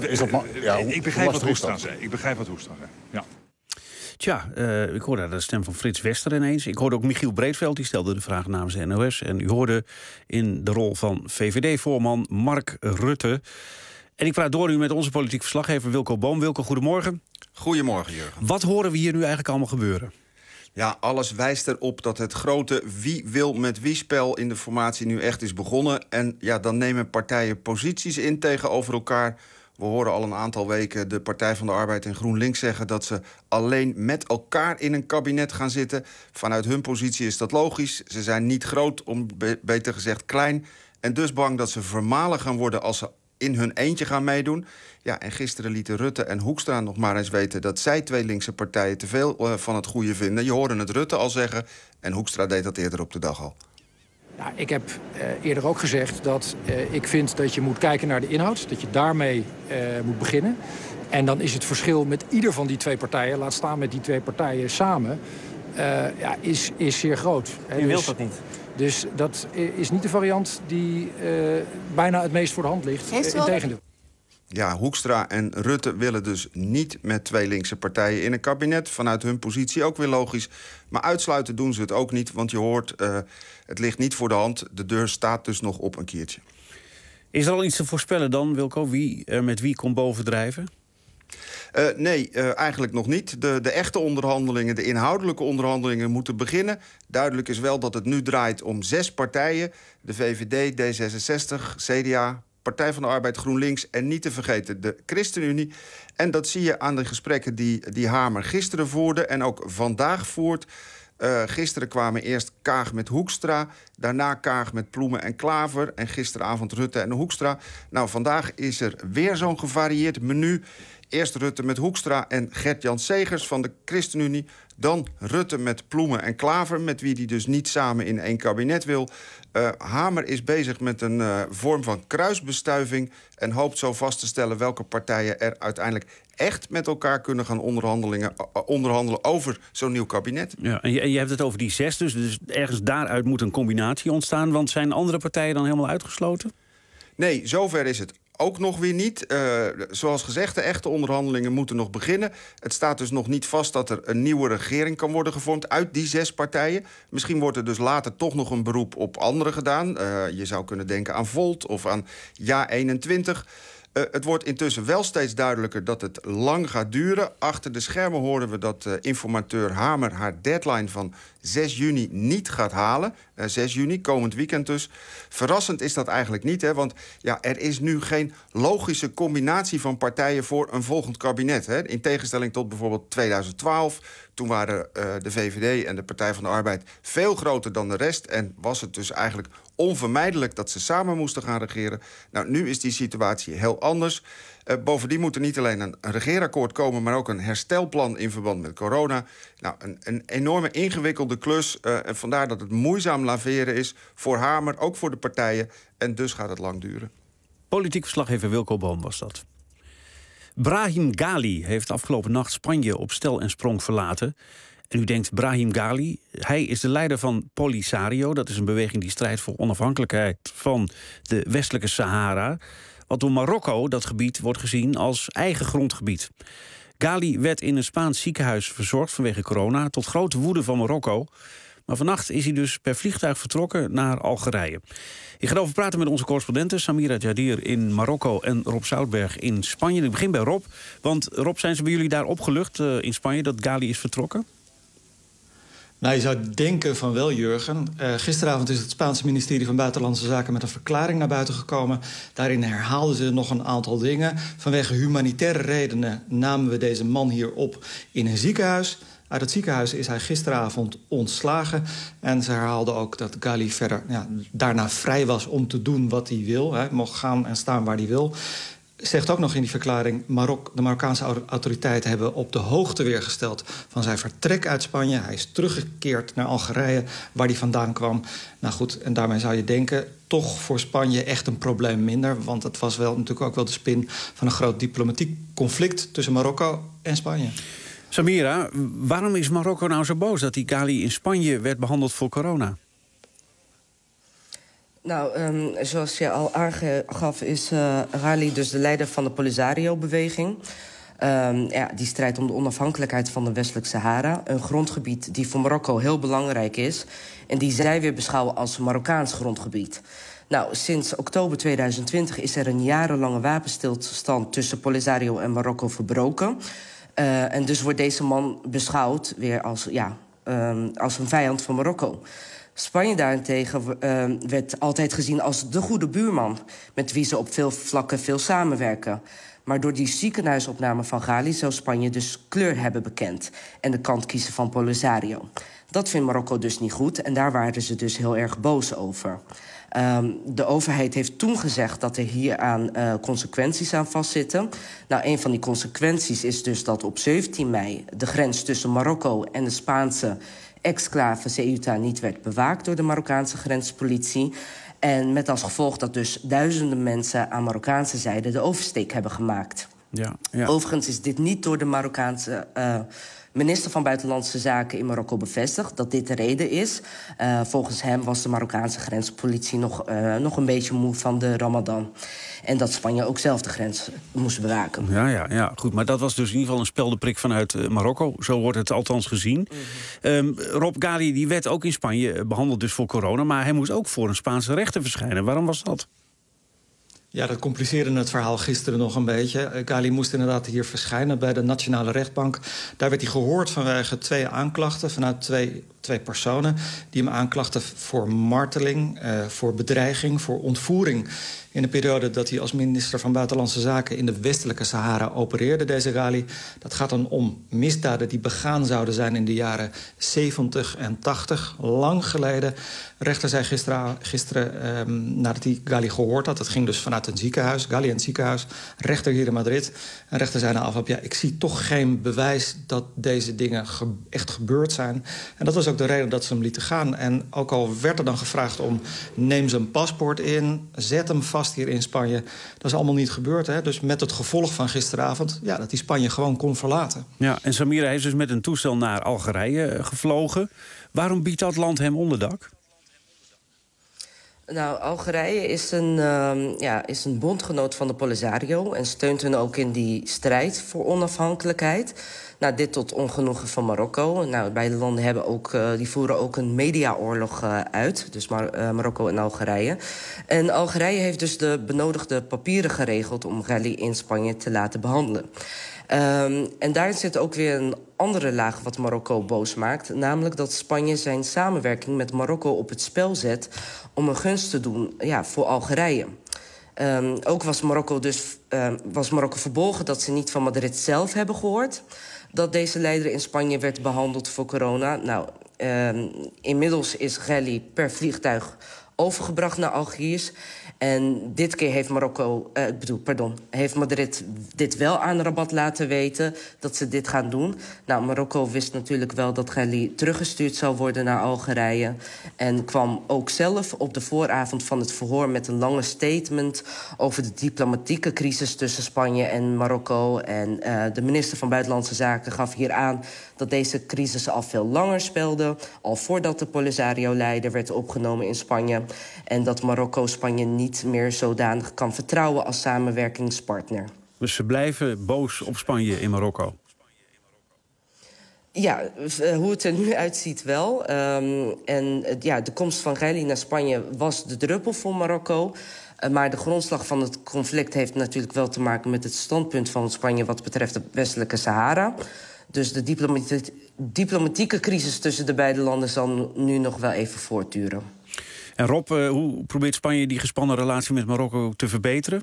Ik begrijp wat Hoekstra zei. Ja. Tja, ik hoorde de stem van Frits Wester ineens. Ik hoorde ook Michiel Breedveld, die stelde de vraag namens de NOS. En u hoorde in de rol van VVD-voorman Mark Rutte. En ik praat door nu met onze politiek verslaggever Wilco Boom. Wilco, goedemorgen. Goedemorgen, Jurgen. Wat horen we hier nu eigenlijk allemaal gebeuren? Ja, alles wijst erop dat het grote wie wil met wie spel in de formatie nu echt is begonnen. En ja, dan nemen partijen posities in tegenover elkaar. We horen al een aantal weken de Partij van de Arbeid en GroenLinks zeggen dat ze alleen met elkaar in een kabinet gaan zitten. Vanuit hun positie is dat logisch. Ze zijn niet groot, beter gezegd klein. En dus bang dat ze vermalen gaan worden als ze in hun eentje gaan meedoen. Ja, en gisteren lieten Rutte en Hoekstra nog maar eens weten dat zij 2 linkse partijen te veel van het goede vinden. Je hoorde het Rutte al zeggen en Hoekstra deed dat eerder op de dag al. Nou, ik heb eerder ook gezegd dat ik vind dat je moet kijken naar de inhoud. Dat je daarmee moet beginnen. En dan is het verschil met ieder van die 2 partijen, laat staan met die 2 partijen samen, is zeer groot. U wilt dat niet? Dus dat is niet de variant die bijna het meest voor de hand ligt. Integendeel. Ja, Hoekstra en Rutte willen dus niet met 2 linkse partijen in een kabinet. Vanuit hun positie ook weer logisch. Maar uitsluiten doen ze het ook niet, want je hoort, het ligt niet voor de hand. De deur staat dus nog op een keertje. Is er al iets te voorspellen dan, Wilco? Wie er met wie komt bovendrijven? Nee, eigenlijk nog niet. De echte onderhandelingen, de inhoudelijke onderhandelingen moeten beginnen. Duidelijk is wel dat het nu draait om 6 partijen. De VVD, D66, CDA, Partij van de Arbeid, GroenLinks en niet te vergeten de ChristenUnie. En dat zie je aan de gesprekken die Hamer gisteren voerde en ook vandaag voert. Gisteren kwamen eerst Kaag met Hoekstra, daarna Kaag met Ploemen en Klaver en gisteravond Rutte en Hoekstra. Nou, vandaag is er weer zo'n gevarieerd menu. Eerst Rutte met Hoekstra en Gert-Jan Segers van de ChristenUnie. Dan Rutte met Ploemen en Klaver, met wie hij dus niet samen in 1 kabinet wil. Hamer is bezig met een vorm van kruisbestuiving en hoopt zo vast te stellen welke partijen er uiteindelijk echt met elkaar kunnen gaan onderhandelen over zo'n nieuw kabinet. Ja, en je hebt het over die 6, dus ergens daaruit moet een combinatie ontstaan. Want zijn andere partijen dan helemaal uitgesloten? Nee, zover is het ook nog weer niet. Zoals gezegd, de echte onderhandelingen moeten nog beginnen. Het staat dus nog niet vast dat er een nieuwe regering kan worden gevormd uit die 6 partijen. Misschien wordt er dus later toch nog een beroep op anderen gedaan. Je zou kunnen denken aan Volt of aan Ja21. Het wordt intussen wel steeds duidelijker dat het lang gaat duren. Achter de schermen horen we dat informateur Hamer haar deadline van 6 juni niet gaat halen. 6 juni, komend weekend dus. Verrassend is dat eigenlijk niet, hè, want er is nu geen logische combinatie van partijen voor een volgend kabinet. Hè. In tegenstelling tot bijvoorbeeld 2012... Toen waren de VVD en de Partij van de Arbeid veel groter dan de rest. En was het dus eigenlijk onvermijdelijk dat ze samen moesten gaan regeren. Nou, nu is die situatie heel anders. Bovendien moet er niet alleen een regeerakkoord komen, maar ook een herstelplan in verband met corona. Nou, een enorme ingewikkelde klus. En vandaar dat het moeizaam laveren is voor Hamer, ook voor de partijen. En dus gaat het lang duren. Politiek verslaggever Wilco Boom was dat. Brahim Ghali heeft afgelopen nacht Spanje op stel en sprong verlaten. En u denkt, Brahim Ghali, hij is de leider van Polisario. Dat is een beweging die strijdt voor onafhankelijkheid van de westelijke Sahara. Wat door Marokko, dat gebied, wordt gezien als eigen grondgebied. Ghali werd in een Spaans ziekenhuis verzorgd vanwege corona, tot grote woede van Marokko. Maar vannacht is hij dus per vliegtuig vertrokken naar Algerije. Ik ga erover praten met onze correspondenten Samira Jadir in Marokko en Rob Zoutberg in Spanje. Ik begin bij Rob, want Rob, zijn ze bij jullie daar opgelucht in Spanje dat Ghali is vertrokken? Nou, je zou denken van wel, Jurgen. Gisteravond is het Spaanse ministerie van Buitenlandse Zaken met een verklaring naar buiten gekomen. Daarin herhaalden ze nog een aantal dingen. Vanwege humanitaire redenen namen we deze man hier op in een ziekenhuis. Uit het ziekenhuis is hij gisteravond ontslagen. En ze herhaalden ook dat Ghali verder daarna vrij was om te doen wat hij wil. Hij mocht gaan en staan waar hij wil. Zegt ook nog in die verklaring, de Marokkaanse autoriteiten hebben op de hoogte weer gesteld van zijn vertrek uit Spanje. Hij is teruggekeerd naar Algerije, waar hij vandaan kwam. Nou goed, en daarmee zou je denken, toch voor Spanje echt een probleem minder. Want het was wel natuurlijk ook wel de spin van een groot diplomatiek conflict tussen Marokko en Spanje. Samira, waarom is Marokko nou zo boos dat die Ghali in Spanje werd behandeld voor corona? Nou, zoals je al aangaf is Ghali dus de leider van de Polisario-beweging. Die strijdt om de onafhankelijkheid van de westelijke Sahara. Een grondgebied die voor Marokko heel belangrijk is. En die zij weer beschouwen als Marokkaans grondgebied. Nou, sinds oktober 2020 is er een jarenlange wapenstilstand tussen Polisario en Marokko verbroken. En dus wordt deze man beschouwd weer als een vijand van Marokko. Spanje daarentegen werd altijd gezien als de goede buurman, met wie ze op veel vlakken veel samenwerken. Maar door die ziekenhuisopname van Ghali zou Spanje dus kleur hebben bekend en de kant kiezen van Polisario. Dat vindt Marokko dus niet goed en daar waren ze dus heel erg boos over. De overheid heeft toen gezegd dat er hieraan consequenties aan vastzitten. Nou, een van die consequenties is dus dat op 17 mei de grens tussen Marokko en de Spaanse exclave Ceuta niet werd bewaakt door de Marokkaanse grenspolitie. En met als gevolg dat dus duizenden mensen aan Marokkaanse zijde de oversteek hebben gemaakt. Ja. Overigens is dit niet door de Marokkaanse minister van Buitenlandse Zaken in Marokko bevestigd dat dit de reden is. Volgens hem was de Marokkaanse grenspolitie nog een beetje moe van de Ramadan. En dat Spanje ook zelf de grens moest bewaken. Ja, goed. Maar dat was dus in ieder geval een speldeprik vanuit Marokko. Zo wordt het althans gezien. Rob Ghali die werd ook in Spanje behandeld dus voor corona. Maar hij moest ook voor een Spaanse rechter verschijnen. Waarom was dat? Ja, dat compliceerde het verhaal gisteren nog een beetje. Ghali moest inderdaad hier verschijnen bij de Nationale Rechtbank. Daar werd hij gehoord vanwege 2 aanklachten vanuit twee personen die hem aanklachten voor marteling, voor bedreiging, voor ontvoering. In de periode dat hij als minister van Buitenlandse Zaken in de westelijke Sahara opereerde, deze Ghali. Dat gaat dan om misdaden die begaan zouden zijn in de jaren 70 en 80, lang geleden. De rechter zei gisteren, nadat hij Ghali gehoord had, dat ging dus vanuit een ziekenhuis, Ghali in het ziekenhuis, rechter hier in Madrid. En rechter zei na afloop, ik zie toch geen bewijs dat deze dingen echt gebeurd zijn. En dat was ook de reden dat ze hem lieten gaan. En ook al werd er dan gevraagd om, neem zijn paspoort in, zet hem vast hier in Spanje. Dat is allemaal niet gebeurd. Hè? Dus met het gevolg van gisteravond, dat hij Spanje gewoon kon verlaten. Ja, en Samira is dus met een toestel naar Algerije gevlogen. Waarom biedt dat land hem onderdak? Nou, Algerije is een bondgenoot van de Polisario en steunt hen ook in die strijd voor onafhankelijkheid. Nou, dit tot ongenoegen van Marokko. Nou, beide landen die voeren ook een mediaoorlog uit. Dus Marokko en Algerije. En Algerije heeft dus de benodigde papieren geregeld om Ghali in Spanje te laten behandelen. En daarin zit ook weer een andere laag wat Marokko boos maakt. Namelijk dat Spanje zijn samenwerking met Marokko op het spel zet om een gunst te doen voor Algerije. Ook was Marokko verbolgen dat ze niet van Madrid zelf hebben gehoord dat deze leider in Spanje werd behandeld voor corona. Nou, inmiddels is Ghali per vliegtuig overgebracht naar Algiers. En dit keer heeft Madrid dit wel aan Rabat laten weten dat ze dit gaan doen. Nou, Marokko wist natuurlijk wel dat Ghali teruggestuurd zou worden naar Algerije. En kwam ook zelf op de vooravond van het verhoor met een lange statement over de diplomatieke crisis tussen Spanje en Marokko. En de minister van Buitenlandse Zaken gaf hier aan dat deze crisis al veel langer speelde, al voordat de Polisario-leider werd opgenomen in Spanje. En dat Marokko Spanje niet meer zodanig kan vertrouwen als samenwerkingspartner. Dus ze blijven boos op Spanje in Marokko? Ja, hoe het er nu uitziet wel. De komst van Ghali naar Spanje was de druppel voor Marokko. Maar de grondslag van het conflict heeft natuurlijk wel te maken met het standpunt van Spanje wat betreft de westelijke Sahara. Dus de diplomatieke crisis tussen de beide landen zal nu nog wel even voortduren. En Rob, hoe probeert Spanje die gespannen relatie met Marokko te verbeteren?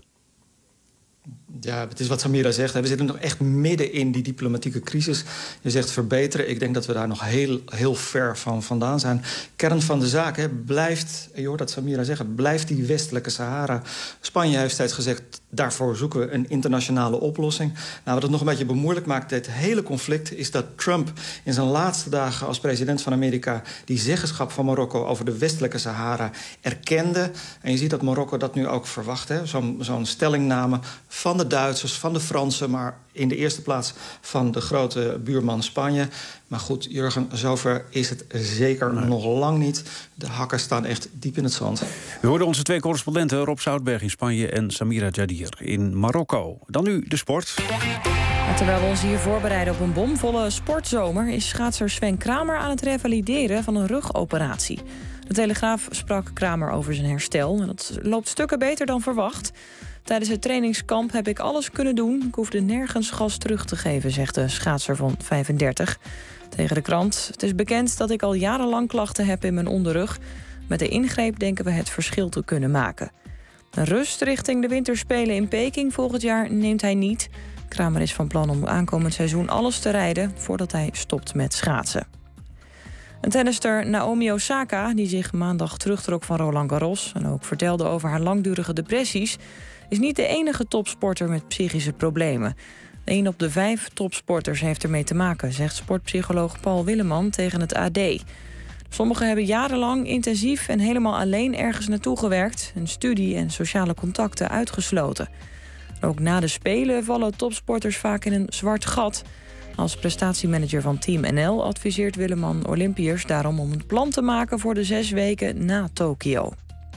Ja, het is wat Samira zegt. We zitten nog echt midden in die diplomatieke crisis. Je zegt verbeteren. Ik denk dat we daar nog heel ver van vandaan zijn. Kern van de zaak blijft, je hoort dat Samira zeggen, blijft die westelijke Sahara. Spanje heeft steeds gezegd, daarvoor zoeken we een internationale oplossing. Nou, wat het nog een beetje bemoeilijk maakt, dit hele conflict, is dat Trump in zijn laatste dagen als president van Amerika die zeggenschap van Marokko over de westelijke Sahara erkende. En je ziet dat Marokko dat nu ook verwacht. Zo'n stellingname van de Duitsers, van de Fransen, maar in de eerste plaats van de grote buurman Spanje. Maar goed, Jurgen, zover is het zeker nog lang niet. De hakken staan echt diep in het zand. We hoorden onze twee correspondenten, Rob Zoutberg in Spanje en Samira Jadir in Marokko. Dan nu de sport. Terwijl we ons hier voorbereiden op een bomvolle sportzomer, is schaatser Sven Kramer aan het revalideren van een rugoperatie. De Telegraaf sprak Kramer over zijn herstel en dat loopt stukken beter dan verwacht. Tijdens het trainingskamp heb ik alles kunnen doen. Ik hoefde nergens gas terug te geven, zegt de schaatser van 35. Tegen de krant: het is bekend dat ik al jarenlang klachten heb in mijn onderrug. Met de ingreep denken we het verschil te kunnen maken. Een rust richting de winterspelen in Peking volgend jaar neemt hij niet. Kramer is van plan om aankomend seizoen alles te rijden voordat hij stopt met schaatsen. Een tennister Naomi Osaka, die zich maandag terugtrok van Roland Garros en ook vertelde over haar langdurige depressies, is niet de enige topsporter met psychische problemen. 1 op de 5 topsporters heeft ermee te maken, zegt sportpsycholoog Paul Willeman tegen het AD. Sommigen hebben jarenlang intensief en helemaal alleen ergens naartoe gewerkt en studie en sociale contacten uitgesloten. Ook na de Spelen vallen topsporters vaak in een zwart gat. Als prestatiemanager van Team NL adviseert Willeman Olympiërs daarom om een plan te maken voor de 6 weken na Tokio.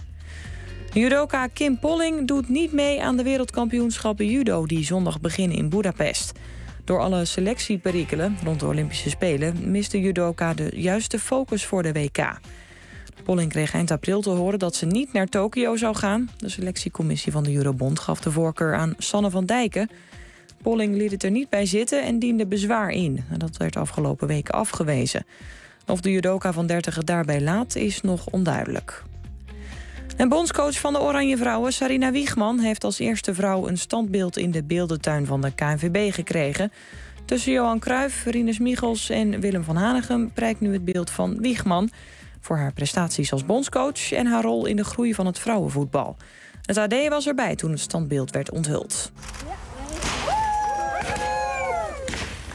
Judoka Kim Polling doet niet mee aan de wereldkampioenschappen judo die zondag beginnen in Budapest. Door alle selectieperikelen rond de Olympische Spelen mist de judoka de juiste focus voor de WK. Polling kreeg eind april te horen dat ze niet naar Tokio zou gaan. De selectiecommissie van de Judobond gaf de voorkeur aan Sanne van Dijken. Polling liet het er niet bij zitten en diende bezwaar in. Dat werd afgelopen weken afgewezen. Of de judoka van 30 het daarbij laat, is nog onduidelijk. En bondscoach van de Oranje Vrouwen, Sarina Wiegman, heeft als eerste vrouw een standbeeld in de beeldentuin van de KNVB gekregen. Tussen Johan Cruijff, Rinus Michels en Willem van Hanegem prijkt nu het beeld van Wiegman voor haar prestaties als bondscoach en haar rol in de groei van het vrouwenvoetbal. Het AD was erbij toen het standbeeld werd onthuld.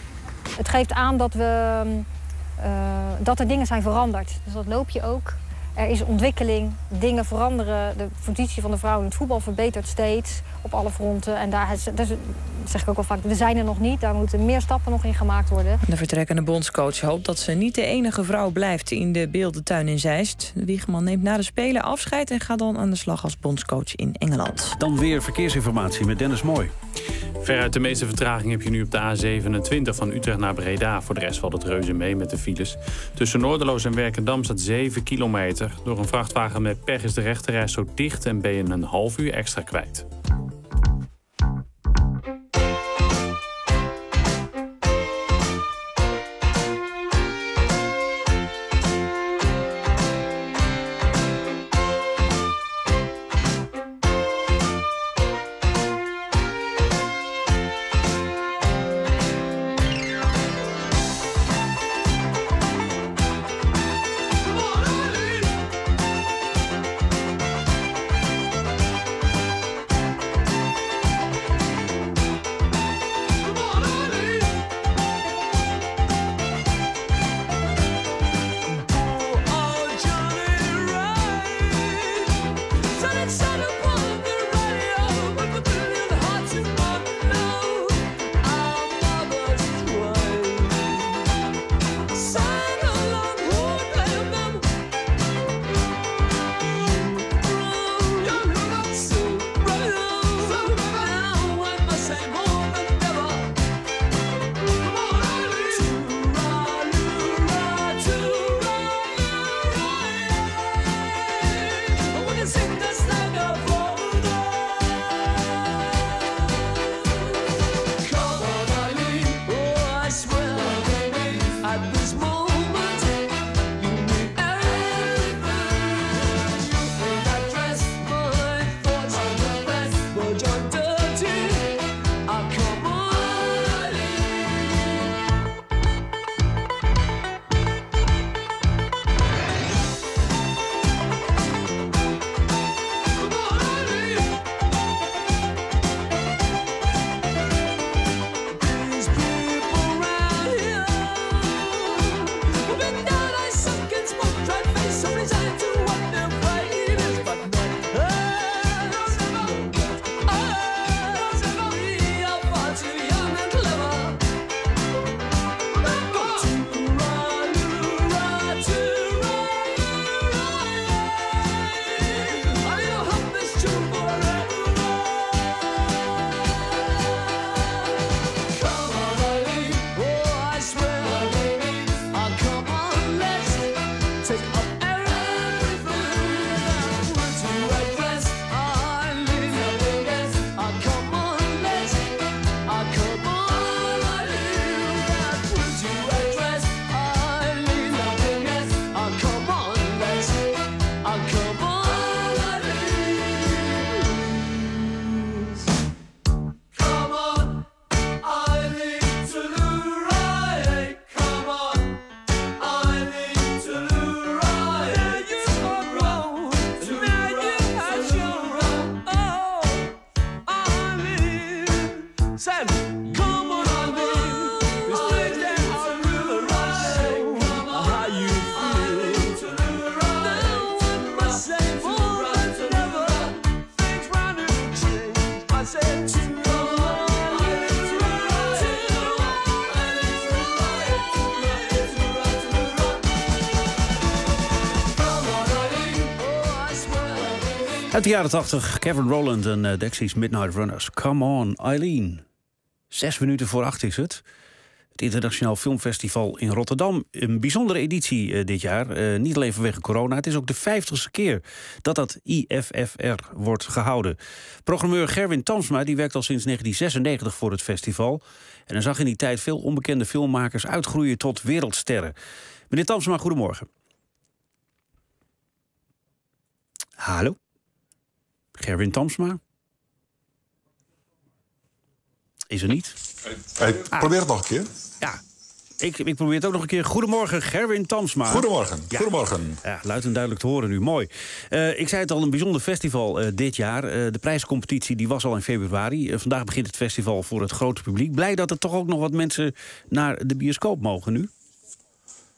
Het geeft aan dat er dingen zijn veranderd. Dus dat loop je ook. Er is ontwikkeling, dingen veranderen. De positie van de vrouw in het voetbal verbetert steeds op alle fronten. En daar zeg ik ook wel vaak, we zijn er nog niet. Daar moeten meer stappen nog in gemaakt worden. De vertrekkende bondscoach hoopt dat ze niet de enige vrouw blijft in de Beeldentuin in Zeist. De Wiegeman neemt na de Spelen afscheid en gaat dan aan de slag als bondscoach in Engeland. Dan weer verkeersinformatie met Dennis Mooi. Veruit de meeste vertraging heb je nu op de A27 van Utrecht naar Breda. Voor de rest valt het reuze mee met de files. Tussen Noorderloos en Werkendam staat 7 kilometer. Door een vrachtwagen met pech is de rechterreis zo dicht en ben je een half uur extra kwijt. Uit de jaren 80, Kevin Rowland en Dexys Midnight Runners. Come on, Eileen. 6 minuten voor 8 is het. Het Internationaal Filmfestival in Rotterdam. Een bijzondere editie dit jaar. Niet alleen vanwege corona. Het is ook de 50ste keer dat IFFR wordt gehouden. Programmeur Gerwin Tamsma die werkt al sinds 1996 voor het festival. En hij zag in die tijd veel onbekende filmmakers uitgroeien tot wereldsterren. Meneer Tamsma, goedemorgen. Hallo? Gerwin Tamsma? Is er niet? Probeer het nog een keer. Ja, ik probeer het ook nog een keer. Goedemorgen, Gerwin Tamsma. Goedemorgen. Ja. Goedemorgen. Ja, luid en duidelijk te horen nu. Mooi. Ik zei het al, een bijzonder festival dit jaar. De prijscompetitie die was al in februari. Vandaag begint het festival voor het grote publiek. Blij dat er toch ook nog wat mensen naar de bioscoop mogen nu?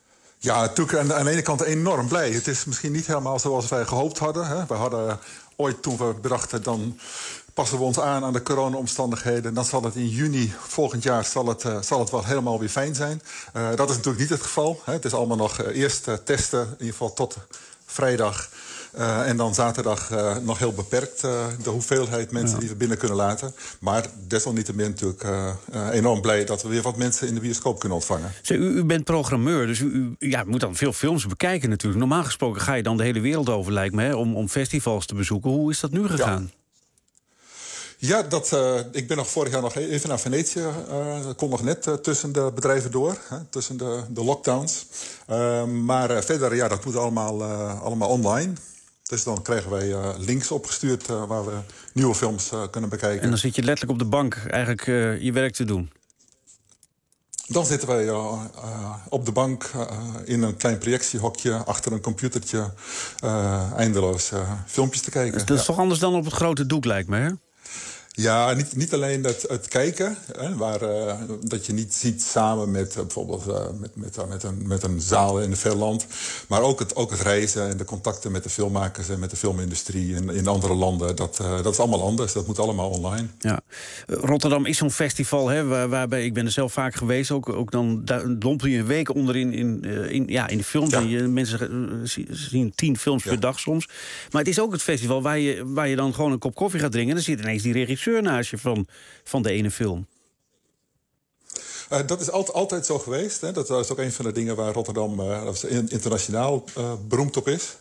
Ja, natuurlijk aan de ene kant enorm blij. Het is misschien niet helemaal zoals wij gehoopt hadden. Hè. We hadden ooit, toen we bedachten, dan passen we ons aan de corona-omstandigheden. Dan zal het in juni volgend jaar zal het wel helemaal weer fijn zijn. Dat is natuurlijk niet het geval. Hè. Het is allemaal nog eerst testen, in ieder geval tot vrijdag. En dan zaterdag nog heel beperkt de hoeveelheid mensen die we binnen kunnen laten. Maar desalniettemin natuurlijk enorm blij dat we weer wat mensen in de bioscoop kunnen ontvangen. U bent programmeur, dus u moet dan veel films bekijken natuurlijk. Normaal gesproken ga je dan de hele wereld over, lijkt me, hè, om festivals te bezoeken. Hoe is dat nu gegaan? Ja, ik ben vorig jaar nog even naar Venetië. Dat kon nog net tussen de bedrijven door, tussen de lockdowns. Maar verder, dat moet allemaal online. Dus dan krijgen wij links opgestuurd waar we nieuwe films kunnen bekijken. En dan zit je letterlijk op de bank eigenlijk je werk te doen? Dan zitten wij op de bank in een klein projectiehokje achter een computertje eindeloos filmpjes te kijken. Dat is toch anders dan op het grote doek, lijkt me, hè? Ja, niet alleen het kijken, hè, dat je niet ziet samen met bijvoorbeeld met een zaal in een ver land. Maar ook het reizen en de contacten met de filmmakers en met de filmindustrie in andere landen. Dat is allemaal anders, dat moet allemaal online. Ja. Rotterdam is zo'n festival, hè, waarbij ik ben er zelf vaak geweest. Ook dan dompel je een week onderin in de films. Ja. En mensen zien 10 films per dag soms. Maar het is ook het festival waar je dan gewoon een kop koffie gaat drinken. En dan zit ineens die regisseur naast je van de ene film. Dat is altijd zo geweest. Hè. Dat is ook een van de dingen waar Rotterdam internationaal beroemd op is.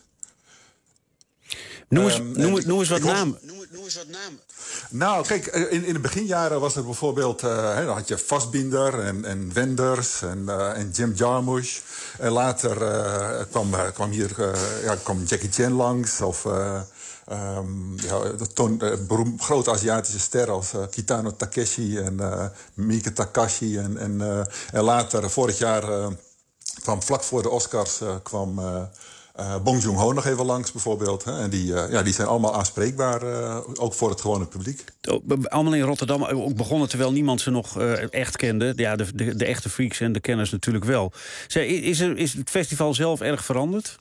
Noem eens wat namen. Nou, kijk, in de beginjaren was er bijvoorbeeld... dan had je Fassbinder en Wenders en Jim Jarmusch. En later kwam Jackie Chan langs of... grote Aziatische sterren als Kitano Takeshi en Miike Takashi. En later, vorig jaar, kwam vlak voor de Oscars... kwam Bong Joon-ho nog even langs bijvoorbeeld. Hè? En die zijn allemaal aanspreekbaar, ook voor het gewone publiek. Allemaal in Rotterdam ook begonnen terwijl niemand ze nog echt kende. Ja, de echte freaks en de kenners natuurlijk wel. Is het festival zelf erg veranderd?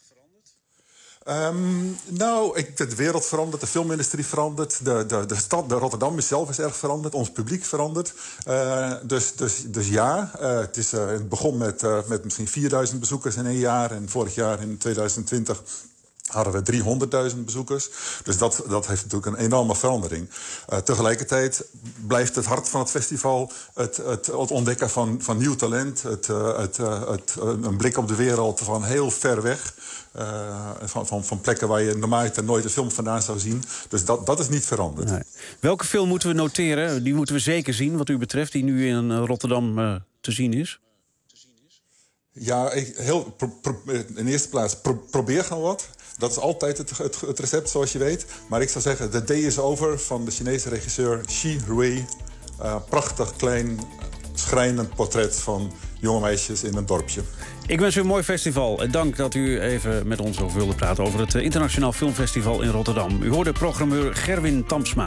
De wereld verandert, de filmindustrie verandert, de stad, de Rotterdam zelf is erg veranderd, ons publiek verandert. Dus ja, het begon met misschien 4000 bezoekers in een jaar en vorig jaar in 2020 hadden we 300.000 bezoekers. Dus dat heeft natuurlijk een enorme verandering. Tegelijkertijd blijft het hart van het festival het ontdekken van nieuw talent. Een blik op de wereld van heel ver weg. Van plekken waar je normaal nooit een film vandaan zou zien. Dus dat is niet veranderd. Nee. Welke film moeten we noteren? Die moeten we zeker zien, wat u betreft, die nu in Rotterdam te zien is? Ja, in eerste plaats probeer gewoon wat. Dat is altijd het recept, zoals je weet. Maar ik zou zeggen, The Day is Over van de Chinese regisseur Xi Rui. Prachtig, klein, schrijnend portret van jonge meisjes in een dorpje. Ik wens u een mooi festival. En dank dat u even met ons over wilde praten over het Internationaal Filmfestival in Rotterdam. U hoorde programmeur Gerwin Tamsma.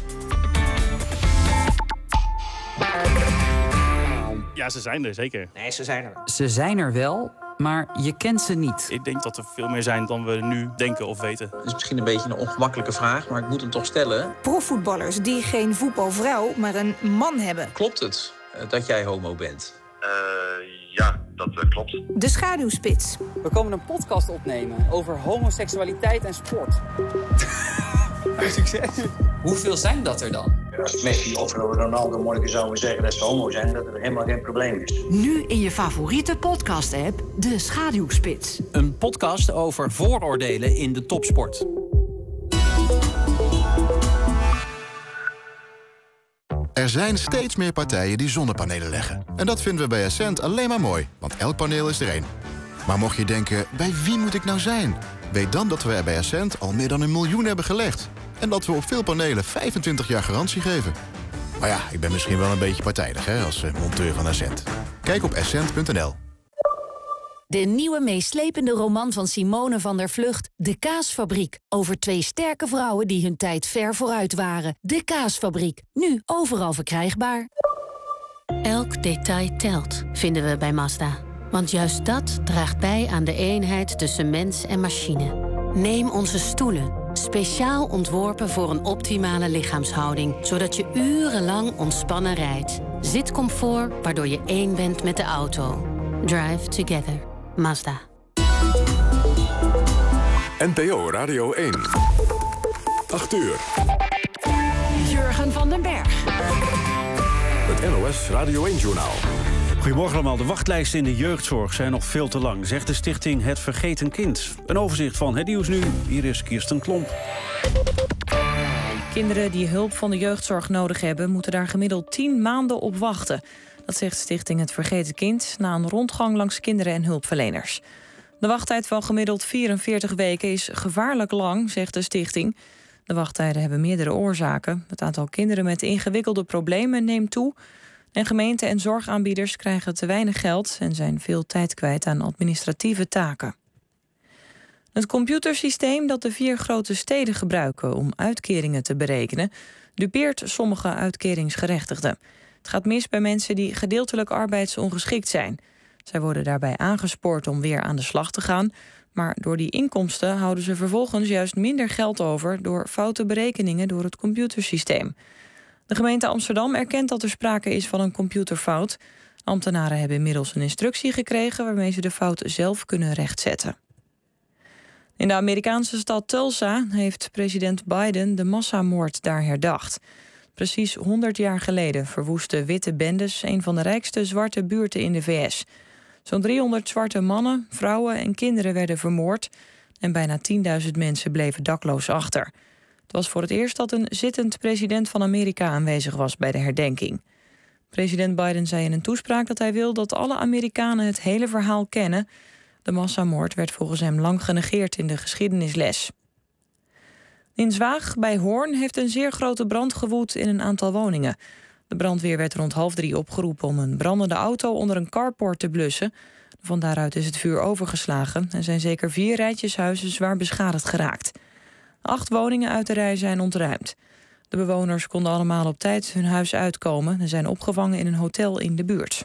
Ja, ze zijn er, zeker. Nee, ze zijn er. Ze zijn er wel, maar je kent ze niet. Ik denk dat er veel meer zijn dan we nu denken of weten. Het is misschien een beetje een ongemakkelijke vraag, maar ik moet hem toch stellen. Profvoetballers die geen voetbalvrouw, maar een man hebben. Klopt het dat jij homo bent? Ja, dat klopt. De schaduwspits. We komen een podcast opnemen over homoseksualiteit en sport. Succes. Hoeveel zijn dat er dan? Als Messi of Ronaldo morgen zouden zeggen dat ze homo zijn, dat er helemaal geen probleem is. Nu in je favoriete podcast-app, De Schaduwspits. Een podcast over vooroordelen in de topsport. Er zijn steeds meer partijen die zonnepanelen leggen. En dat vinden we bij Essent alleen maar mooi, want elk paneel is er één. Maar mocht je denken, bij wie moet ik nou zijn? Weet dan dat we er bij Essent al meer dan 1 miljoen hebben gelegd. En dat we op veel panelen 25 jaar garantie geven. Maar ja, ik ben misschien wel een beetje partijdig als monteur van Essent. Kijk op essent.nl. De nieuwe meeslepende roman van Simone van der Vlugt, De Kaasfabriek. Over 2 sterke vrouwen die hun tijd ver vooruit waren. De Kaasfabriek, nu overal verkrijgbaar. Elk detail telt, vinden we bij Mazda. Want juist dat draagt bij aan de eenheid tussen mens en machine. Neem onze stoelen. Speciaal ontworpen voor een optimale lichaamshouding, zodat je urenlang ontspannen rijdt. Zitcomfort, waardoor je één bent met de auto. Drive together. Mazda. NPO Radio 1. 8 uur. Jurgen van den Berg. Het NOS Radio 1-journaal. Goedemorgen allemaal. De wachtlijsten in de jeugdzorg zijn nog veel te lang, zegt de stichting Het Vergeten Kind. Een overzicht van het nieuws nu. Hier is Kirsten Klomp. Kinderen die hulp van de jeugdzorg nodig hebben, moeten daar gemiddeld 10 maanden op wachten. Dat zegt stichting Het Vergeten Kind na een rondgang langs kinderen en hulpverleners. De wachttijd van gemiddeld 44 weken is gevaarlijk lang, zegt de stichting. De wachttijden hebben meerdere oorzaken. Het aantal kinderen met ingewikkelde problemen neemt toe. En gemeenten en zorgaanbieders krijgen te weinig geld en zijn veel tijd kwijt aan administratieve taken. Het computersysteem dat de 4 grote steden gebruiken om uitkeringen te berekenen, dupeert sommige uitkeringsgerechtigden. Het gaat mis bij mensen die gedeeltelijk arbeidsongeschikt zijn. Zij worden daarbij aangespoord om weer aan de slag te gaan, maar door die inkomsten houden ze vervolgens juist minder geld over door foute berekeningen door het computersysteem. De gemeente Amsterdam erkent dat er sprake is van een computerfout. Ambtenaren hebben inmiddels een instructie gekregen waarmee ze de fout zelf kunnen rechtzetten. In de Amerikaanse stad Tulsa heeft president Biden de massamoord daar herdacht. Precies 100 jaar geleden verwoesten witte bendes een van de rijkste zwarte buurten in de VS. Zo'n 300 zwarte mannen, vrouwen en kinderen werden vermoord en bijna 10.000 mensen bleven dakloos achter. Het was voor het eerst dat een zittend president van Amerika aanwezig was bij de herdenking. President Biden zei in een toespraak dat hij wil dat alle Amerikanen het hele verhaal kennen. De massamoord werd volgens hem lang genegeerd in de geschiedenisles. In Zwaag bij Hoorn heeft een zeer grote brand gewoed in een aantal woningen. De brandweer werd rond 2:30 opgeroepen om een brandende auto onder een carport te blussen. Van daaruit is het vuur overgeslagen en zijn zeker 4 rijtjeshuizen zwaar beschadigd geraakt. 8 woningen uit de rij zijn ontruimd. De bewoners konden allemaal op tijd hun huis uitkomen en zijn opgevangen in een hotel in de buurt.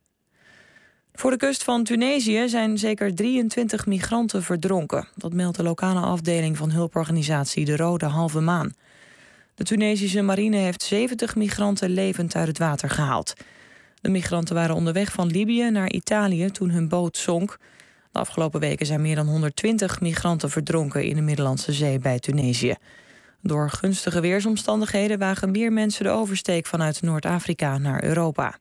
Voor de kust van Tunesië zijn zeker 23 migranten verdronken. Dat meldt de lokale afdeling van hulporganisatie De Rode Halve Maan. De Tunesische marine heeft 70 migranten levend uit het water gehaald. De migranten waren onderweg van Libië naar Italië toen hun boot zonk. De afgelopen weken zijn meer dan 120 migranten verdronken in de Middellandse Zee bij Tunesië. Door gunstige weersomstandigheden wagen meer mensen de oversteek vanuit Noord-Afrika naar Europa.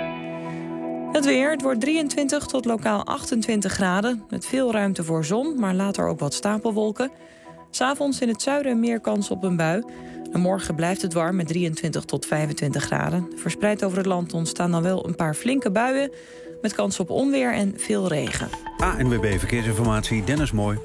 Het weer, het wordt 23 tot lokaal 28 graden... met veel ruimte voor zon, maar later ook wat stapelwolken. 'S Avonds in het zuiden meer kans op een bui. En morgen blijft het warm met 23 tot 25 graden. Verspreid over het land ontstaan dan wel een paar flinke buien... met kans op onweer en veel regen. ANWB Verkeersinformatie, Dennis Mooi.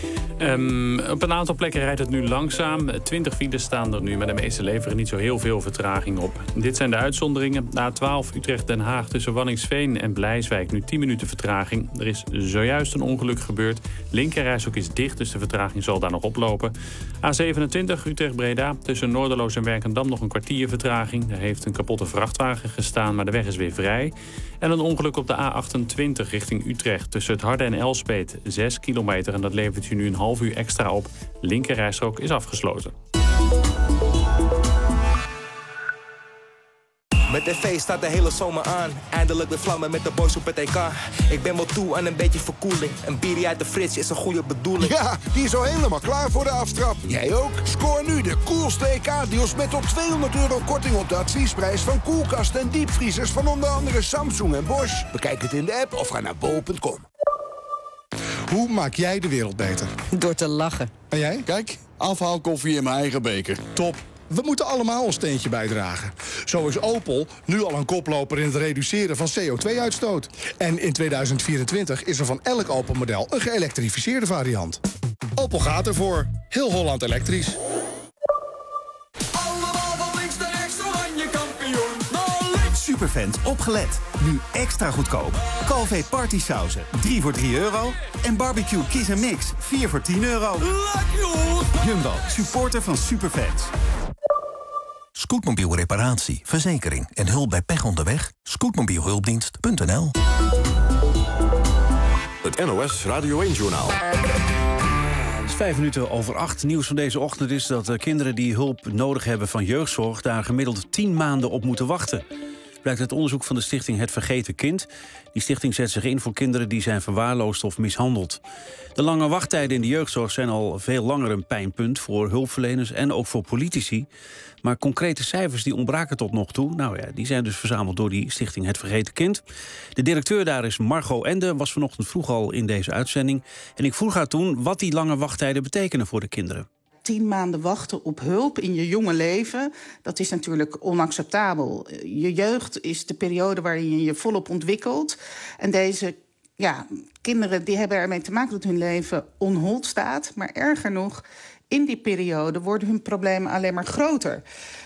Op een aantal plekken rijdt het nu langzaam. 20 files staan er nu, maar de meeste leveren niet zo heel veel vertraging op. Dit zijn de uitzonderingen. De A12 Utrecht-Den Haag tussen Waddinxveen en Blijswijk nu 10 minuten vertraging. Er is zojuist een ongeluk gebeurd. Linkerrijstrook is dicht, dus de vertraging zal daar nog oplopen. A27 Utrecht-Breda tussen Noorderloos en Werkendam nog een kwartier vertraging. Er heeft een kapotte vrachtwagen gestaan, maar de weg is weer vrij. En een ongeluk op de A28 richting Utrecht tussen het Harde en Elspeet. 6 kilometer en dat levert u nu een half uur extra op. Linkerrijstrook is afgesloten. Met tv staat de hele zomer aan. Eindelijk de vlammen met de boys op het EK. Ik ben wel toe aan een beetje verkoeling. Een bierie uit de fridge is een goede bedoeling. Ja, die is al helemaal klaar voor de aftrap. Jij ook? Scoor nu de coolste EK-deals met tot €200 korting op de adviesprijs van koelkasten en diepvriezers van onder andere Samsung en Bosch. Bekijk het in de app of ga naar bol.com. Hoe maak jij de wereld beter? Door te lachen. En jij? Kijk, afhaalkoffie in mijn eigen beker. Top. We moeten allemaal ons steentje bijdragen. Zo is Opel nu al een koploper in het reduceren van CO2-uitstoot. En in 2024 is er van elk Opel-model een geëlektrificeerde variant. Opel gaat ervoor. Heel Holland elektrisch. Superfans opgelet. Nu extra goedkoop. Calvé partysauzen 3 voor €3. En barbecue kiss en mix 4 voor €10. Jumbo, supporter van Superfans. Scootmobiel reparatie, verzekering en hulp bij pech onderweg. Scootmobielhulpdienst.nl Het NOS Radio 1-journaal. Het is 7:05. Nieuws van deze ochtend is dat kinderen die hulp nodig hebben van jeugdzorg daar gemiddeld 10 maanden op moeten wachten. Blijkt uit onderzoek van de stichting Het Vergeten Kind. Die stichting zet zich in voor kinderen die zijn verwaarloosd of mishandeld. De lange wachttijden in de jeugdzorg zijn al veel langer een pijnpunt voor hulpverleners en ook voor politici. Maar concrete cijfers die ontbraken tot nog toe. Nou ja, die zijn dus verzameld door die stichting Het Vergeten Kind. De directeur daar is Margot Ende, was vanochtend vroeg al in deze uitzending. En ik vroeg haar toen wat die lange wachttijden betekenen voor de kinderen. 10 maanden wachten op hulp in je jonge leven, dat is natuurlijk onacceptabel. Je jeugd is de periode waarin je je volop ontwikkelt. En deze kinderen die hebben ermee te maken dat hun leven on hold staat. Maar erger nog, in die periode worden hun problemen alleen maar groter.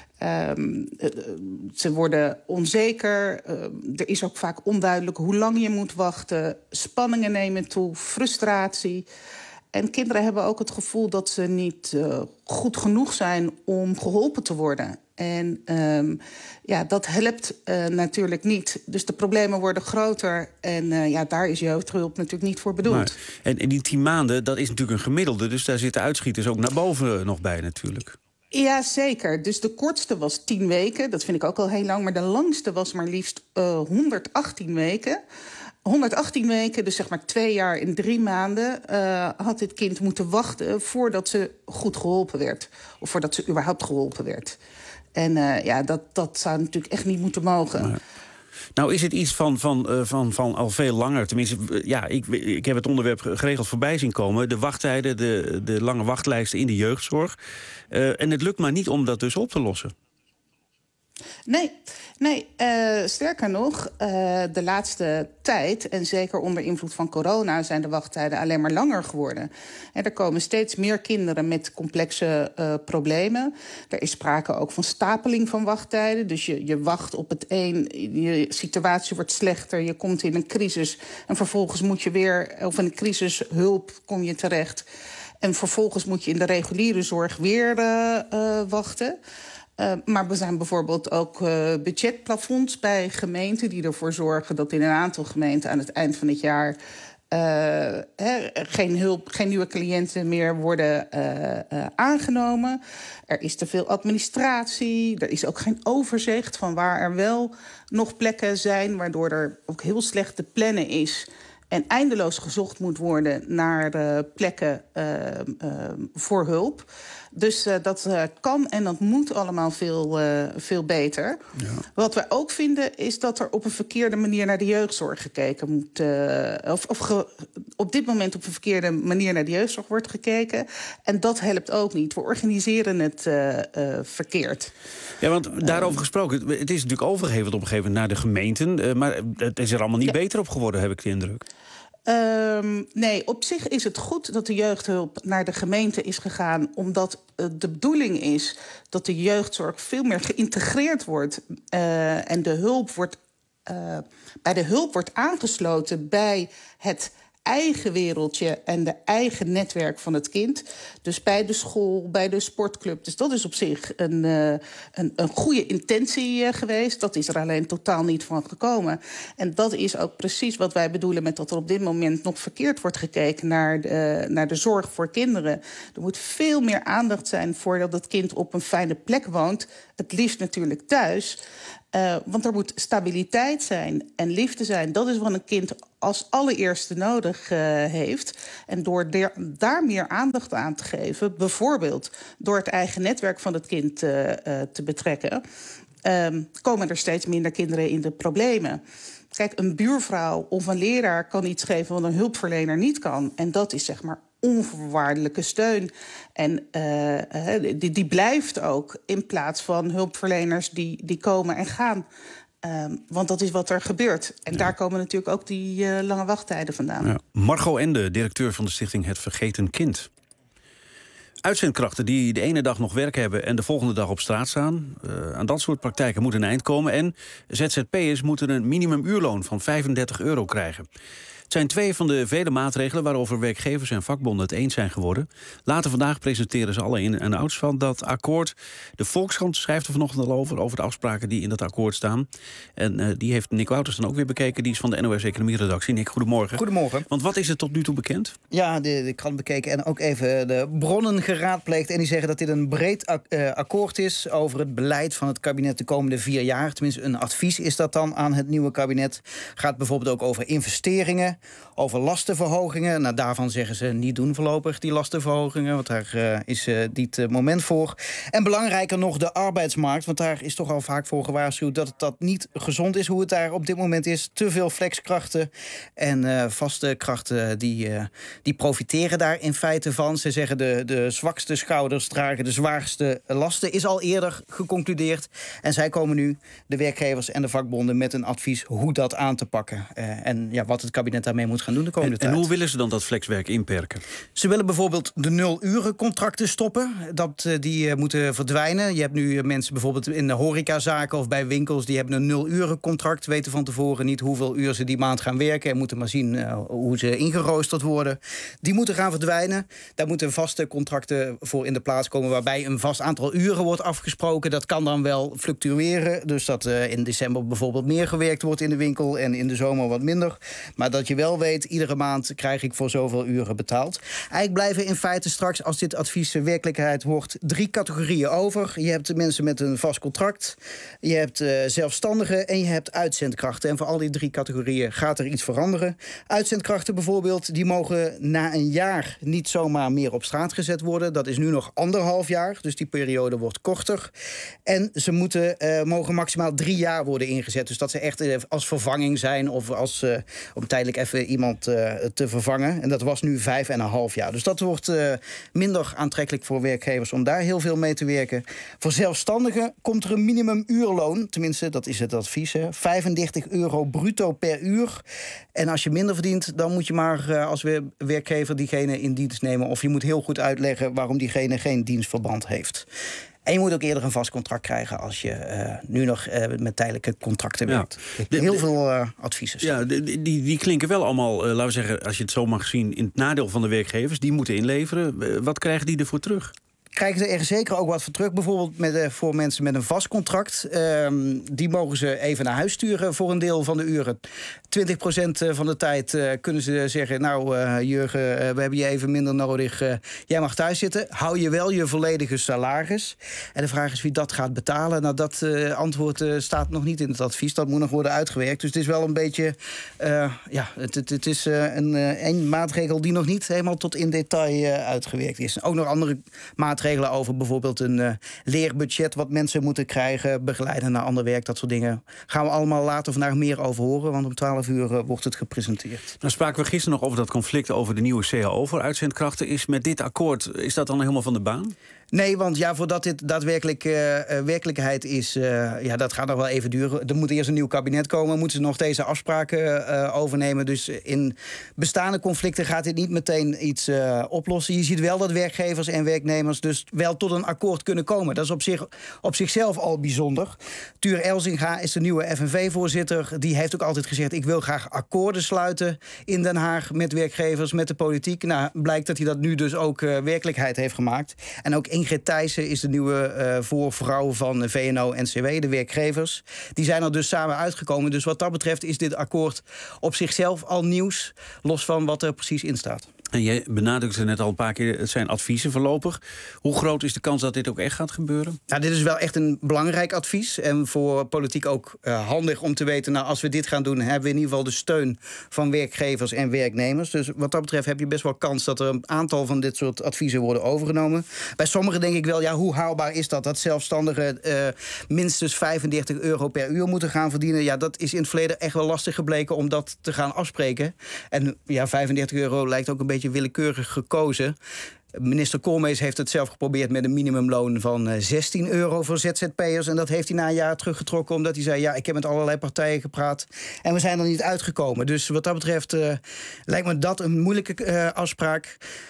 Ze worden onzeker. Er is ook vaak onduidelijk hoe lang je moet wachten. Spanningen nemen toe, frustratie. En kinderen hebben ook het gevoel dat ze niet goed genoeg zijn om geholpen te worden. En dat helpt natuurlijk niet. Dus de problemen worden groter. En daar is jeugdhulp natuurlijk niet voor bedoeld. Maar, en die 10 maanden, dat is natuurlijk een gemiddelde. Dus daar zitten uitschieters ook naar boven nog bij natuurlijk. Ja, zeker. Dus de kortste was 10 weken. Dat vind ik ook al heel lang. Maar de langste was maar liefst 118 weken. 118 weken, dus zeg maar 2 jaar en 3 maanden... had dit kind moeten wachten voordat ze goed geholpen werd. Of voordat ze überhaupt geholpen werd. En dat zou natuurlijk echt niet moeten mogen. Maar, nou is het iets van al veel langer. Tenminste, ik heb het onderwerp geregeld voorbij zien komen. De wachttijden, de lange wachtlijsten in de jeugdzorg. En het lukt maar niet om dat dus op te lossen. Nee, sterker nog, de laatste tijd, en zeker onder invloed van corona, zijn de wachttijden alleen maar langer geworden. En er komen steeds meer kinderen met complexe problemen. Er is sprake ook van stapeling van wachttijden. Dus je wacht op het een, je situatie wordt slechter, je komt in een crisis en vervolgens moet je weer, of in een crisishulp kom je terecht. En vervolgens moet je in de reguliere zorg weer wachten. Maar er zijn bijvoorbeeld ook budgetplafonds bij gemeenten die ervoor zorgen dat in een aantal gemeenten aan het eind van het jaar geen nieuwe cliënten meer worden aangenomen. Er is te veel administratie. Er is ook geen overzicht van waar er wel nog plekken zijn, waardoor er ook heel slecht te plannen is. En eindeloos gezocht moet worden naar plekken voor hulp. Dus dat kan en dat moet allemaal veel beter. Ja. Wat we ook vinden is dat er op een verkeerde manier naar de jeugdzorg gekeken moet. Op dit moment op een verkeerde manier naar de jeugdzorg wordt gekeken. En dat helpt ook niet. We organiseren het verkeerd. Ja, want daarover gesproken, het is natuurlijk overgeheveld op een gegeven moment naar de gemeenten. Maar het is er allemaal niet beter op geworden, heb ik de indruk. Nee, op zich is het goed dat de jeugdhulp naar de gemeente is gegaan, omdat de bedoeling is dat de jeugdzorg veel meer geïntegreerd wordt. En de hulp bij de hulp wordt aangesloten bij het eigen wereldje en de eigen netwerk van het kind. Dus bij de school, bij de sportclub. Dus dat is op zich een goede intentie geweest. Dat is er alleen totaal niet van gekomen. En dat is ook precies wat wij bedoelen met dat er op dit moment nog verkeerd wordt gekeken naar de zorg voor kinderen. Er moet veel meer aandacht zijn voordat het kind op een fijne plek woont. Het liefst natuurlijk thuis. Want er moet stabiliteit zijn en liefde zijn. Dat is wat een kind als allereerste nodig heeft. En door daar meer aandacht aan te geven, bijvoorbeeld door het eigen netwerk van het kind te betrekken, komen er steeds minder kinderen in de problemen. Kijk, een buurvrouw of een leraar kan iets geven wat een hulpverlener niet kan. En dat is zeg maar onvoorwaardelijke steun. En die blijft ook in plaats van hulpverleners die komen en gaan. Want dat is wat er gebeurt. En daar komen natuurlijk ook die lange wachttijden vandaan. Ja. Margot Ende, directeur van de stichting Het Vergeten Kind. Uitzendkrachten die de ene dag nog werk hebben en de volgende dag op straat staan. Aan dat soort praktijken moet een eind komen. En ZZP'ers moeten een minimumuurloon van €35 krijgen. Het zijn 2 van de vele maatregelen waarover werkgevers en vakbonden het eens zijn geworden. Later vandaag presenteren ze alle in en outs van dat akkoord. De Volkskrant schrijft er vanochtend al over de afspraken die in dat akkoord staan. En die heeft Nick Wouters dan ook weer bekeken. Die is van de NOS Economie-redactie. Nick, goedemorgen. Goedemorgen. Want wat is er tot nu toe bekend? Ja, de krant bekeken en ook even de bronnen geraadpleegd. En die zeggen dat dit een breed akkoord is over het beleid van het kabinet de komende 4 jaar. Tenminste, een advies is dat dan aan het nieuwe kabinet. Gaat bijvoorbeeld ook over investeringen, over lastenverhogingen. Nou, daarvan zeggen ze niet doen voorlopig, die lastenverhogingen. Want daar is niet moment voor. En belangrijker nog de arbeidsmarkt. Want daar is toch al vaak voor gewaarschuwd dat dat niet gezond is hoe het daar op dit moment is. Te veel flexkrachten en vaste krachten die profiteren daar in feite van. Ze zeggen de zwakste schouders dragen de zwaarste lasten. Is al eerder geconcludeerd. En zij komen nu, de werkgevers en de vakbonden, met een advies hoe dat aan te pakken. En wat het kabinet daarmee moet gaan doen de komende tijd. En hoe willen ze dan dat flexwerk inperken? Ze willen bijvoorbeeld de 0-urencontracten stoppen. Die moeten verdwijnen. Je hebt nu mensen bijvoorbeeld in de horecazaken of bij winkels, die hebben een 0-urencontract, weten van tevoren niet hoeveel uur ze die maand gaan werken en moeten maar zien hoe ze ingeroosterd worden. Die moeten gaan verdwijnen. Daar moeten vaste contracten voor in de plaats komen waarbij een vast aantal uren wordt afgesproken. Dat kan dan wel fluctueren. Dus dat in december bijvoorbeeld meer gewerkt wordt in de winkel en in de zomer wat minder. Maar dat je wel weet, iedere maand krijg ik voor zoveel uren betaald. Eigenlijk blijven in feite straks, als dit advies werkelijkheid wordt, 3 categorieën over. Je hebt de mensen met een vast contract, je hebt zelfstandigen en je hebt uitzendkrachten. En voor al die 3 categorieën gaat er iets veranderen. Uitzendkrachten bijvoorbeeld, die mogen na een jaar niet zomaar meer op straat gezet worden. Dat is nu nog 1,5 jaar, dus die periode wordt korter. En ze mogen maximaal 3 jaar worden ingezet. Dus dat ze echt als vervanging zijn of om tijdelijk even iemand te vervangen. En dat was nu 5,5 jaar. Dus dat wordt minder aantrekkelijk voor werkgevers om daar heel veel mee te werken. Voor zelfstandigen komt er een minimumuurloon. Tenminste, dat is het advies. Hè. €35 bruto per uur. En als je minder verdient, dan moet je maar als werkgever diegene in dienst nemen. Of je moet heel goed uitleggen waarom diegene geen dienstverband heeft. En je moet ook eerder een vast contract krijgen als je nu nog met tijdelijke contracten werkt. Heel veel adviezen. Ja, die klinken wel allemaal, laten we zeggen, als je het zo mag zien, in het nadeel van de werkgevers. Die moeten inleveren. Wat krijgen die ervoor terug? Krijgen ze er zeker ook wat voor terug. Bijvoorbeeld voor mensen met een vast contract. Die mogen ze even naar huis sturen voor een deel van de uren. 20% van de tijd kunnen ze zeggen, nou Jurgen, we hebben je even minder nodig. Jij mag thuis zitten. Hou je wel je volledige salaris. En de vraag is wie dat gaat betalen. Nou, dat antwoord staat nog niet in het advies. Dat moet nog worden uitgewerkt. Dus het is wel een beetje, het is een maatregel die nog niet helemaal tot in detail uitgewerkt is. Ook nog andere maatregelen over bijvoorbeeld een leerbudget wat mensen moeten krijgen, begeleiden naar ander werk, dat soort dingen. Gaan we allemaal later vandaag meer over horen, want om 12 uur wordt het gepresenteerd. Nou spraken we gisteren nog over dat conflict over de nieuwe CAO voor uitzendkrachten. Is met dit akkoord, is dat dan helemaal van de baan? Nee, want voordat dit daadwerkelijk werkelijkheid is, dat gaat nog wel even duren. Er moet eerst een nieuw kabinet komen, moeten ze nog deze afspraken overnemen. Dus in bestaande conflicten gaat dit niet meteen iets oplossen. Je ziet wel dat werkgevers en werknemers dus wel tot een akkoord kunnen komen. Dat is op zichzelf al bijzonder. Tuur Elzinga is de nieuwe FNV-voorzitter. Die heeft ook altijd gezegd, ik wil graag akkoorden sluiten in Den Haag met werkgevers, met de politiek. Nou, blijkt dat hij dat nu dus ook werkelijkheid heeft gemaakt. En ook Ingrid Thijssen is de nieuwe voorvrouw van VNO-NCW, de werkgevers. Die zijn er dus samen uitgekomen. Dus wat dat betreft is dit akkoord op zichzelf al nieuws, los van wat er precies in staat. En jij benadrukte net al een paar keer, het zijn adviezen voorlopig. Hoe groot is de kans dat dit ook echt gaat gebeuren? Nou, dit is wel echt een belangrijk advies. En voor politiek ook handig om te weten, nou, als we dit gaan doen, hebben we in ieder geval de steun van werkgevers en werknemers. Dus wat dat betreft heb je best wel kans dat er een aantal van dit soort adviezen worden overgenomen. Bij sommigen denk ik wel, ja, hoe haalbaar is dat? Dat zelfstandigen minstens €35 per uur moeten gaan verdienen. Ja, dat is in het verleden echt wel lastig gebleken om dat te gaan afspreken. En ja, €35 lijkt ook een beetje willekeurig gekozen. Minister Koolmees heeft het zelf geprobeerd met een minimumloon van €16 voor ZZP'ers. En dat heeft hij na een jaar teruggetrokken omdat hij zei, ja, ik heb met allerlei partijen gepraat en we zijn er niet uitgekomen. Dus wat dat betreft lijkt me dat een moeilijke afspraak.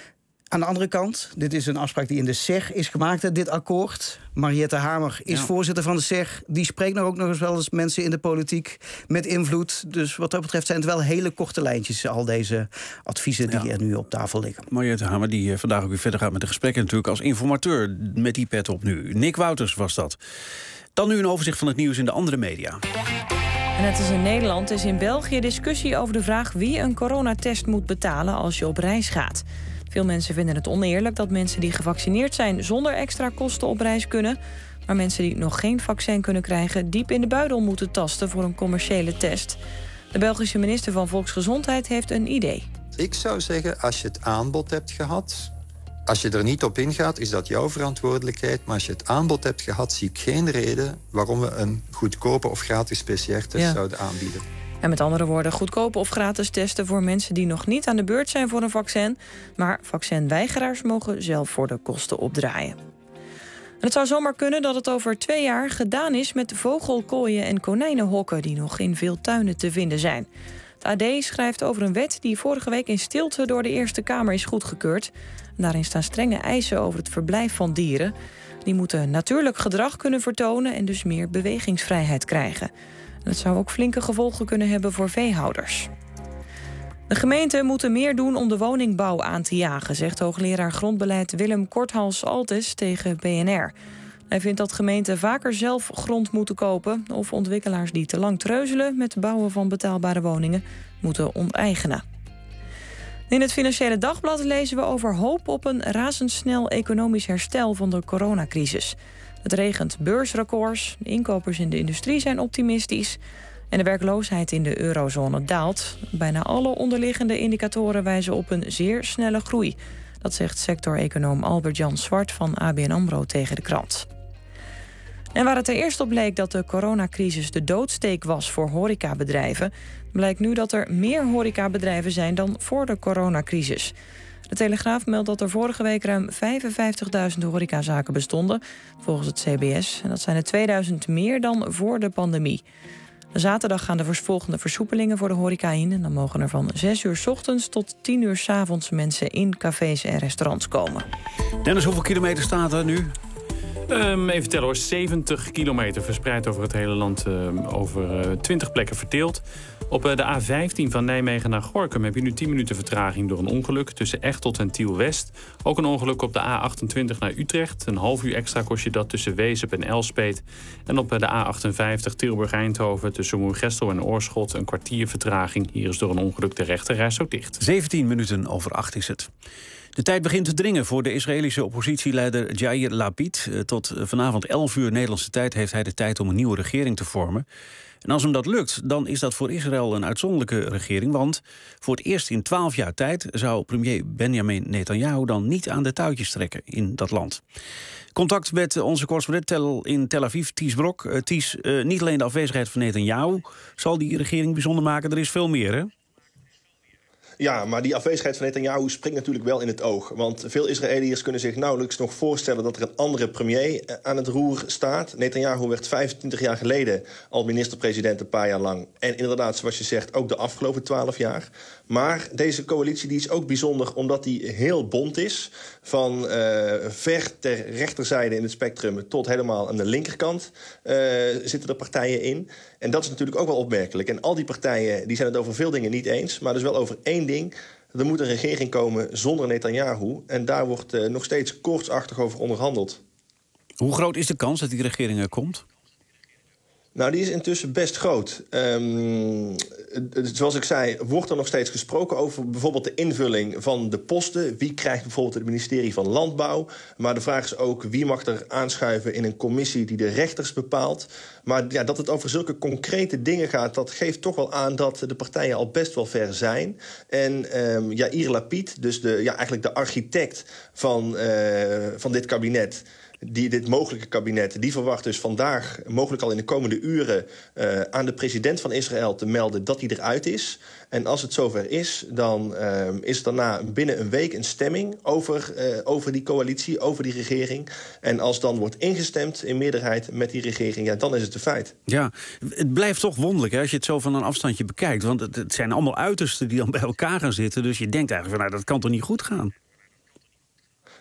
Aan de andere kant, dit is een afspraak die in de SER is gemaakt, dit akkoord. Mariette Hamer is voorzitter van de SER. Die spreekt nou ook nog eens wel eens mensen in de politiek met invloed. Dus wat dat betreft zijn het wel hele korte lijntjes, al deze adviezen die er nu op tafel liggen. Mariette Hamer, die vandaag ook weer verder gaat met de gesprekken natuurlijk als informateur met die pet op nu. Nick Wouters was dat. Dan nu een overzicht van het nieuws in de andere media. En net als in Nederland is in België discussie over de vraag wie een coronatest moet betalen als je op reis gaat. Veel mensen vinden het oneerlijk dat mensen die gevaccineerd zijn zonder extra kosten op reis kunnen. Maar mensen die nog geen vaccin kunnen krijgen diep in de buidel moeten tasten voor een commerciële test. De Belgische minister van Volksgezondheid heeft een idee. Ik zou zeggen, als je het aanbod hebt gehad, als je er niet op ingaat, is dat jouw verantwoordelijkheid. Maar als je het aanbod hebt gehad, zie ik geen reden waarom we een goedkope of gratis PCR-test zouden aanbieden. En met andere woorden, goedkope of gratis testen voor mensen die nog niet aan de beurt zijn voor een vaccin. Maar vaccinweigeraars mogen zelf voor de kosten opdraaien. En het zou zomaar kunnen dat het over 2 jaar gedaan is met vogelkooien en konijnenhokken die nog in veel tuinen te vinden zijn. Het AD schrijft over een wet die vorige week in stilte door de Eerste Kamer is goedgekeurd. Daarin staan strenge eisen over het verblijf van dieren. Die moeten natuurlijk gedrag kunnen vertonen en dus meer bewegingsvrijheid krijgen. En dat zou ook flinke gevolgen kunnen hebben voor veehouders. De gemeenten moeten meer doen om de woningbouw aan te jagen, zegt hoogleraar grondbeleid Willem Korthals-Altes tegen BNR. Hij vindt dat gemeenten vaker zelf grond moeten kopen of ontwikkelaars die te lang treuzelen met het bouwen van betaalbare woningen moeten onteigenen. In het Financiële Dagblad lezen we over hoop op een razendsnel economisch herstel van de coronacrisis. Het regent beursrecords, de inkopers in de industrie zijn optimistisch en de werkloosheid in de eurozone daalt. Bijna alle onderliggende indicatoren wijzen op een zeer snelle groei. Dat zegt sector-econoom Albert-Jan Zwart van ABN AMRO tegen de krant. En waar het er eerst op leek dat de coronacrisis de doodsteek was voor horecabedrijven, blijkt nu dat er meer horecabedrijven zijn dan voor de coronacrisis. De Telegraaf meldt dat er vorige week ruim 55.000 horecazaken bestonden, volgens het CBS. En dat zijn er 2000 meer dan voor de pandemie. Zaterdag gaan de volgende versoepelingen voor de horeca in. En dan mogen er van 6 uur 's ochtends tot 10 uur 's avonds mensen in cafés en restaurants komen. Dennis, hoeveel kilometer staat er nu? Even tellen hoor, 70 kilometer verspreid over het hele land, over 20 plekken verdeeld. Op de A15 van Nijmegen naar Gorinchem heb je nu 10 minuten vertraging door een ongeluk tussen Echteld en Tiel-West. Ook een ongeluk op de A28 naar Utrecht. Een half uur extra kost je dat tussen Wezep en Elspeet. En op de A58 Tilburg-Eindhoven tussen Moergestel en Oorschot een kwartier vertraging. Hier is door een ongeluk de rechterreis ook dicht. 17 minuten over 8 is het. De tijd begint te dringen voor de Israëlische oppositieleider Yair Lapid. Tot vanavond 11 uur Nederlandse tijd heeft hij de tijd om een nieuwe regering te vormen. En als hem dat lukt, dan is dat voor Israël een uitzonderlijke regering. Want voor het eerst in 12 jaar tijd zou premier Benjamin Netanyahu dan niet aan de touwtjes trekken in dat land. Contact met onze correspondent in Tel Aviv, Ties Brok. Ties, niet alleen de afwezigheid van Netanyahu zal die regering bijzonder maken. Er is veel meer, hè? Ja, maar die afwezigheid van Netanyahu springt natuurlijk wel in het oog. Want veel Israëliërs kunnen zich nauwelijks nog voorstellen dat er een andere premier aan het roer staat. Netanyahu werd 25 jaar geleden al minister-president een paar jaar lang. En inderdaad, zoals je zegt, ook de afgelopen 12 jaar. Maar deze coalitie die is ook bijzonder omdat die heel bont is. Van ver ter rechterzijde in het spectrum tot helemaal aan de linkerkant zitten er partijen in. En dat is natuurlijk ook wel opmerkelijk. En al die partijen die zijn het over veel dingen niet eens, maar dus wel over één ding. Er moet een regering komen zonder Netanyahu. En daar wordt nog steeds koortsachtig over onderhandeld. Hoe groot is de kans dat die regering er komt? Nou, die is intussen best groot. Zoals ik zei, wordt er nog steeds gesproken over bijvoorbeeld de invulling van de posten. Wie krijgt bijvoorbeeld het ministerie van Landbouw? Maar de vraag is ook, wie mag er aanschuiven in een commissie die de rechters bepaalt? Maar ja, dat het over zulke concrete dingen gaat, dat geeft toch wel aan dat de partijen al best wel ver zijn. En Yair Lapid, dus eigenlijk de architect van dit kabinet, dit mogelijke kabinet, die verwacht dus vandaag, mogelijk al in de komende uren, aan de president van Israël te melden dat hij eruit is. En als het zover is, dan is daarna binnen een week een stemming over die coalitie, over die regering. En als dan wordt ingestemd in meerderheid met die regering, ja, dan is het een feit. Ja, het blijft toch wonderlijk hè, als je het zo van een afstandje bekijkt. Want het zijn allemaal uitersten die dan bij elkaar gaan zitten. Dus je denkt eigenlijk van, nou, dat kan toch niet goed gaan?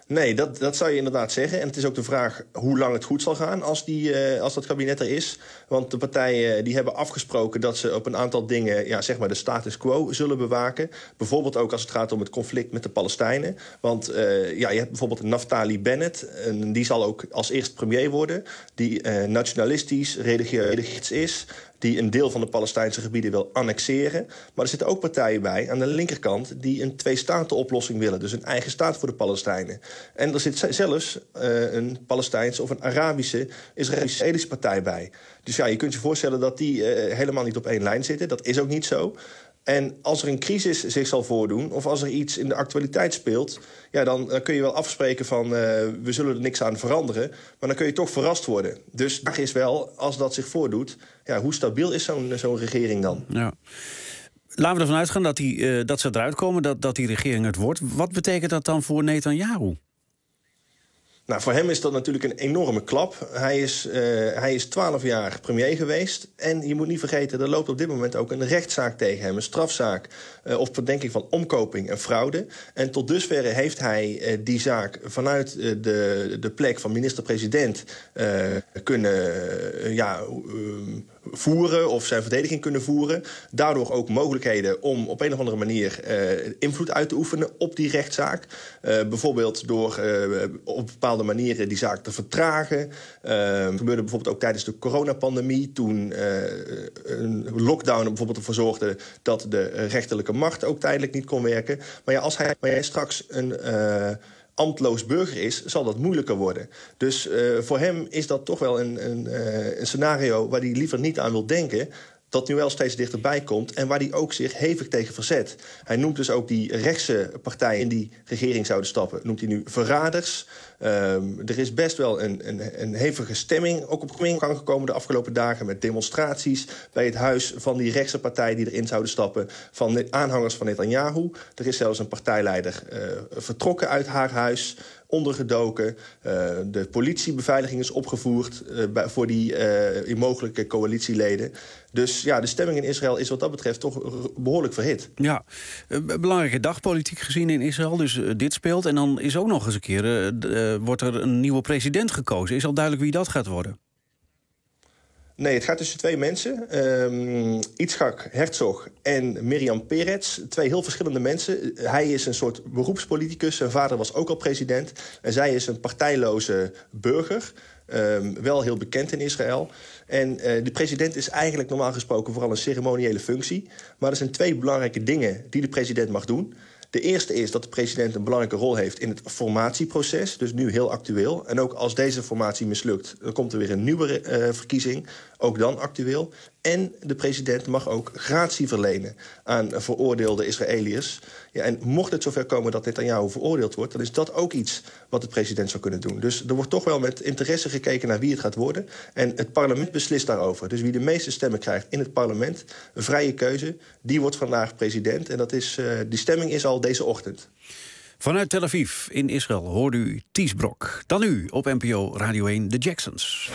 Nee, dat zou je inderdaad zeggen. En het is ook de vraag hoe lang het goed zal gaan als dat kabinet er is. Want de partijen die hebben afgesproken dat ze op een aantal dingen zeg maar de status quo zullen bewaken. Bijvoorbeeld ook als het gaat om het conflict met de Palestijnen. Want je hebt bijvoorbeeld Naftali Bennett. En die zal ook als eerst premier worden. Die nationalistisch, religieus is. Die een deel van de Palestijnse gebieden wil annexeren. Maar er zitten ook partijen bij aan de linkerkant die een twee-staten-oplossing willen. Dus een eigen staat voor de Palestijnen. En er zit zelfs een Palestijnse of een Arabische Israëlische partij bij. Dus je kunt je voorstellen dat die helemaal niet op één lijn zitten. Dat is ook niet zo. En als er een crisis zich zal voordoen, of als er iets in de actualiteit speelt, dan kun je wel afspreken van we zullen er niks aan veranderen. Maar dan kun je toch verrast worden. Dus de vraag is wel, als dat zich voordoet, hoe stabiel is zo'n regering dan? Ja. Laten we ervan uitgaan dat ze eruit komen, dat die regering het wordt. Wat betekent dat dan voor Netanyahu? Nou, voor hem is dat natuurlijk een enorme klap. Hij is 12 jaar premier geweest. En je moet niet vergeten, er loopt op dit moment ook een rechtszaak tegen hem. Een strafzaak of verdenking van omkoping en fraude. En tot dusverre heeft hij die zaak vanuit de plek van minister-president kunnen voeren of zijn verdediging kunnen voeren. Daardoor ook mogelijkheden om op een of andere manier invloed uit te oefenen op die rechtszaak. Bijvoorbeeld door op bepaalde manieren die zaak te vertragen. Gebeurde bijvoorbeeld ook tijdens de coronapandemie, toen een lockdown bijvoorbeeld ervoor zorgde dat de rechterlijke macht ook tijdelijk niet kon werken. Maar als hij straks een ambtloos burger is, zal dat moeilijker worden. Dus voor hem is dat toch wel een scenario waar hij liever niet aan wil denken, dat nu wel steeds dichterbij komt en waar hij ook zich hevig tegen verzet. Hij noemt dus ook die rechtse partijen in die regering zouden stappen, noemt hij nu verraders. Er is best wel een hevige stemming ook op gang gekomen de afgelopen dagen met demonstraties bij het huis van die rechtse partij die erin zouden stappen, van de aanhangers van Netanyahu. Er is zelfs een partijleider vertrokken uit haar huis, ondergedoken. De politiebeveiliging is opgevoerd voor die mogelijke coalitieleden. Dus de stemming in Israël is wat dat betreft toch behoorlijk verhit. Ja, een belangrijke dag politiek gezien in Israël, dus dit speelt. En dan is ook nog eens een keer, wordt er een nieuwe president gekozen. Is al duidelijk wie dat gaat worden? Nee, het gaat tussen twee mensen. Itzhak Herzog en Miriam Peretz. Twee heel verschillende mensen. Hij is een soort beroepspoliticus. Zijn vader was ook al president. En zij is een partijloze burger. Wel heel bekend in Israël. En de president is eigenlijk normaal gesproken vooral een ceremoniële functie. Maar er zijn twee belangrijke dingen die de president mag doen. De eerste is dat de president een belangrijke rol heeft in het formatieproces. Dus nu heel actueel. En ook als deze formatie mislukt, dan komt er weer een nieuwe verkiezing. Ook dan actueel. En de president mag ook gratie verlenen aan veroordeelde Israëliërs. Ja, en mocht het zover komen dat Netanyahu veroordeeld wordt, dan is dat ook iets wat de president zou kunnen doen. Dus er wordt toch wel met interesse gekeken naar wie het gaat worden. En het parlement beslist daarover. Dus wie de meeste stemmen krijgt in het parlement, een vrije keuze, die wordt vandaag president. En die stemming is al deze ochtend. Vanuit Tel Aviv in Israël hoorde u Ties Brok. Dan nu op NPO Radio 1 de Jacksons.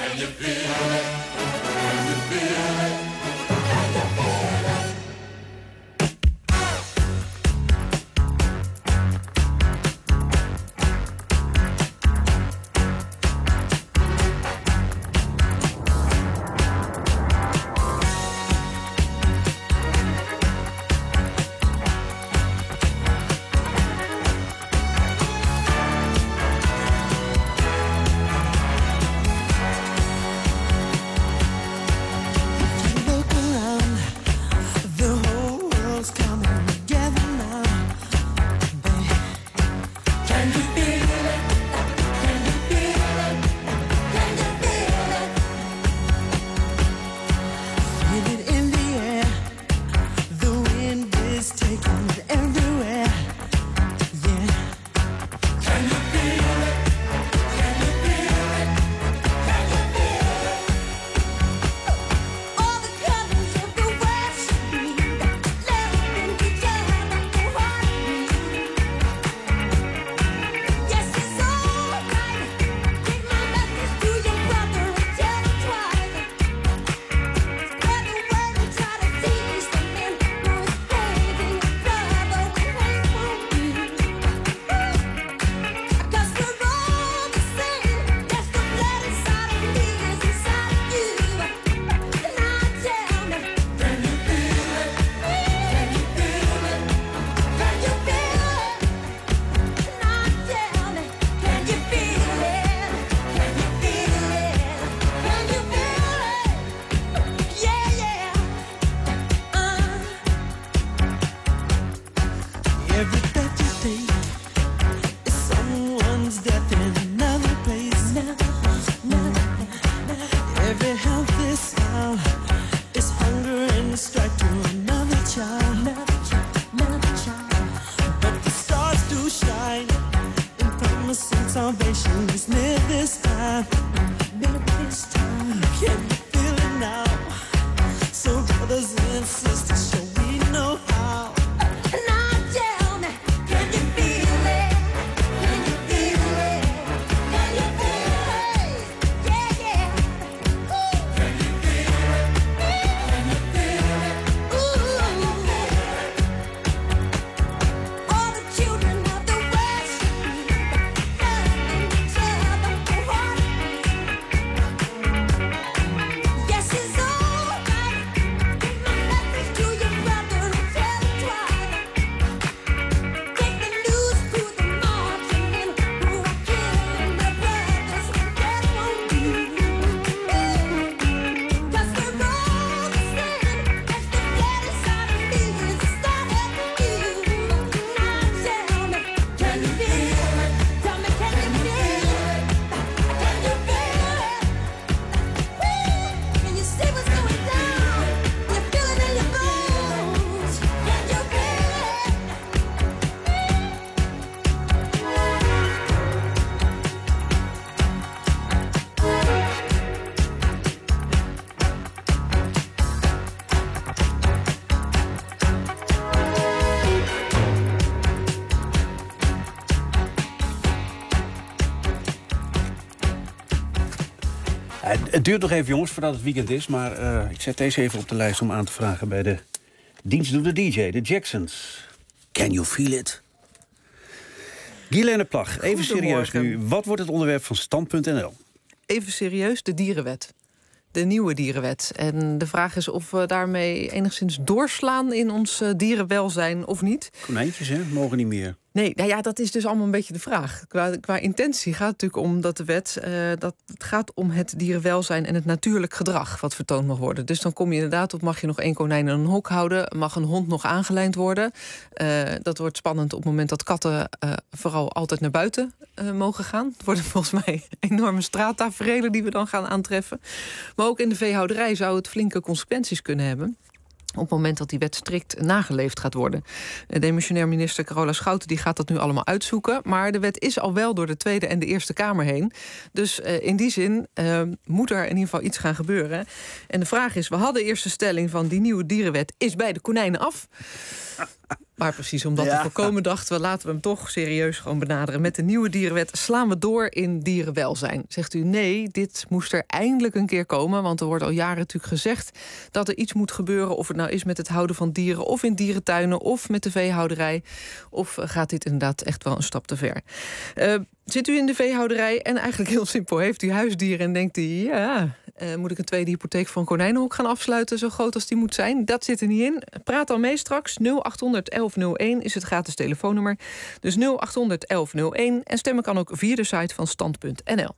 Het duurt nog even, jongens, voordat het weekend is. Maar ik zet deze even op de lijst om aan te vragen bij de dienstdoende DJ, de Jacksons. Can you feel it? Guilaine Plag, even serieus nu. Wat wordt het onderwerp van Stand.nl? Even serieus, de dierenwet. De nieuwe dierenwet. En de vraag is of we daarmee enigszins doorslaan in ons dierenwelzijn of niet. Konijntjes, hè? Mogen niet meer. Nee, nou ja, dat is dus allemaal een beetje de vraag. Qua intentie gaat het natuurlijk om dat de wet... dat het gaat om het dierenwelzijn en het natuurlijk gedrag wat vertoond mag worden. Dus dan kom je inderdaad op, mag je nog 1 konijn in een hok houden? Mag een hond nog aangelijnd worden? Dat wordt spannend op het moment dat katten vooral altijd naar buiten mogen gaan. Het worden volgens mij enorme straattaferelen die we dan gaan aantreffen. Maar ook in de veehouderij zou het flinke consequenties kunnen hebben op het moment dat die wet strikt nageleefd gaat worden. Demissionair minister Carola Schouten die gaat dat nu allemaal uitzoeken. Maar de wet is al wel door de Tweede en de Eerste Kamer heen. Dus in die zin moet er in ieder geval iets gaan gebeuren. En de vraag is, we hadden eerst de stelling van die nieuwe dierenwet is bij de konijnen af. Maar precies om dat te voorkomen dachten we, laten we hem toch serieus gewoon benaderen. Met de nieuwe dierenwet slaan we door in dierenwelzijn. Zegt u nee, dit moest er eindelijk een keer komen. Want er wordt al jaren natuurlijk gezegd dat er iets moet gebeuren. Of het nou is met het houden van dieren of in dierentuinen of met de veehouderij. Of gaat dit inderdaad echt wel een stap te ver? Zit u in de veehouderij en eigenlijk heel simpel, heeft u huisdieren en denkt u, moet ik een tweede hypotheek voor een konijnenhok gaan afsluiten, zo groot als die moet zijn? Dat zit er niet in. Praat dan mee straks. 0800 1101 is het gratis telefoonnummer. Dus 0800 1101 en stemmen kan ook via de site van Stand.nl.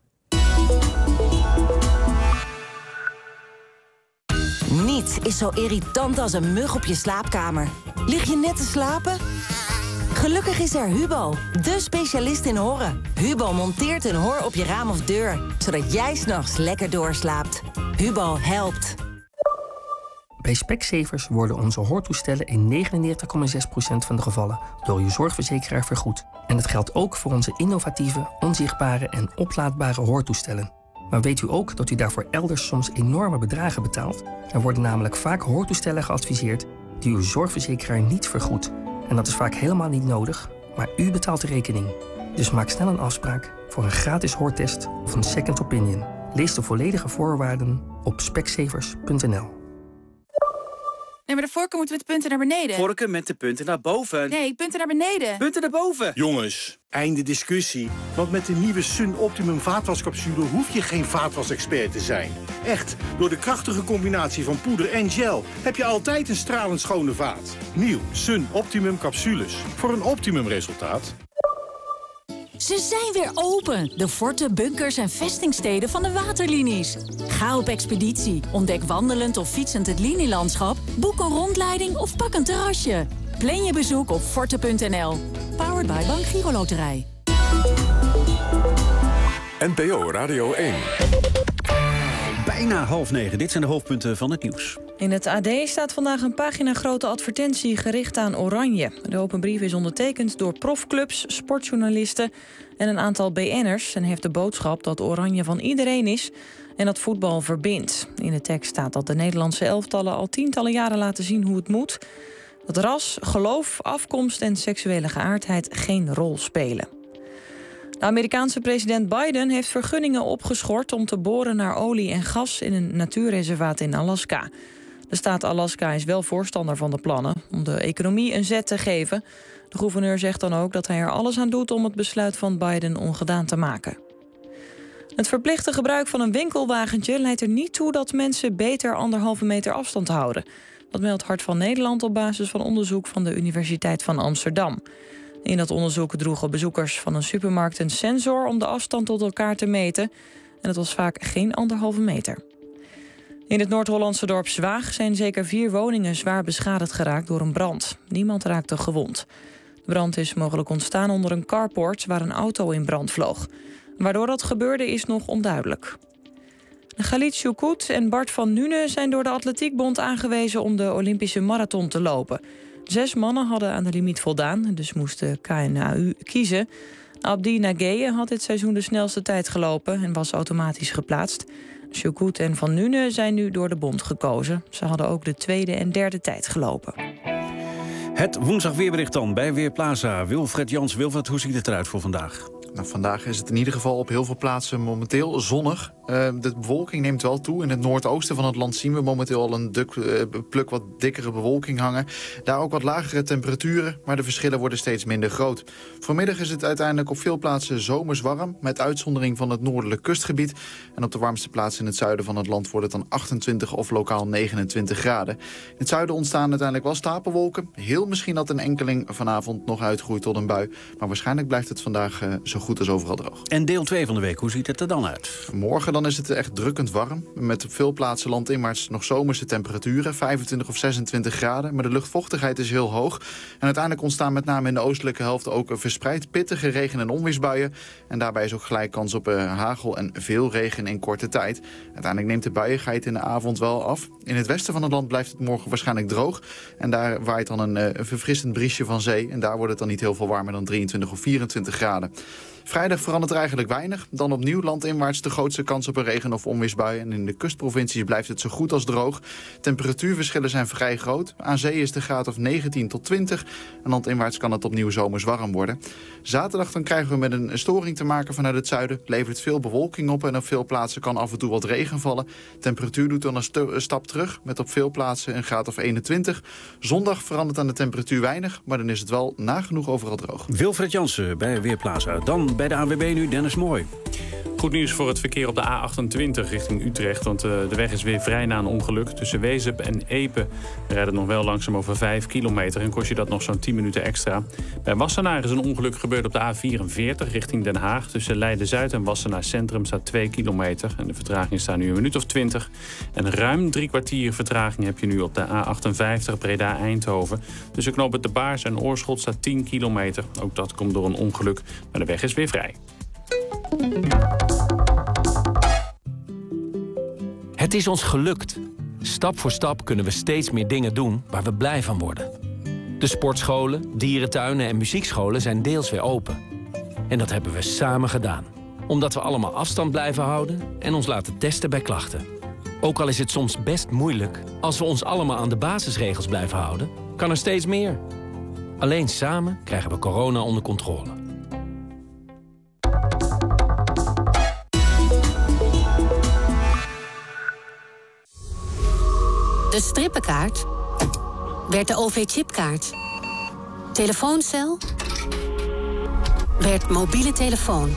Niets is zo irritant als een mug op je slaapkamer. Lig je net te slapen? Gelukkig is er Hubo, de specialist in horen. Hubo monteert een hor op je raam of deur, zodat jij 's nachts lekker doorslaapt. Hubo helpt. Bij Specsavers worden onze hoortoestellen in 99,6% van de gevallen door uw zorgverzekeraar vergoed. En dat geldt ook voor onze innovatieve, onzichtbare en oplaadbare hoortoestellen. Maar weet u ook dat u daarvoor elders soms enorme bedragen betaalt? Er worden namelijk vaak hoortoestellen geadviseerd die uw zorgverzekeraar niet vergoedt. En dat is vaak helemaal niet nodig, maar u betaalt de rekening. Dus maak snel een afspraak voor een gratis hoortest of een second opinion. Lees de volledige voorwaarden op specsavers.nl. Nee, maar de vorken moeten met de punten naar beneden. Vorken met de punten naar boven. Nee, punten naar beneden. Punten naar boven. Jongens, einde discussie. Want met de nieuwe Sun Optimum vaatwascapsule hoef je geen vaatwasexpert te zijn. Echt, door de krachtige combinatie van poeder en gel heb je altijd een stralend schone vaat. Nieuw Sun Optimum capsules. Voor een optimum resultaat. Ze zijn weer open, de forten, bunkers en vestingsteden van de waterlinies. Ga op expeditie, ontdek wandelend of fietsend het linielandschap, boek een rondleiding of pak een terrasje. Plan je bezoek op forte.nl. Powered by Bank Giro Loterij. NPO Radio 1. Bijna 8:30. Dit zijn de hoofdpunten van het nieuws. In het AD staat vandaag een paginagrote advertentie gericht aan Oranje. De open brief is ondertekend door profclubs, sportjournalisten en een aantal BN'ers en heeft de boodschap dat Oranje van iedereen is en dat voetbal verbindt. In de tekst staat dat de Nederlandse elftallen al tientallen jaren laten zien hoe het moet. Dat ras, geloof, afkomst en seksuele geaardheid geen rol spelen. De Amerikaanse president Biden heeft vergunningen opgeschort om te boren naar olie en gas in een natuurreservaat in Alaska. De staat Alaska is wel voorstander van de plannen om de economie een zet te geven. De gouverneur zegt dan ook dat hij er alles aan doet om het besluit van Biden ongedaan te maken. Het verplichte gebruik van een winkelwagentje leidt er niet toe dat mensen beter 1,5 meter afstand houden. Dat meldt Hart van Nederland op basis van onderzoek van de Universiteit van Amsterdam. In dat onderzoek droegen bezoekers van een supermarkt een sensor om de afstand tot elkaar te meten. En het was vaak geen 1,5 meter. In het Noord-Hollandse dorp Zwaag zijn zeker 4 woningen zwaar beschadigd geraakt door een brand. Niemand raakte gewond. De brand is mogelijk ontstaan onder een carport waar een auto in brand vloog. Waardoor dat gebeurde is nog onduidelijk. Galit Choukout en Bart van Nuenen zijn door de Atletiekbond aangewezen om de Olympische marathon te lopen. 6 mannen hadden aan de limiet voldaan, dus moest de KNAU kiezen. Abdi Nageye had dit seizoen de snelste tijd gelopen en was automatisch geplaatst. Choukout en Van Nuenen zijn nu door de bond gekozen. Ze hadden ook de 2e en 3e tijd gelopen. Het woensdag weerbericht dan bij Weerplaza. Wilfred Jans. Wilfred, hoe ziet het eruit voor vandaag? Nou, vandaag is het in ieder geval op heel veel plaatsen momenteel zonnig. De bewolking neemt wel toe. In het noordoosten van het land zien we momenteel al een pluk wat dikkere bewolking hangen. Daar ook wat lagere temperaturen, maar de verschillen worden steeds minder groot. Vanmiddag is het uiteindelijk op veel plaatsen zomers warm, met uitzondering van het noordelijk kustgebied. En op de warmste plaatsen in het zuiden van het land wordt het dan 28 of lokaal 29 graden. In het zuiden ontstaan uiteindelijk wel stapelwolken. Heel misschien dat een enkeling vanavond nog uitgroeit tot een bui. Maar waarschijnlijk blijft het vandaag zo goed als overal droog. En deel 2 van de week, hoe ziet het er dan uit? Morgen dan is het echt drukkend warm. Met op veel plaatsen landinwaarts nog zomerse temperaturen. 25 of 26 graden. Maar de luchtvochtigheid is heel hoog. En uiteindelijk ontstaan met name in de oostelijke helft ook verspreid pittige regen- en onweersbuien. En daarbij is ook gelijk kans op hagel en veel regen in korte tijd. Uiteindelijk neemt de buiigheid in de avond wel af. In het westen van het land blijft het morgen waarschijnlijk droog. En daar waait dan een verfrissend briesje van zee. En daar wordt het dan niet heel veel warmer dan 23 of 24 graden. Vrijdag verandert er eigenlijk weinig. Dan opnieuw landinwaarts de grootste kans op een regen- of onweersbui. En in de kustprovincies blijft het zo goed als droog. Temperatuurverschillen zijn vrij groot. Aan zee is de graad of 19 tot 20. En landinwaarts kan het opnieuw zomers warm worden. Zaterdag dan krijgen we met een storing te maken vanuit het zuiden. Levert veel bewolking op en op veel plaatsen kan af en toe wat regen vallen. Temperatuur doet dan een stap terug. Met op veel plaatsen een graad of 21. Zondag verandert aan de temperatuur weinig. Maar dan is het wel nagenoeg overal droog. Wilfred Jansen bij Weerplaza. Dan bij de ANWB nu Dennis Mooi. Goed nieuws voor het verkeer op de A28 richting Utrecht. Want de weg is weer vrij na een ongeluk. Tussen Wezep en Epe rijdt het nog wel langzaam over 5 kilometer. En kost je dat nog zo'n 10 minuten extra. Bij Wassenaar is een ongeluk gebeurd op de A44 richting Den Haag. Tussen Leiden-Zuid en Wassenaar Centrum staat 2 kilometer. En de vertraging staat nu een minuut of 20. En ruim 3 kwartier vertraging heb je nu op de A58 Breda-Eindhoven. Tussen knooppunt De Baars en Oorschot staat 10 kilometer. Ook dat komt door een ongeluk. Maar de weg is weer vrij. Het is ons gelukt. Stap voor stap kunnen we steeds meer dingen doen waar we blij van worden. De sportscholen, dierentuinen en muziekscholen zijn deels weer open. En dat hebben we samen gedaan. Omdat we allemaal afstand blijven houden en ons laten testen bij klachten. Ook al is het soms best moeilijk, als we ons allemaal aan de basisregels blijven houden, kan er steeds meer. Alleen samen krijgen we corona onder controle. De strippenkaart werd de OV-chipkaart. Telefooncel werd mobiele telefoon.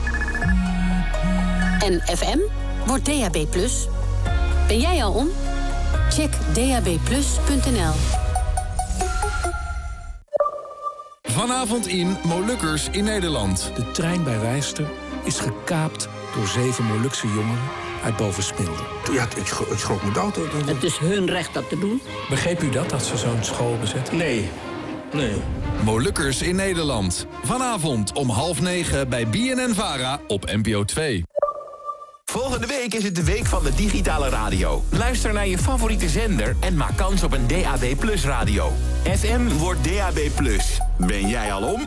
En FM wordt DAB+. Ben jij al om? Check dabplus.nl. Vanavond in Molukkers in Nederland. De trein bij Wijster is gekaapt door 7 Molukse jongeren uit Bovensmilde. Ja, ik schrok me dood. Het is hun recht dat te doen. Begreep u dat ze zo'n school bezetten? Nee. Molukkers in Nederland. Vanavond om 20:30 bij BNN-Vara op NPO 2. Volgende week is het de week van de digitale radio. Luister naar je favoriete zender en maak kans op een DAB+ radio. FM wordt DAB+. Ben jij al om?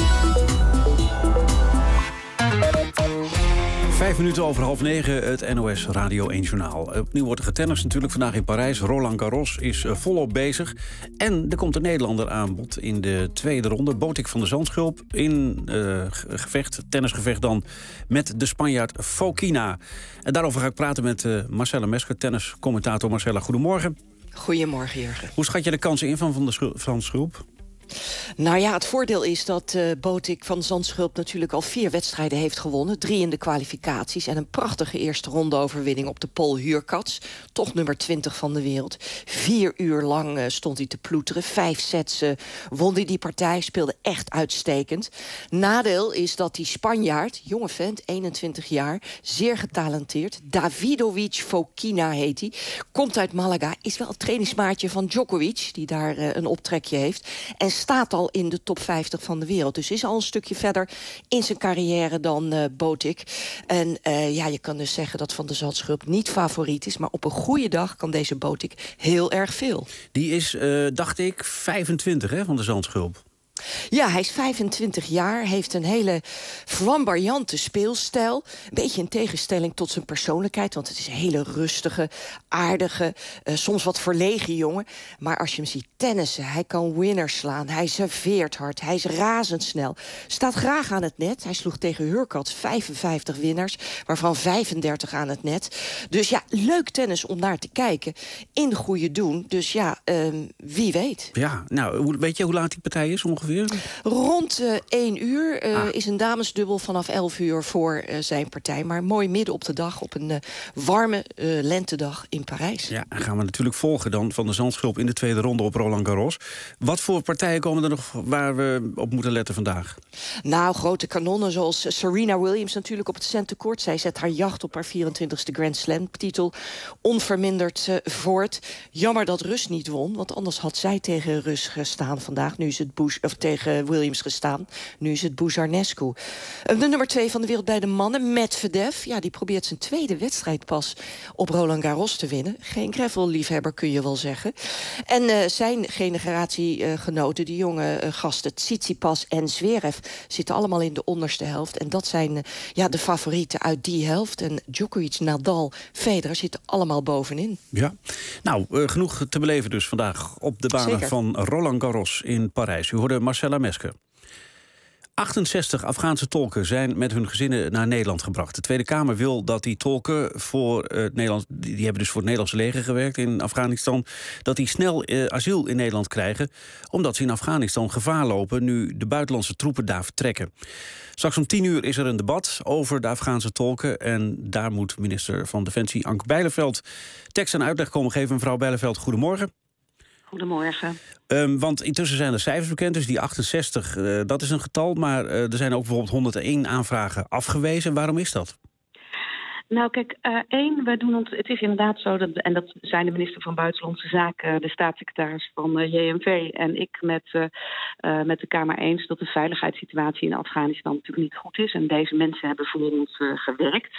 5 minuten over 20:30, het NOS Radio 1 Journaal. Opnieuw wordt er getennist natuurlijk vandaag in Parijs. Roland Garros is volop bezig. En er komt een Nederlander aan bod in de tweede ronde. Botik van de Zandschulp in tennisgevecht dan met de Spanjaard Fokina. En daarover ga ik praten met Marcella Mesker, tenniscommentator. Marcella, goedemorgen. Goedemorgen, Jurgen. Hoe schat je de kansen in van de Zandschulp? Nou ja, het voordeel is dat Botik van Zandschulp natuurlijk al 4 wedstrijden heeft gewonnen. 3 in de kwalificaties en een prachtige eerste rondeoverwinning op de Paul Hurkacz. Toch nummer 20 van de wereld. 4 uur lang stond hij te ploeteren. 5 sets won hij die partij, speelde echt uitstekend. Nadeel is dat die Spanjaard, jonge vent, 21 jaar, zeer getalenteerd. Davidovic Fokina heet hij. Komt uit Malaga, is wel het trainingsmaatje van Djokovic, die daar een optrekje heeft. En staat al in de top 50 van de wereld. Dus is al een stukje verder in zijn carrière dan Botik. En je kan dus zeggen dat Van de Zandschulp niet favoriet is. Maar op een goede dag kan deze Botik heel erg veel. Die is, dacht ik, 25 hè, van de Zandschulp. Ja, hij is 25 jaar, heeft een hele flamboyante speelstijl. Een beetje in tegenstelling tot zijn persoonlijkheid, want het is een hele rustige, aardige, soms wat verlegen jongen. Maar als je hem ziet tennissen, hij kan winners slaan, hij serveert hard, hij is razendsnel. Staat graag aan het net. Hij sloeg tegen Hurkacz 55 winnaars, waarvan 35 aan het net. Dus ja, leuk tennis om naar te kijken. In goede doen, dus ja, wie weet. Ja, nou, weet je hoe laat die partij is ongeveer? Rond 1 uur is een damesdubbel vanaf 11 uur voor zijn partij. Maar mooi midden op de dag, op een warme lentedag in Parijs. Ja, en gaan we natuurlijk volgen dan van de Zandschulp in de tweede ronde op Roland Garros. Wat voor partijen komen er nog waar we op moeten letten vandaag? Nou, grote kanonnen zoals Serena Williams natuurlijk op het centercourt. Zij zet haar jacht op haar 24e Grand Slam-titel onverminderd voort. Jammer dat Rus niet won, want anders had zij tegen Rus gestaan vandaag. Nu is het tegen Williams gestaan. Nu is het Buzarnescu. De nummer 2 van de wereld bij de mannen, Medvedev. Ja, die probeert zijn tweede wedstrijd pas op Roland Garros te winnen. Geen gravel-liefhebber, kun je wel zeggen. En zijn generatiegenoten, die jonge gasten, Tsitsipas en Zverev, zitten allemaal in de onderste helft. En dat zijn de favorieten uit die helft. En Djokovic, Nadal, Federer zitten allemaal bovenin. Ja, nou, genoeg te beleven dus vandaag op de banen van Roland Garros in Parijs. U hoorde Marcella Mesker. 68 Afghaanse tolken zijn met hun gezinnen naar Nederland gebracht. De Tweede Kamer wil dat die tolken voor het Nederlands, die hebben dus voor het Nederlandse leger gewerkt in Afghanistan, dat die snel asiel in Nederland krijgen, omdat ze in Afghanistan gevaar lopen nu de buitenlandse troepen daar vertrekken. Straks om 10 uur is er een debat over de Afghaanse tolken en daar moet minister van Defensie Anke Bijleveld tekst en uitleg komen geven. Mevrouw Bijleveld, goedemorgen. Goedemorgen. Want intussen zijn er cijfers bekend, dus die 68, dat is een getal. Maar er zijn ook bijvoorbeeld 101 aanvragen afgewezen. Waarom is dat? Nou kijk, wij doen ons. Het is inderdaad zo, en dat zijn de minister van Buitenlandse Zaken, de staatssecretaris van JNV en ik met de Kamer eens dat de veiligheidssituatie in Afghanistan natuurlijk niet goed is. En deze mensen hebben voor ons gewerkt.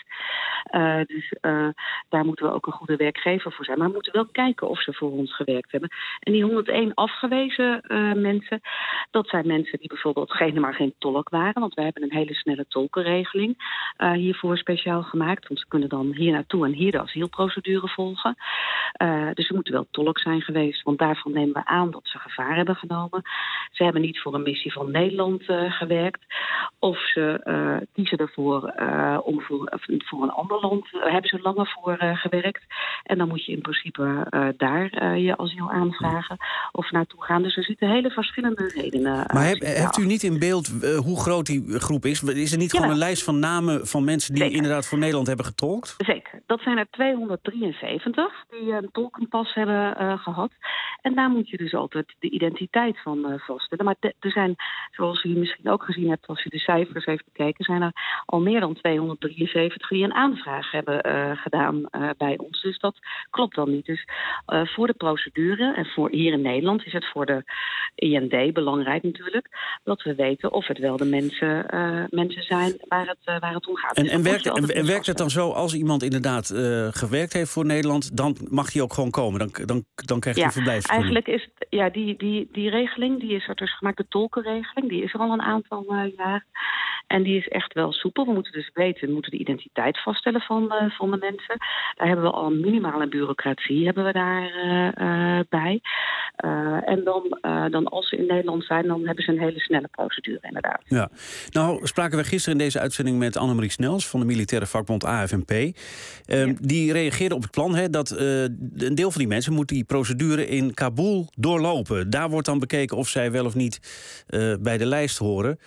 Dus daar moeten we ook een goede werkgever voor zijn. Maar we moeten wel kijken of ze voor ons gewerkt hebben. En die 101 afgewezen mensen, dat zijn mensen die bijvoorbeeld geen tolk waren. Want wij hebben een hele snelle tolkenregeling hiervoor speciaal gemaakt. Want ze kunnen dan hier naartoe en hier de asielprocedure volgen. Dus ze moeten wel tolk zijn geweest. Want daarvan nemen we aan dat ze gevaar hebben genomen. Ze hebben niet voor een missie van Nederland gewerkt. Of ze kiezen ervoor om voor een ander land. Hebben ze langer voor gewerkt. En dan moet je in principe daar je asiel aanvragen of naartoe gaan. Dus er zitten hele verschillende redenen. Maar hebt u niet in beeld hoe groot die groep is? Is er niet gewoon een lijst van namen van mensen die inderdaad voor Nederland hebben getolkt? Zeker. Dat zijn er 273 die een tolkenpas hebben gehad. En daar moet je dus altijd de identiteit van vaststellen. Maar er zijn, zoals u misschien ook gezien hebt als u de cijfers heeft bekeken, zijn er al meer dan 273 die een aanvraag hebben gedaan bij ons. Dus dat klopt dan niet. Dus voor de procedure en voor hier in Nederland is het voor de IND belangrijk natuurlijk dat we weten of het wel de mensen zijn waar het om gaat. En werkt het dan zo, als iemand inderdaad gewerkt heeft voor Nederland, dan mag hij ook gewoon komen? Dan krijgt hij een verblijfsvergunning? Eigenlijk is die regeling, die is er dus gemaakt, de tolkenregeling, die is er al een aantal jaar. En die is echt wel soepel. We moeten dus weten, we moeten de identiteit vaststellen van de mensen. Daar hebben we al een minimale bureaucratie hebben we bij. En dan als ze in Nederland zijn, dan hebben ze een hele snelle procedure inderdaad. Ja. Nou, spraken we gisteren in deze uitzending met Annemarie Snels van de militaire vakbond AFNP. Die reageerde op het plan dat een deel van die mensen moet die procedure in Kabul doorlopen. Daar wordt dan bekeken of zij wel of niet bij de lijst horen.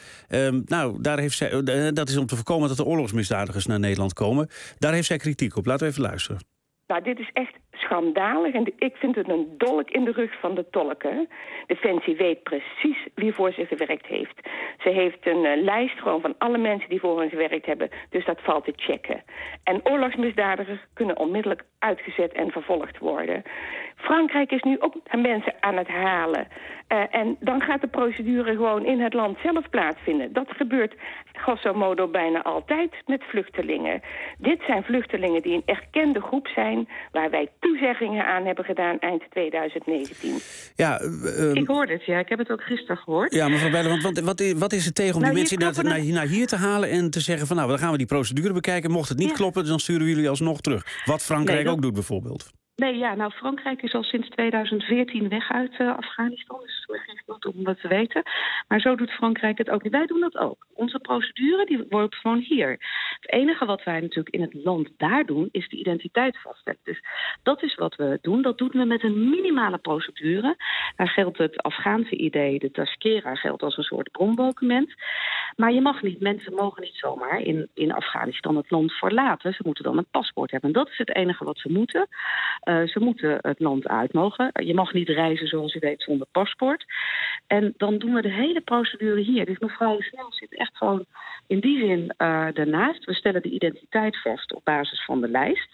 Dat is om te voorkomen dat er oorlogsmisdadigers naar Nederland komen. Daar heeft zij kritiek op. Laten we even luisteren. Nou, dit is echt schandalig en ik vind het een dolk in de rug van de tolken. Defensie weet precies wie voor ze gewerkt heeft. Ze heeft een lijst gewoon van alle mensen die voor hen gewerkt hebben. Dus dat valt te checken. En oorlogsmisdadigers kunnen onmiddellijk uitgezet en vervolgd worden. Frankrijk is nu ook mensen aan het halen. En dan gaat de procedure gewoon in het land zelf plaatsvinden. Dat gebeurt grosso modo bijna altijd met vluchtelingen. Dit zijn vluchtelingen die een erkende groep zijn, waar wij toezeggingen aan hebben gedaan eind 2019. Ja, ik hoorde het, ja. Ik heb het ook gisteren gehoord. Ja, mevrouw Bijlen, want wat is het tegen om die mensen naar hier te halen en te zeggen van nou, dan gaan we die procedure bekijken. Mocht het niet kloppen, dan sturen we jullie alsnog terug. Wat Frankrijk ook doet bijvoorbeeld. Nee, ja, nou, Frankrijk is al sinds 2014 weg uit Afghanistan. Dus het is goed om dat te weten. Maar zo doet Frankrijk het ook niet. Wij doen dat ook. Onze procedure die wordt gewoon hier. Het enige wat wij natuurlijk in het land daar doen, is de identiteit vaststellen. Dus dat is wat we doen. Dat doen we met een minimale procedure. Daar geldt het Afghaanse idee, de Tazkera, geldt als een soort brondocument. Maar mensen mogen niet zomaar in Afghanistan het land verlaten. Ze moeten dan een paspoort hebben. En dat is het enige wat ze moeten. Ze moeten het land uit mogen. Je mag niet reizen, zoals u weet, zonder paspoort. En dan doen we de hele procedure hier. Dus mevrouw Snel zit echt gewoon in die zin daarnaast. We stellen de identiteit vast op basis van de lijst.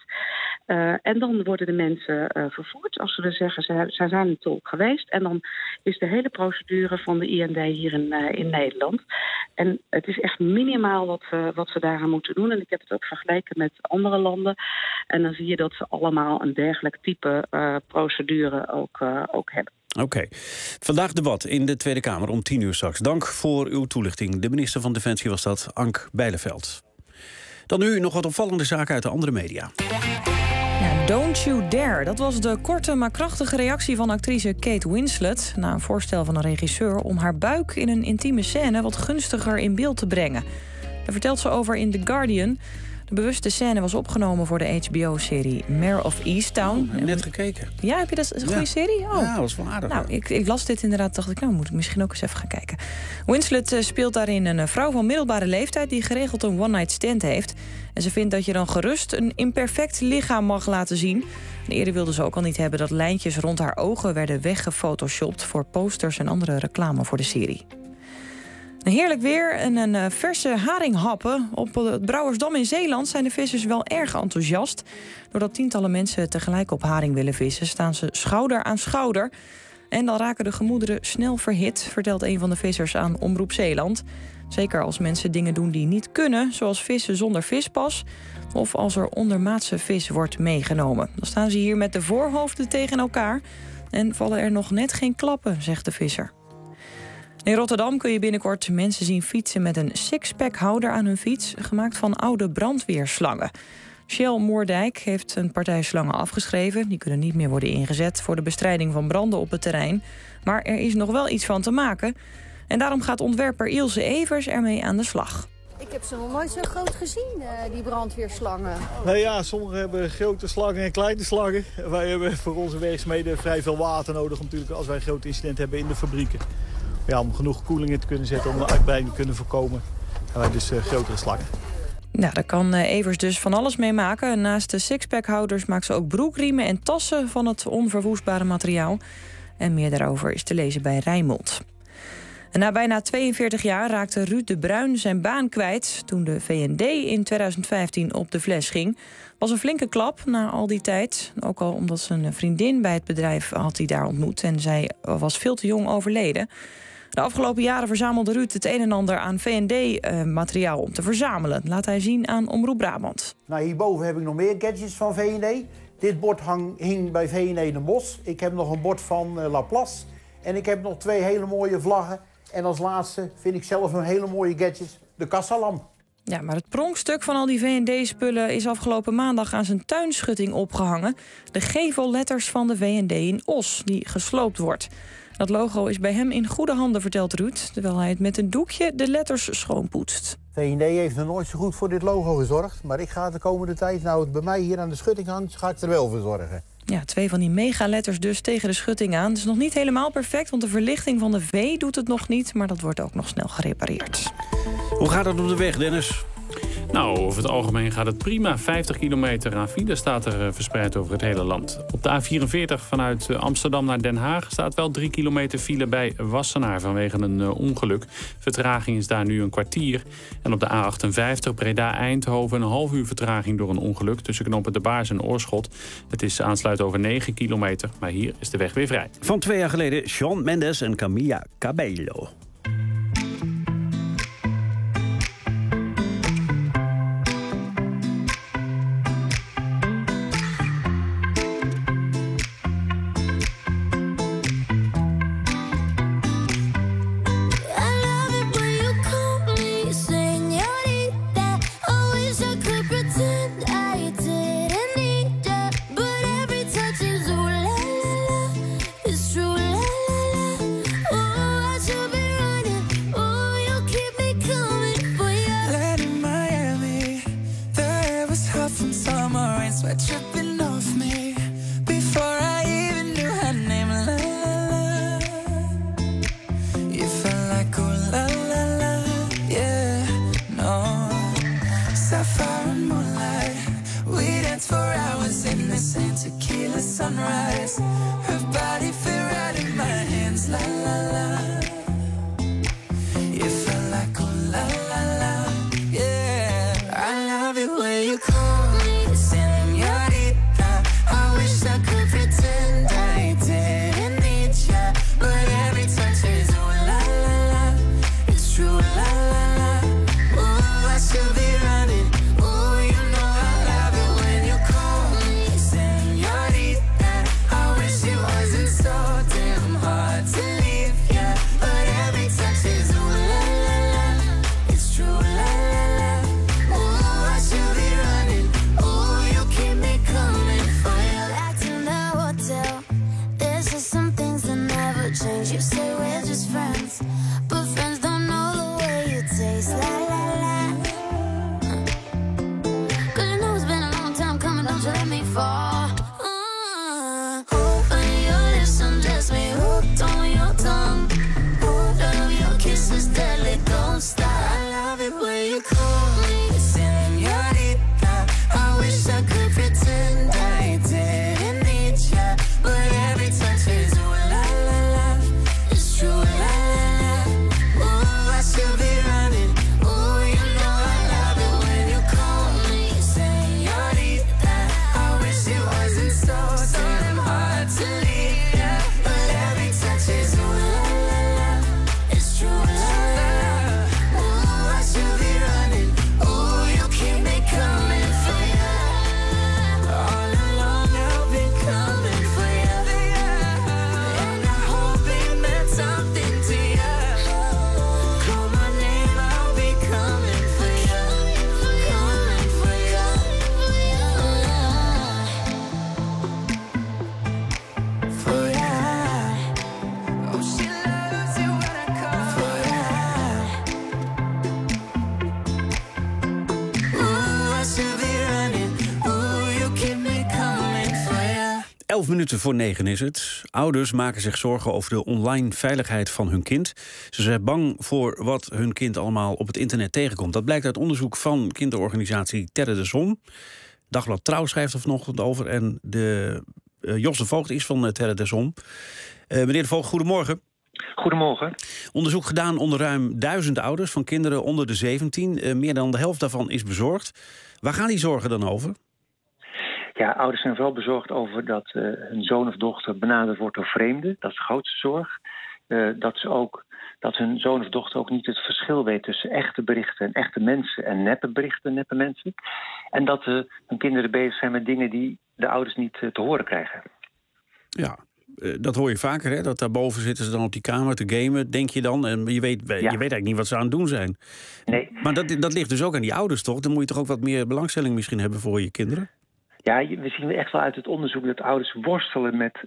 En dan worden de mensen vervoerd. Als ze er zeggen, zij zijn in tolk geweest. En dan is de hele procedure van de IND hier in Nederland. En het is echt minimaal wat ze daaraan moeten doen. En ik heb het ook vergeleken met andere landen. En dan zie je dat ze allemaal een dergelijk type procedure ook hebben. Oké. Vandaag debat in de Tweede Kamer om 10:00 straks. Dank voor uw toelichting. De minister van Defensie was dat, Ank Bijleveld. Dan nu nog wat opvallende zaken uit de andere media. Ja, Don't You Dare. Dat was de korte maar krachtige reactie van actrice Kate Winslet na een voorstel van een regisseur om haar buik in een intieme scène wat gunstiger in beeld te brengen. Daar vertelt ze over in The Guardian. De bewuste scène was opgenomen voor de HBO-serie Mare of Easttown. Ik heb net gekeken. Ja, heb je dat? Een goede serie? Oh. Ja, dat was wel aardig. Nou, ik las dit inderdaad, dacht ik, nou moet ik misschien ook eens even gaan kijken. Winslet speelt daarin een vrouw van middelbare leeftijd die geregeld een one-night stand heeft. En ze vindt dat je dan gerust een imperfect lichaam mag laten zien. En eerder wilde ze ook al niet hebben dat lijntjes rond haar ogen werden weggefotoshopt voor posters en andere reclame voor de serie. Een heerlijk weer en een verse haringhappen. Op het Brouwersdam in Zeeland zijn de vissers wel erg enthousiast. Doordat tientallen mensen tegelijk op haring willen vissen, staan ze schouder aan schouder. En dan raken de gemoederen snel verhit, vertelt een van de vissers aan Omroep Zeeland. Zeker als mensen dingen doen die niet kunnen, zoals vissen zonder vispas, of als er ondermaatse vis wordt meegenomen. Dan staan ze hier met de voorhoofden tegen elkaar en vallen er nog net geen klappen, zegt de visser. In Rotterdam kun je binnenkort mensen zien fietsen met een sixpack-houder aan hun fiets, gemaakt van oude brandweerslangen. Shell Moerdijk heeft een partij slangen afgeschreven. Die kunnen niet meer worden ingezet voor de bestrijding van branden op het terrein. Maar er is nog wel iets van te maken. En daarom gaat ontwerper Ilse Evers ermee aan de slag. Ik heb ze nog nooit zo groot gezien, die brandweerslangen. Nou ja, sommigen hebben grote slangen en kleine slangen. Wij hebben voor onze werkzaamheden vrij veel water nodig, natuurlijk, als wij een groot incident hebben in de fabrieken. Ja, om genoeg koeling in te kunnen zetten, om de uitbreiding te kunnen voorkomen. En wij dus grotere slangen. Nou, daar kan Evers dus van alles mee maken. Naast de sixpack-houders maakt ze ook broekriemen en tassen van het onverwoestbare materiaal. En meer daarover is te lezen bij Rijnmond. En na bijna 42 jaar raakte Ruud de Bruin zijn baan kwijt toen de VND in 2015 op de fles ging. Was een flinke klap na al die tijd. Ook al omdat zijn vriendin bij het bedrijf had hij daar ontmoet en zij was veel te jong overleden. De afgelopen jaren verzamelde Ruud het een en ander aan VND-materiaal om te verzamelen. Laat hij zien aan Omroep Brabant. Nou, hierboven heb ik nog meer gadgets van VND. Dit bord hing bij VND Den Bosch. Ik heb nog een bord van Laplace. En ik heb nog 2 hele mooie vlaggen. En als laatste vind ik zelf een hele mooie gadget, de kassalamp. Ja, maar het pronkstuk van al die VND-spullen is afgelopen maandag aan zijn tuinschutting opgehangen. De gevelletters van de VND in Os, die gesloopt wordt. Dat logo is bij hem in goede handen, vertelt Ruud, terwijl hij het met een doekje de letters schoonpoetst. VND heeft nog nooit zo goed voor dit logo gezorgd, maar ik ga de komende tijd, nou het bij mij hier aan de schutting hangt, ga ik er wel voor zorgen. Ja, 2 van die megaletters dus tegen de schutting aan. Het is nog niet helemaal perfect, want de verlichting van de V doet het nog niet, maar dat wordt ook nog snel gerepareerd. Hoe gaat het op de weg, Dennis? Nou, over het algemeen gaat het prima. 50 kilometer aan file staat er verspreid over het hele land. Op de A44 vanuit Amsterdam naar Den Haag staat wel 3 kilometer file bij Wassenaar vanwege een ongeluk. Vertraging is daar nu een kwartier. En op de A58 Breda-Eindhoven een half uur vertraging door een ongeluk tussen knooppunt De Baars en Oorschot. Het is aansluit over 9 kilometer, maar hier is de weg weer vrij. Van 2 jaar geleden Shawn Mendes en Camila Cabello. say some things that never change. You say we're just friends, but friends don't know the way you taste. La la la. 'Cause you know it's been a long time coming, don't you let me fall. Open your lips and just me hooked on your tongue. Love your kisses, deadly, don't stop. I love it when you call me señorita. I wish I could pretend I didn't need ya, but every touch is ooh la la la. It's true la la la. Ooh, I should be running. Ooh, you know I love it when you call me señorita. I wish it wasn't so damn hard to leave ya, but every touch is ooh la la la. It's true la la la. Ooh, I should be running. Ooh, you keep me coming for ya. All along I've been coming for ya, and I hope it meant something to ya. Call my name, I'll be coming for ya, coming for ya, for ya. Oh, she loves it when I call for ya. Ooh, I should be running. Ooh, you keep me coming for ya. 11 minuten voor 9 is het. Ouders maken zich zorgen over de online veiligheid van hun kind. Ze zijn bang voor wat hun kind allemaal op het internet tegenkomt. Dat blijkt uit onderzoek van kinderorganisatie Terre de Som. Dagblad Trouw schrijft er vanochtend over. En Jos de Voogd is van Terre de Som. Meneer de Voogd, goedemorgen. Goedemorgen. Onderzoek gedaan onder ruim 1000 ouders van kinderen onder de 17. Meer dan de helft daarvan is bezorgd. Waar gaan die zorgen dan over? Ja, ouders zijn vooral bezorgd over dat hun zoon of dochter benaderd wordt door vreemden. Dat is de grootste zorg. Dat hun zoon of dochter ook niet het verschil weet tussen echte berichten en echte mensen en neppe berichten en neppe mensen. En dat hun kinderen bezig zijn met dingen die de ouders niet te horen krijgen. Ja, dat hoor je vaker, hè? Dat daarboven zitten ze dan op die kamer te gamen, denk je dan. En je weet eigenlijk niet wat ze aan het doen zijn. Nee. Maar dat ligt dus ook aan die ouders, toch? Dan moet je toch ook wat meer belangstelling misschien hebben voor je kinderen? Ja, we zien echt wel uit het onderzoek dat ouders worstelen met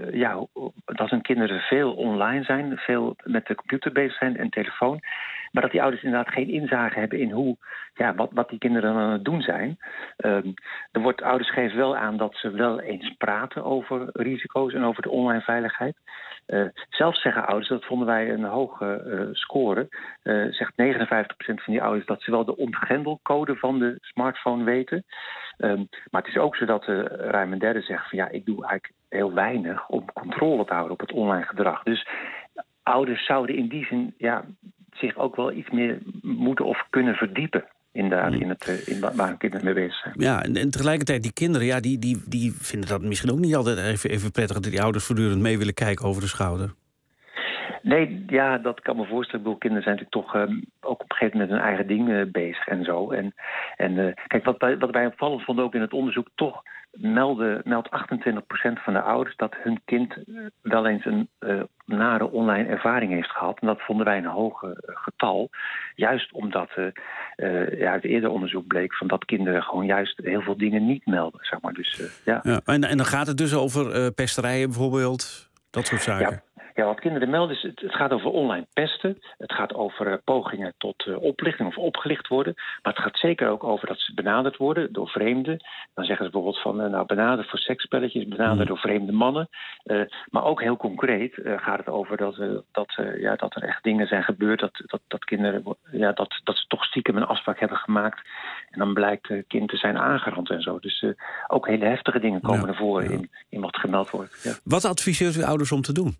dat hun kinderen veel online zijn, veel met de computer bezig zijn en telefoon. Maar dat die ouders inderdaad geen inzage hebben in wat die kinderen aan het doen zijn. Ouders geven wel aan dat ze wel eens praten over risico's en over de online veiligheid. Zelfs zeggen ouders, dat vonden wij een hoge score, zegt 59% van die ouders dat ze wel de ontgrendelcode van de smartphone weten. Maar het is ook zo dat ruim een derde zegt van ik doe eigenlijk heel weinig om controle te houden op het online gedrag. Dus ouders zouden in die zin zich ook wel iets meer moeten of kunnen verdiepen. Inderdaad, in waar hun kinderen mee bezig zijn. Ja, en tegelijkertijd die kinderen, die vinden dat misschien ook niet altijd even prettig dat die ouders voortdurend mee willen kijken over de schouder. Nee, ja, dat kan me voorstellen. Ik bedoel, kinderen zijn natuurlijk toch ook op een gegeven moment met hun eigen dingen bezig en zo. Kijk, wat wij opvallend vonden ook in het onderzoek, toch meldt 28% van de ouders dat hun kind wel eens een nare online ervaring heeft gehad. En dat vonden wij een hoog getal. Juist omdat uit eerder onderzoek bleek van dat kinderen gewoon juist heel veel dingen niet melden, zeg maar. Dus, ja. En dan gaat het dus over pesterijen bijvoorbeeld, dat soort zaken. Ja, wat kinderen melden is, het gaat over online pesten. Het gaat over pogingen tot oplichting of opgelicht worden. Maar het gaat zeker ook over dat ze benaderd worden door vreemden. Dan zeggen ze bijvoorbeeld van benaderd voor seksspelletjes, benaderd door vreemde mannen. Maar ook heel concreet gaat het over dat er echt dingen zijn gebeurd. Dat kinderen dat ze toch stiekem een afspraak hebben gemaakt. En dan blijkt het kind te zijn aangerand en zo. Dus ook hele heftige dingen komen naar voren in wat gemeld wordt. Ja. Wat adviseert u ouders om te doen?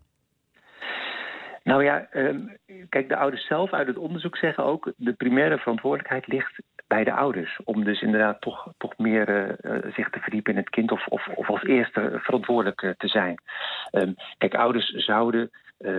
Nou ja, kijk, de ouders zelf uit het onderzoek zeggen ook, de primaire verantwoordelijkheid ligt bij de ouders. Om dus inderdaad toch meer zich te verdiepen in het kind of als eerste verantwoordelijk te zijn. Kijk, ouders zouden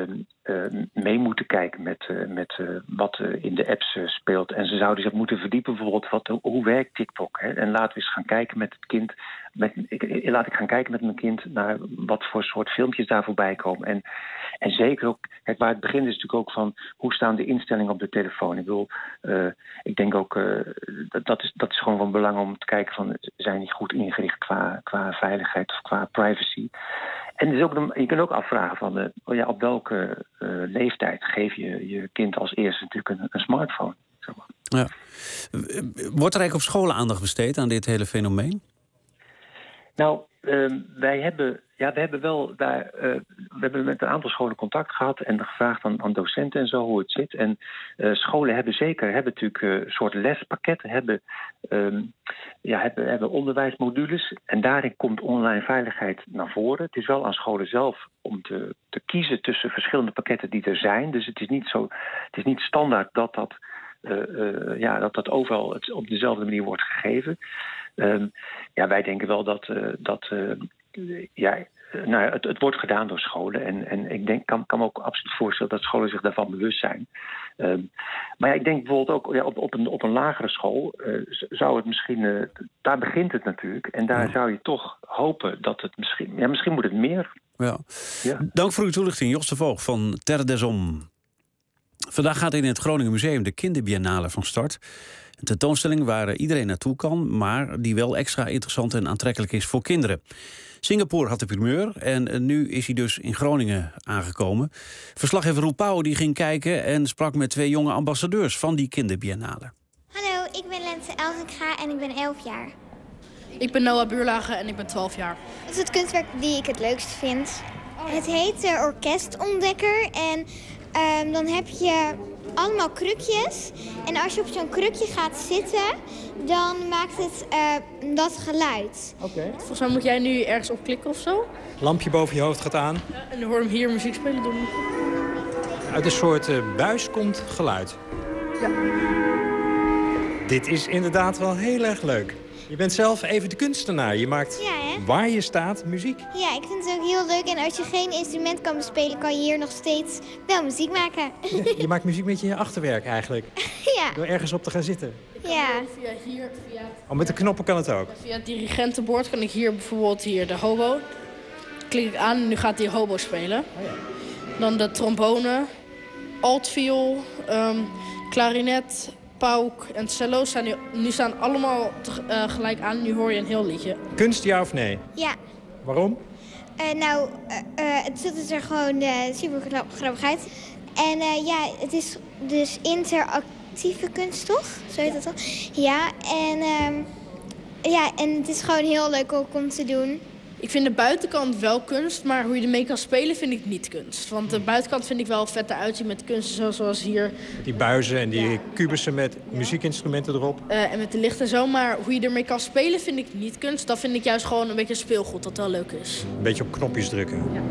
mee moeten kijken met wat in de apps speelt. En ze zouden zich moeten verdiepen bijvoorbeeld hoe werkt TikTok. Hè? En laten we eens gaan kijken met het kind. Laat ik gaan kijken met mijn kind naar wat voor soort filmpjes daar voorbij komen. En zeker ook, kijk, waar het begint is natuurlijk ook van hoe staan de instellingen op de telefoon. Ik bedoel, ik denk ook dat is gewoon van belang om te kijken van zijn die goed ingericht qua veiligheid of qua privacy. En dus je kunt ook afvragen van op welke leeftijd geef je je kind als eerste natuurlijk een smartphone. Zeg maar. Ja. Wordt er eigenlijk op scholen aandacht besteed aan dit hele fenomeen? Nou, we hebben met een aantal scholen contact gehad en gevraagd aan docenten en zo hoe het zit. En scholen hebben natuurlijk een soort lespakketten, hebben onderwijsmodules. En daarin komt online veiligheid naar voren. Het is wel aan scholen zelf om te kiezen tussen verschillende pakketten die er zijn. Dus het is niet standaard dat overal op dezelfde manier wordt gegeven. Wij denken wel het wordt gedaan door scholen. En ik kan me ook absoluut voorstellen dat scholen zich daarvan bewust zijn. Maar ik denk bijvoorbeeld ook op een lagere school zou het misschien... daar begint het natuurlijk. En daar zou je toch hopen dat het misschien... Ja, misschien moet het meer. Ja. Dank voor uw toelichting, Jos de Voogd van Terre des Hommes. Vandaag gaat in het Groningen Museum de Kinderbiennale van start. Een tentoonstelling waar iedereen naartoe kan, maar die wel extra interessant en aantrekkelijk is voor kinderen. Singapore had de primeur en nu is hij dus in Groningen aangekomen. Verslaggever Roel Pauw die ging kijken en sprak met 2 jonge ambassadeurs van die Kinderbiennale. Hallo, ik ben Lente Elsinga en ik ben 11 jaar. Ik ben Noah Buurlage en ik ben 12 jaar. Het is het kunstwerk die ik het leukst vind. Het heet Orkestontdekker en dan heb je allemaal krukjes. En als je op zo'n krukje gaat zitten, dan maakt het dat geluid. Oké. Volgens mij moet jij nu ergens op klikken of zo. Lampje boven je hoofd gaat aan. Ja, en dan hoor je hem hier muziek spelen doen. Uit een soort buis komt geluid. Ja. Dit is inderdaad wel heel erg leuk. Je bent zelf even de kunstenaar. Je maakt waar je staat muziek. Ja, ik vind het ook heel leuk. En als je geen instrument kan bespelen, kan je hier nog steeds wel muziek maken. Je maakt muziek met je achterwerk eigenlijk. Ja. Door ergens op te gaan zitten. Ja. Met de knoppen kan het ook. Via het dirigentenbord kan ik hier bijvoorbeeld de hobo. Klik ik aan en nu gaat die hobo spelen. Oh ja. Dan de trombone, altviool, klarinet, pauk en cello staan allemaal gelijk aan. Nu hoor je een heel liedje. Kunst, ja of nee? Ja. Waarom? Het ziet er gewoon super grappig uit. En het is dus interactieve kunst, toch? Zo heet dat toch? Ja, en het is gewoon heel leuk om te doen. Ik vind de buitenkant wel kunst, maar hoe je ermee kan spelen vind ik niet kunst. Want de buitenkant vind ik wel vet eruit zien met kunsten zoals hier. Die buizen en die kubussen met muziekinstrumenten erop. En met de licht en zo, maar hoe je ermee kan spelen vind ik niet kunst. Dat vind ik juist gewoon een beetje speelgoed dat wel leuk is. Een beetje op knopjes drukken. Ja.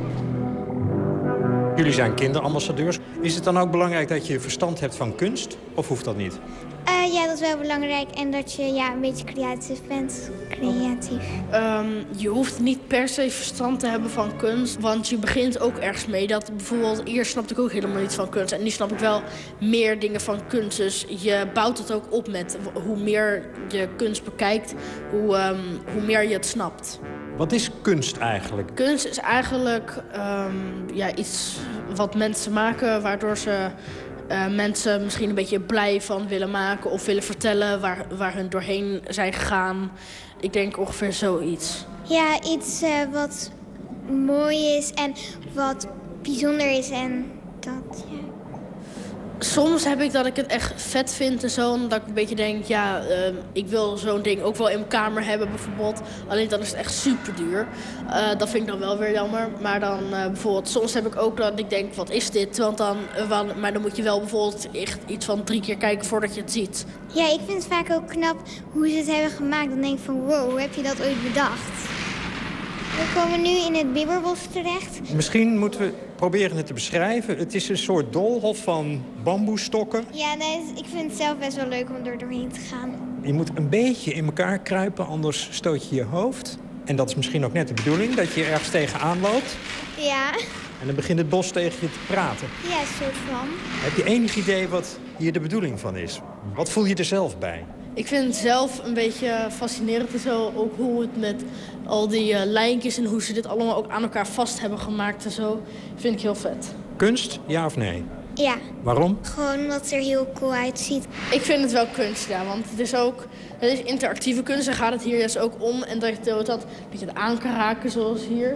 Jullie zijn kinderambassadeurs. Is het dan ook belangrijk dat je verstand hebt van kunst? Of hoeft dat niet? Ja, dat is wel belangrijk. En dat je een beetje creatief bent. Creatief. Je hoeft niet per se verstand te hebben van kunst. Want je begint ook ergens mee. Dat bijvoorbeeld, eerst snapte ik ook helemaal niet van kunst. En nu snap ik wel meer dingen van kunst. Dus je bouwt het ook op met hoe meer je kunst bekijkt, hoe meer je het snapt. Wat is kunst eigenlijk? Kunst is eigenlijk iets wat mensen maken waardoor ze mensen misschien een beetje blij van willen maken of willen vertellen waar hun doorheen zijn gegaan. Ik denk ongeveer zoiets. Ja, iets wat mooi is en wat bijzonder is en dat, ja. Soms heb ik dat ik het echt vet vind en zo. Dat ik een beetje denk, ik wil zo'n ding ook wel in mijn kamer hebben bijvoorbeeld. Alleen dan is het echt super duur. Dat vind ik dan wel weer jammer. Maar dan bijvoorbeeld, soms heb ik ook dat ik denk, wat is dit? Maar dan moet je wel bijvoorbeeld echt iets van 3 keer kijken voordat je het ziet. Ja, ik vind het vaak ook knap hoe ze het hebben gemaakt. Dan denk ik van, wow, hoe heb je dat ooit bedacht? We komen nu in het Bibberbos terecht. Misschien moeten we proberen het te beschrijven. Het is een soort doolhof van bamboestokken. Ja, ik vind het zelf best wel leuk om er doorheen te gaan. Je moet een beetje in elkaar kruipen, anders stoot je je hoofd. En dat is misschien ook net de bedoeling, dat je ergens tegenaan loopt. Ja. En dan begint het bos tegen je te praten. Ja, een soort van. Heb je enig idee wat hier de bedoeling van is? Wat voel je er zelf bij? Ik vind het zelf een beetje fascinerend en zo. Ook hoe het met al die lijntjes en hoe ze dit allemaal ook aan elkaar vast hebben gemaakt en zo. Vind ik heel vet. Kunst, ja of nee? Ja. Waarom? Gewoon omdat het er heel cool uitziet. Ik vind het wel kunst, ja. Want het is interactieve kunst. Daar gaat het hier juist ook om. En dat je het aan kan raken, zoals hier.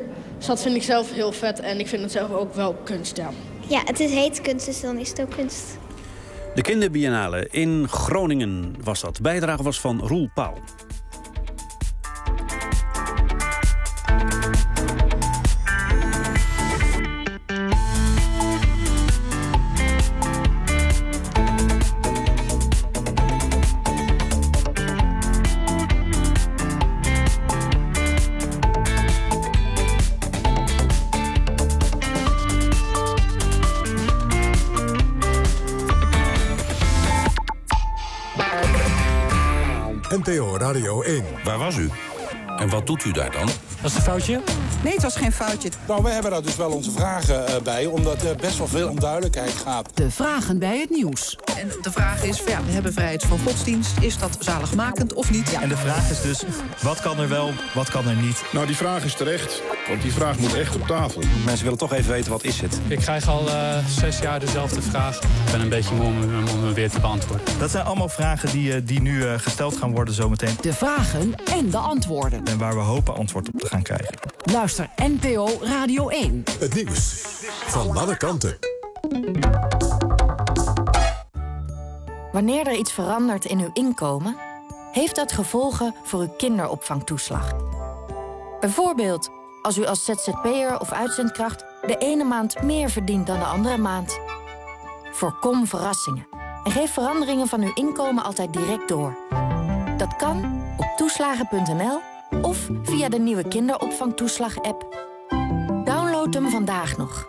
Dus dat vind ik zelf heel vet en ik vind het zelf ook wel kunst, ja. Ja, het heet kunst, dus dan is het ook kunst. De Kinderbiennale in Groningen was dat. Bijdrage was van Roel Pauw. NPO Radio 1. Waar was u? En wat doet u daar dan? Was het een foutje? Nee, het was geen foutje. Nou, we hebben daar dus wel onze vragen bij, omdat er best wel veel onduidelijkheid gaat. De vragen bij het nieuws. En de vraag is, we hebben vrijheid van godsdienst. Is dat zaligmakend of niet? Ja. En de vraag is dus, wat kan er wel, wat kan er niet? Nou, die vraag is terecht, want die vraag moet echt op tafel. Mensen willen toch even weten, wat is het? Ik krijg al 6 jaar dezelfde vraag. Ik ben een beetje moe om hem weer te beantwoorden. Dat zijn allemaal vragen die nu gesteld gaan worden zometeen. De vragen en de antwoorden. En waar we hopen antwoord op te gaan krijgen. Luister NPO Radio 1. Het nieuws van alle kanten. Wanneer er iets verandert in uw inkomen, heeft dat gevolgen voor uw kinderopvangtoeslag. Bijvoorbeeld als u als ZZP'er of uitzendkracht de ene maand meer verdient dan de andere maand. Voorkom verrassingen en geef veranderingen van uw inkomen altijd direct door. Dat kan op toeslagen.nl of via de nieuwe kinderopvangtoeslag-app. Download hem vandaag nog.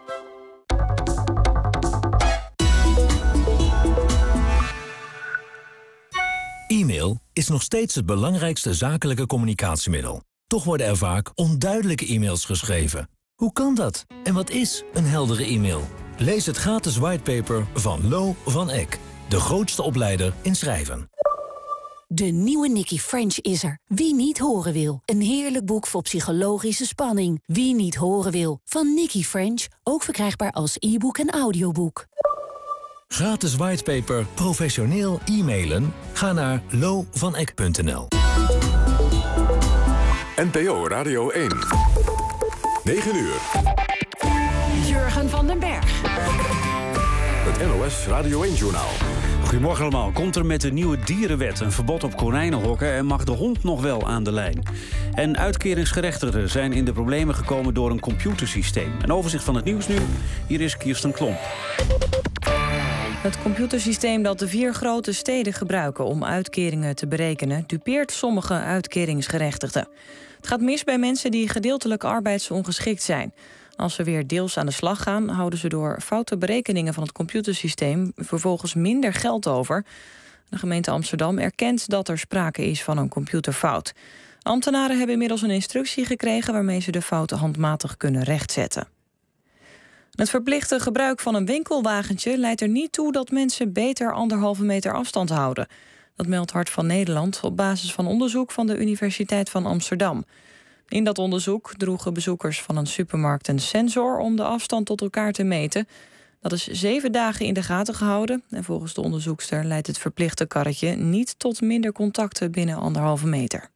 E-mail is nog steeds het belangrijkste zakelijke communicatiemiddel. Toch worden er vaak onduidelijke e-mails geschreven. Hoe kan dat? En wat is een heldere e-mail? Lees het gratis whitepaper van Lo van Eck, de grootste opleider in schrijven. De nieuwe Nicky French is er. Wie niet horen wil. Een heerlijk boek vol psychologische spanning. Wie niet horen wil. Van Nicky French. Ook verkrijgbaar als e-book en audioboek. Gratis whitepaper professioneel e-mailen? Ga naar lovaneck.nl. NPO Radio 1. 9 uur. Jurgen van den Berg. Het NOS Radio 1-journaal. Goedemorgen allemaal. Komt er met de nieuwe dierenwet een verbod op konijnenhokken en mag de hond nog wel aan de lijn? En uitkeringsgerechtigden zijn in de problemen gekomen door een computersysteem. Een overzicht van het nieuws nu. Hier is Kirsten Klomp. Het computersysteem dat de 4 grote steden gebruiken om uitkeringen te berekenen, dupeert sommige uitkeringsgerechtigden. Het gaat mis bij mensen die gedeeltelijk arbeidsongeschikt zijn. Als ze weer deels aan de slag gaan, houden ze door foute berekeningen van het computersysteem vervolgens minder geld over. De gemeente Amsterdam erkent dat er sprake is van een computerfout. Ambtenaren hebben inmiddels een instructie gekregen waarmee ze de fouten handmatig kunnen rechtzetten. Het verplichte gebruik van een winkelwagentje leidt er niet toe dat mensen beter 1,5 meter afstand houden. Dat meldt Hart van Nederland op basis van onderzoek van de Universiteit van Amsterdam. In dat onderzoek droegen bezoekers van een supermarkt een sensor om de afstand tot elkaar te meten. Dat is 7 dagen in de gaten gehouden. En volgens de onderzoekster leidt het verplichte karretje niet tot minder contacten binnen 1,5 meter.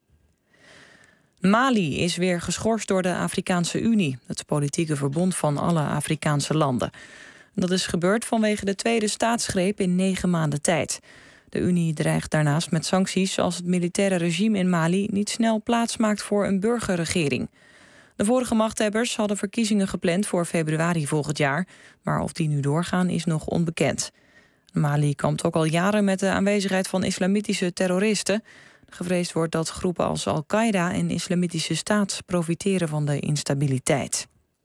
Mali is weer geschorst door de Afrikaanse Unie, het politieke verbond van alle Afrikaanse landen. Dat is gebeurd vanwege de tweede staatsgreep in 9 maanden tijd. De Unie dreigt daarnaast met sancties als het militaire regime in Mali niet snel plaatsmaakt voor een burgerregering. De vorige machthebbers hadden verkiezingen gepland voor februari volgend jaar, maar of die nu doorgaan is nog onbekend. Mali kampt ook al jaren met de aanwezigheid van islamitische terroristen. Gevreesd wordt dat groepen als Al-Qaeda en Islamitische Staat profiteren van de instabiliteit.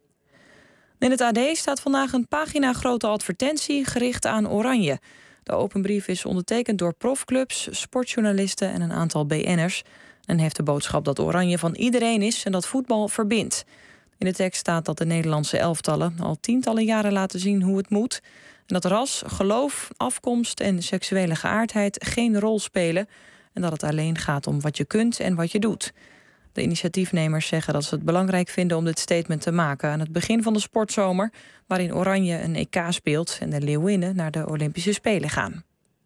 In het AD staat vandaag een paginagrote advertentie gericht aan Oranje. De open brief is ondertekend door profclubs, sportjournalisten en een aantal BN'ers en heeft de boodschap dat Oranje van iedereen is en dat voetbal verbindt. In de tekst staat dat de Nederlandse elftallen al tientallen jaren laten zien hoe het moet en dat ras, geloof, afkomst en seksuele geaardheid geen rol spelen en dat het alleen gaat om wat je kunt en wat je doet. De initiatiefnemers zeggen dat ze het belangrijk vinden om dit statement te maken aan het begin van de sportzomer, waarin Oranje een EK speelt en de Leeuwinnen naar de Olympische Spelen gaan.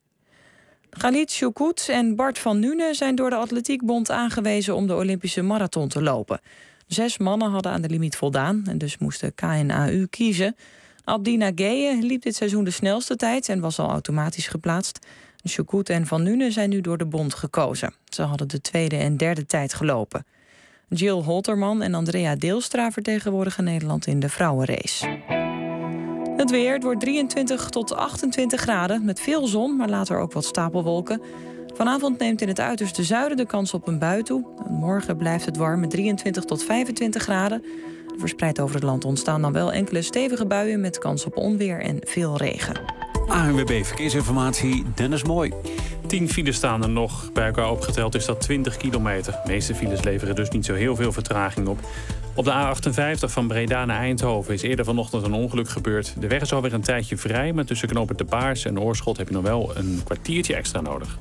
Khalid Choukout en Bart van Nuenen zijn door de Atletiekbond aangewezen om de Olympische marathon te lopen. 6 mannen hadden aan de limiet voldaan en dus moest de KNAU kiezen. Abdina Gueye liep dit seizoen de snelste tijd en was al automatisch geplaatst. Choukout en Van Nuenen zijn nu door de bond gekozen. Ze hadden de tweede en derde tijd gelopen. Jill Holterman en Andrea Deelstra vertegenwoordigen Nederland in de vrouwenrace. Het weer, het wordt 23 tot 28 graden met veel zon, maar later ook wat stapelwolken. Vanavond neemt in het uiterste zuiden de kans op een bui toe. Morgen blijft het warm met 23 tot 25 graden. Verspreid over het land ontstaan dan wel enkele stevige buien met kans op onweer en veel regen. ANWB Verkeersinformatie, Dennis Mooi. 10 files staan er nog. Bij elkaar opgeteld is dat 20 kilometer. De meeste files leveren dus niet zo heel veel vertraging op. Op de A58 van Breda naar Eindhoven is eerder vanochtend een ongeluk gebeurd. De weg is alweer een tijdje vrij, maar tussen knooppunt De Baars en Oorschot heb je nog wel een kwartiertje extra nodig.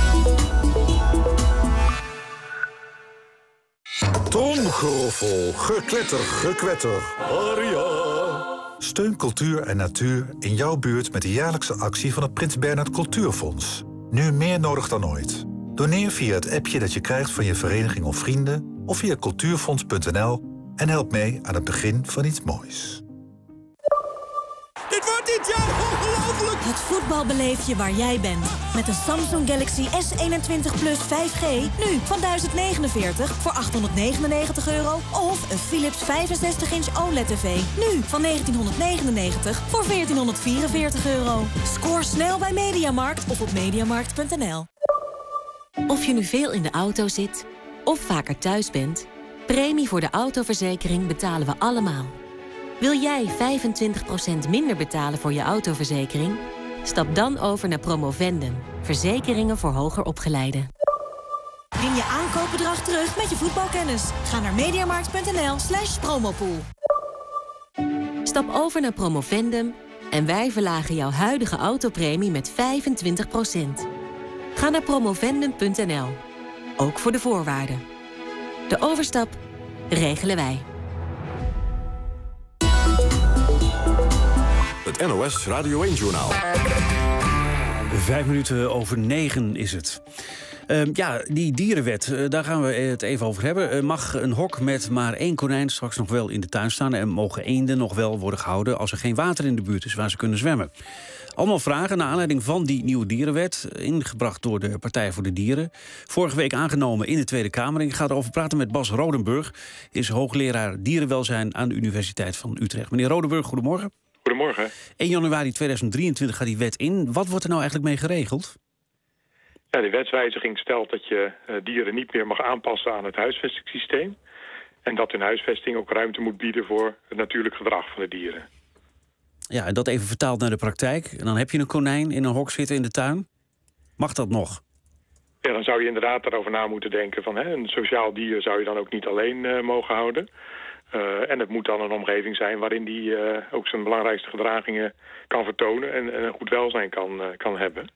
Tromgeroffel, gekletter, gekwetter. Aria. Steun cultuur en natuur in jouw buurt met de jaarlijkse actie van het Prins Bernhard Cultuurfonds. Nu meer nodig dan ooit. Doneer via het appje dat je krijgt van je vereniging of vrienden of via cultuurfonds.nl en help mee aan het begin van iets moois. Dit wordt dit jaar ongelooflijk! Het voetbal beleef je waar jij bent. Met een Samsung Galaxy S21 Plus 5G. Nu van 1049 voor €899. Of een Philips 65-inch OLED-TV. Nu van 1999 voor €1444. Scoor snel bij Mediamarkt of op mediamarkt.nl. Of je nu veel in de auto zit of vaker thuis bent, premie voor de autoverzekering betalen we allemaal. Wil jij 25% minder betalen voor je autoverzekering? Stap dan over naar Promovendum. Verzekeringen voor hoger opgeleiden. Win je aankoopbedrag terug met je voetbalkennis. Ga naar mediamarkt.nl/promopool. Stap over naar Promovendum en wij verlagen jouw huidige autopremie met 25%. Ga naar promovendum.nl. Ook voor de voorwaarden. De overstap regelen wij. Het NOS Radio 1-journaal. 9:05 is het. Die dierenwet, daar gaan we het even over hebben. Mag een hok met maar 1 konijn straks nog wel in de tuin staan? En mogen eenden nog wel worden gehouden als er geen water in de buurt is waar ze kunnen zwemmen? Allemaal vragen naar aanleiding van die nieuwe dierenwet, ingebracht door de Partij voor de Dieren. Vorige week aangenomen in de Tweede Kamer. Ik ga erover praten met Bas Rodenburg, is hoogleraar dierenwelzijn aan de Universiteit van Utrecht. Meneer Rodenburg, goedemorgen. Goedemorgen. 1 januari 2023 gaat die wet in. Wat wordt er nou eigenlijk mee geregeld? Ja, de wetswijziging stelt dat je dieren niet meer mag aanpassen aan het huisvestingssysteem. En dat een huisvesting ook ruimte moet bieden voor het natuurlijk gedrag van de dieren. Ja, en dat even vertaald naar de praktijk. En dan heb je een konijn in een hok zitten in de tuin. Mag dat nog? Ja, dan zou je inderdaad daarover na moeten denken van een sociaal dier zou je dan ook niet alleen mogen houden. En het moet dan een omgeving zijn waarin die ook zijn belangrijkste gedragingen kan vertonen en een goed welzijn kan hebben.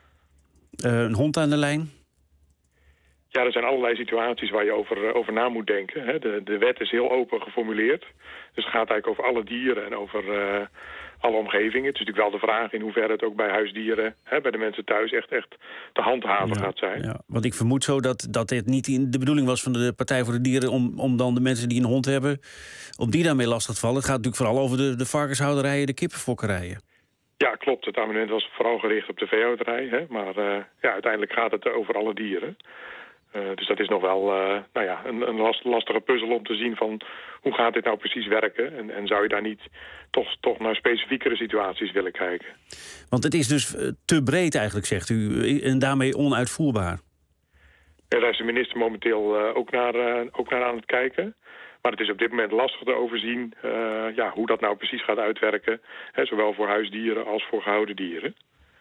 Een hond aan de lijn? Ja, er zijn allerlei situaties waar je over na moet denken. Hè. De wet is heel open geformuleerd. Dus het gaat eigenlijk over alle dieren en over alle omgevingen. Het is natuurlijk wel de vraag in hoeverre het ook bij huisdieren, bij de mensen thuis echt te handhaven gaat zijn. Ja, want ik vermoed zo dat dit niet de bedoeling was van de Partij voor de Dieren om dan de mensen die een hond hebben, om die daarmee lastig te vallen. Het gaat natuurlijk vooral over de varkenshouderijen, de kippenfokkerijen. Ja, klopt. Het amendement was vooral gericht op de veehouderij. Maar uiteindelijk gaat het over alle dieren. Dus dat is nog wel een lastige puzzel om te zien van hoe gaat dit nou precies werken. En zou je daar niet toch naar specifiekere situaties willen kijken. Want het is dus te breed eigenlijk, zegt u, en daarmee onuitvoerbaar. Ja, daar is de minister momenteel ook naar aan het kijken. Maar het is op dit moment lastig te overzien hoe dat nou precies gaat uitwerken. Zowel voor huisdieren als voor gehouden dieren.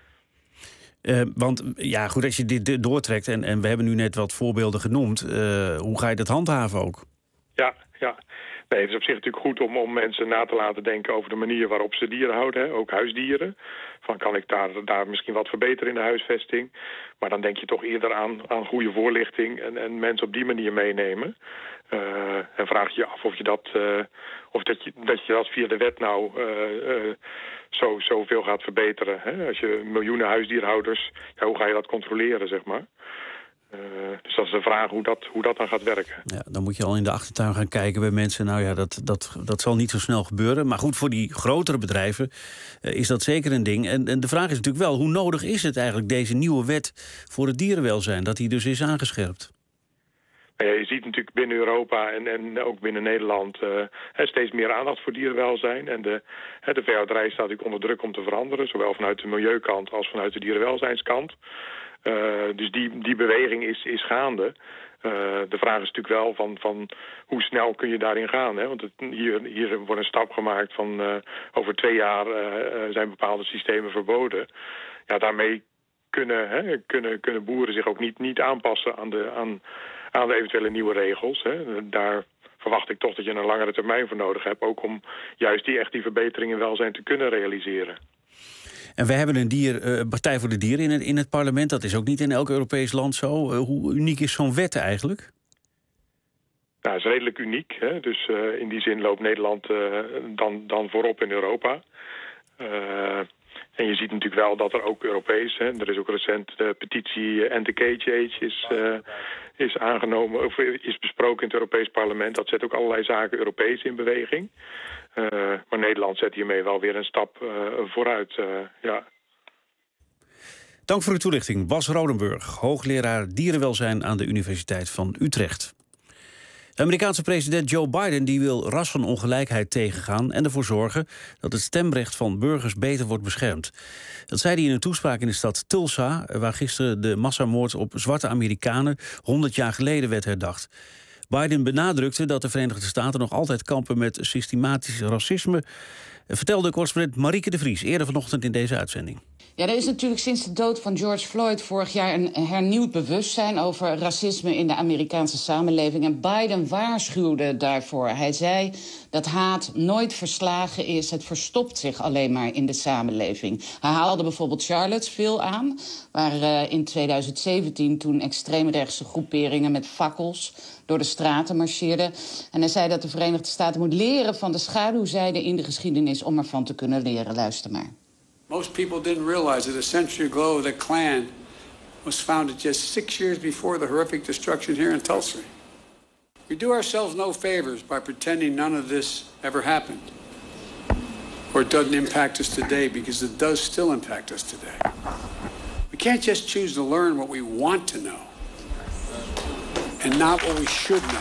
Want ja, goed, als je dit doortrekt, en we hebben nu net wat voorbeelden genoemd, hoe ga je dat handhaven ook? Ja. Nee, het is op zich natuurlijk goed om mensen na te laten denken over de manier waarop ze dieren houden, ook huisdieren. Van kan ik daar misschien wat verbeteren in de huisvesting? Maar dan denk je toch eerder aan goede voorlichting en mensen op die manier meenemen. En vraag je af of je dat je dat via de wet nou zoveel gaat verbeteren. Hè? Als je miljoenen huisdierhouders, hoe ga je dat controleren, zeg maar? Dus dat is de vraag hoe dat dan gaat werken. Ja, dan moet je al in de achtertuin gaan kijken bij mensen. Nou ja, dat zal niet zo snel gebeuren. Maar goed, voor die grotere bedrijven is dat zeker een ding. En de vraag is natuurlijk wel, hoe nodig is het eigenlijk, deze nieuwe wet voor het dierenwelzijn, dat die dus is aangescherpt? Ja, je ziet natuurlijk binnen Europa en ook binnen Nederland steeds meer aandacht voor dierenwelzijn. En de veehouderij staat natuurlijk onder druk om te veranderen, zowel vanuit de milieukant als vanuit de dierenwelzijnskant. Dus die beweging is gaande. De vraag is natuurlijk wel van hoe snel kun je daarin gaan. Hè? Want hier wordt een stap gemaakt van over 2 jaar zijn bepaalde systemen verboden. Ja, daarmee kunnen boeren zich ook niet aanpassen aan de eventuele nieuwe regels. Hè? Daar verwacht ik toch dat je een langere termijn voor nodig hebt, ook om juist die verbetering in welzijn te kunnen realiseren. En we hebben een Partij voor de Dieren in het parlement. Dat is ook niet in elk Europees land zo. Hoe uniek is zo'n wet eigenlijk? Nou, het is redelijk uniek. Hè? Dus in die zin loopt Nederland dan voorop in Europa. En je ziet natuurlijk wel dat er ook Europees, er is ook recent de petitie End the Cage Age is aangenomen, of is besproken in het Europees parlement. Dat zet ook allerlei zaken Europees in beweging. Maar Nederland zet hiermee wel weer een stap vooruit. Ja. Dank voor uw toelichting. Bas Rodenburg, hoogleraar dierenwelzijn aan de Universiteit van Utrecht. De Amerikaanse president Joe Biden die wil rassenongelijkheid tegengaan en ervoor zorgen dat het stemrecht van burgers beter wordt beschermd. Dat zei hij in een toespraak in de stad Tulsa, waar gisteren de massamoord op zwarte Amerikanen 100 jaar geleden werd herdacht. Biden benadrukte dat de Verenigde Staten nog altijd kampen met systematisch racisme, vertelde correspondent Marieke de Vries eerder vanochtend in deze uitzending. Ja, er is natuurlijk sinds de dood van George Floyd vorig jaar een hernieuwd bewustzijn over racisme in de Amerikaanse samenleving. En Biden waarschuwde daarvoor. Hij zei dat haat nooit verslagen is. Het verstopt zich alleen maar in de samenleving. Hij haalde bijvoorbeeld Charlottesville aan, waar in 2017 toen extreemrechtse groeperingen met fakkels door de straten marcheerden. En hij zei dat de Verenigde Staten moet leren van de schaduwzijde in de geschiedenis om ervan te kunnen leren. Luister maar. Most people didn't realize that a century ago the Klan was founded just 6 years before the horrific destruction here in Tulsa. We do ourselves no favors by pretending none of this ever happened. Or it doesn't impact us today, because it does still impact us today. We can't just choose to learn what we want to know and not what we should know.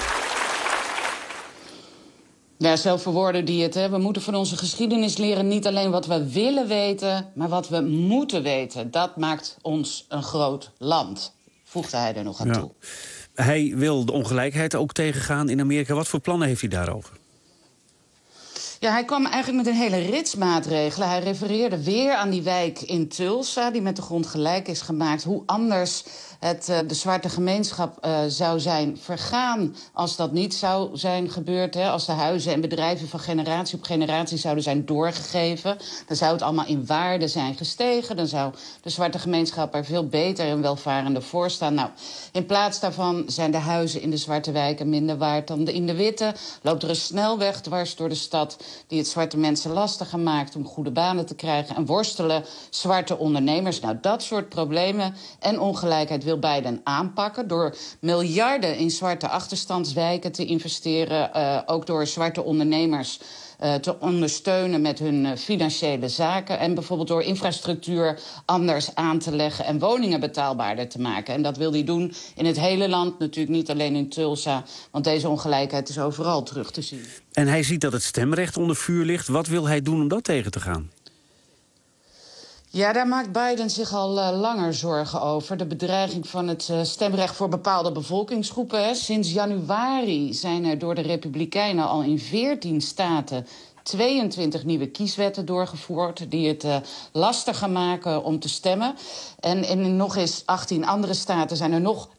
Ja, zo verwoordde hij het. Hè. We moeten van onze geschiedenis leren niet alleen wat we willen weten, maar wat we moeten weten. Dat maakt ons een groot land, voegde hij er nog aan toe. Hij wil de ongelijkheid ook tegengaan in Amerika. Wat voor plannen heeft hij daarover? Ja, hij kwam eigenlijk met een hele rits maatregelen. Hij refereerde weer aan die wijk in Tulsa, die met de grond gelijk is gemaakt. Hoe anders de zwarte gemeenschap zou zijn vergaan als dat niet zou zijn gebeurd. Hè? Als de huizen en bedrijven van generatie op generatie zouden zijn doorgegeven, dan zou het allemaal in waarde zijn gestegen. Dan zou de zwarte gemeenschap er veel beter en welvarender voor staan. Nou, in plaats daarvan zijn de huizen in de zwarte wijken minder waard dan in de witte. Loopt er een snelweg dwars door de stad die het zwarte mensen lastiger maakt om goede banen te krijgen. En worstelen zwarte ondernemers. Nou, dat soort problemen en ongelijkheid wil Biden aanpakken door miljarden in zwarte achterstandswijken te investeren. Ook door zwarte ondernemers te ondersteunen met hun financiële zaken. En bijvoorbeeld door infrastructuur anders aan te leggen en woningen betaalbaarder te maken. En dat wil hij doen in het hele land, natuurlijk niet alleen in Tulsa, want deze ongelijkheid is overal terug te zien. En hij ziet dat het stemrecht onder vuur ligt. Wat wil hij doen om dat tegen te gaan? Ja, daar maakt Biden zich al langer zorgen over. De bedreiging van het stemrecht voor bepaalde bevolkingsgroepen. Hè. Sinds januari zijn er door de Republikeinen al in 14 staten 22 nieuwe kieswetten doorgevoerd die het lastiger maken om te stemmen. En in nog eens 18 andere staten zijn er nog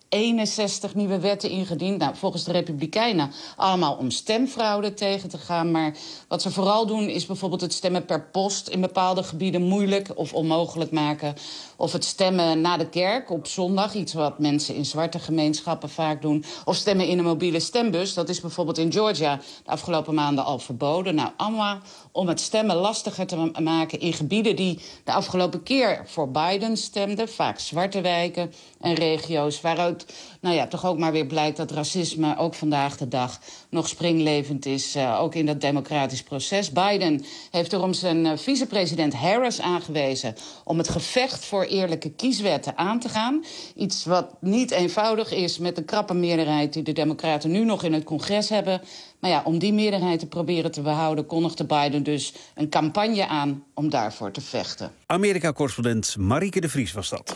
61 nieuwe wetten ingediend. Nou, volgens de Republikeinen allemaal om stemfraude tegen te gaan. Maar wat ze vooral doen is bijvoorbeeld het stemmen per post in bepaalde gebieden moeilijk of onmogelijk maken. Of het stemmen na de kerk op zondag, iets wat mensen in zwarte gemeenschappen vaak doen. Of stemmen in een mobiele stembus, dat is bijvoorbeeld in Georgia de afgelopen maanden al verboden. Nou, allemaal om het stemmen lastiger te maken in gebieden die de afgelopen keer voor Biden stemden. Vaak zwarte wijken en regio's waaruit toch ook maar weer blijkt dat racisme ook vandaag de dag nog springlevend is. Ook in dat democratisch proces. Biden heeft erom zijn vicepresident Harris aangewezen om het gevecht voor eerlijke kieswetten aan te gaan. Iets wat niet eenvoudig is met de krappe meerderheid die de Democraten nu nog in het congres hebben. Maar ja, om die meerderheid te proberen te behouden kondigde Biden dus een campagne aan om daarvoor te vechten. Amerika-correspondent Marieke de Vries was dat.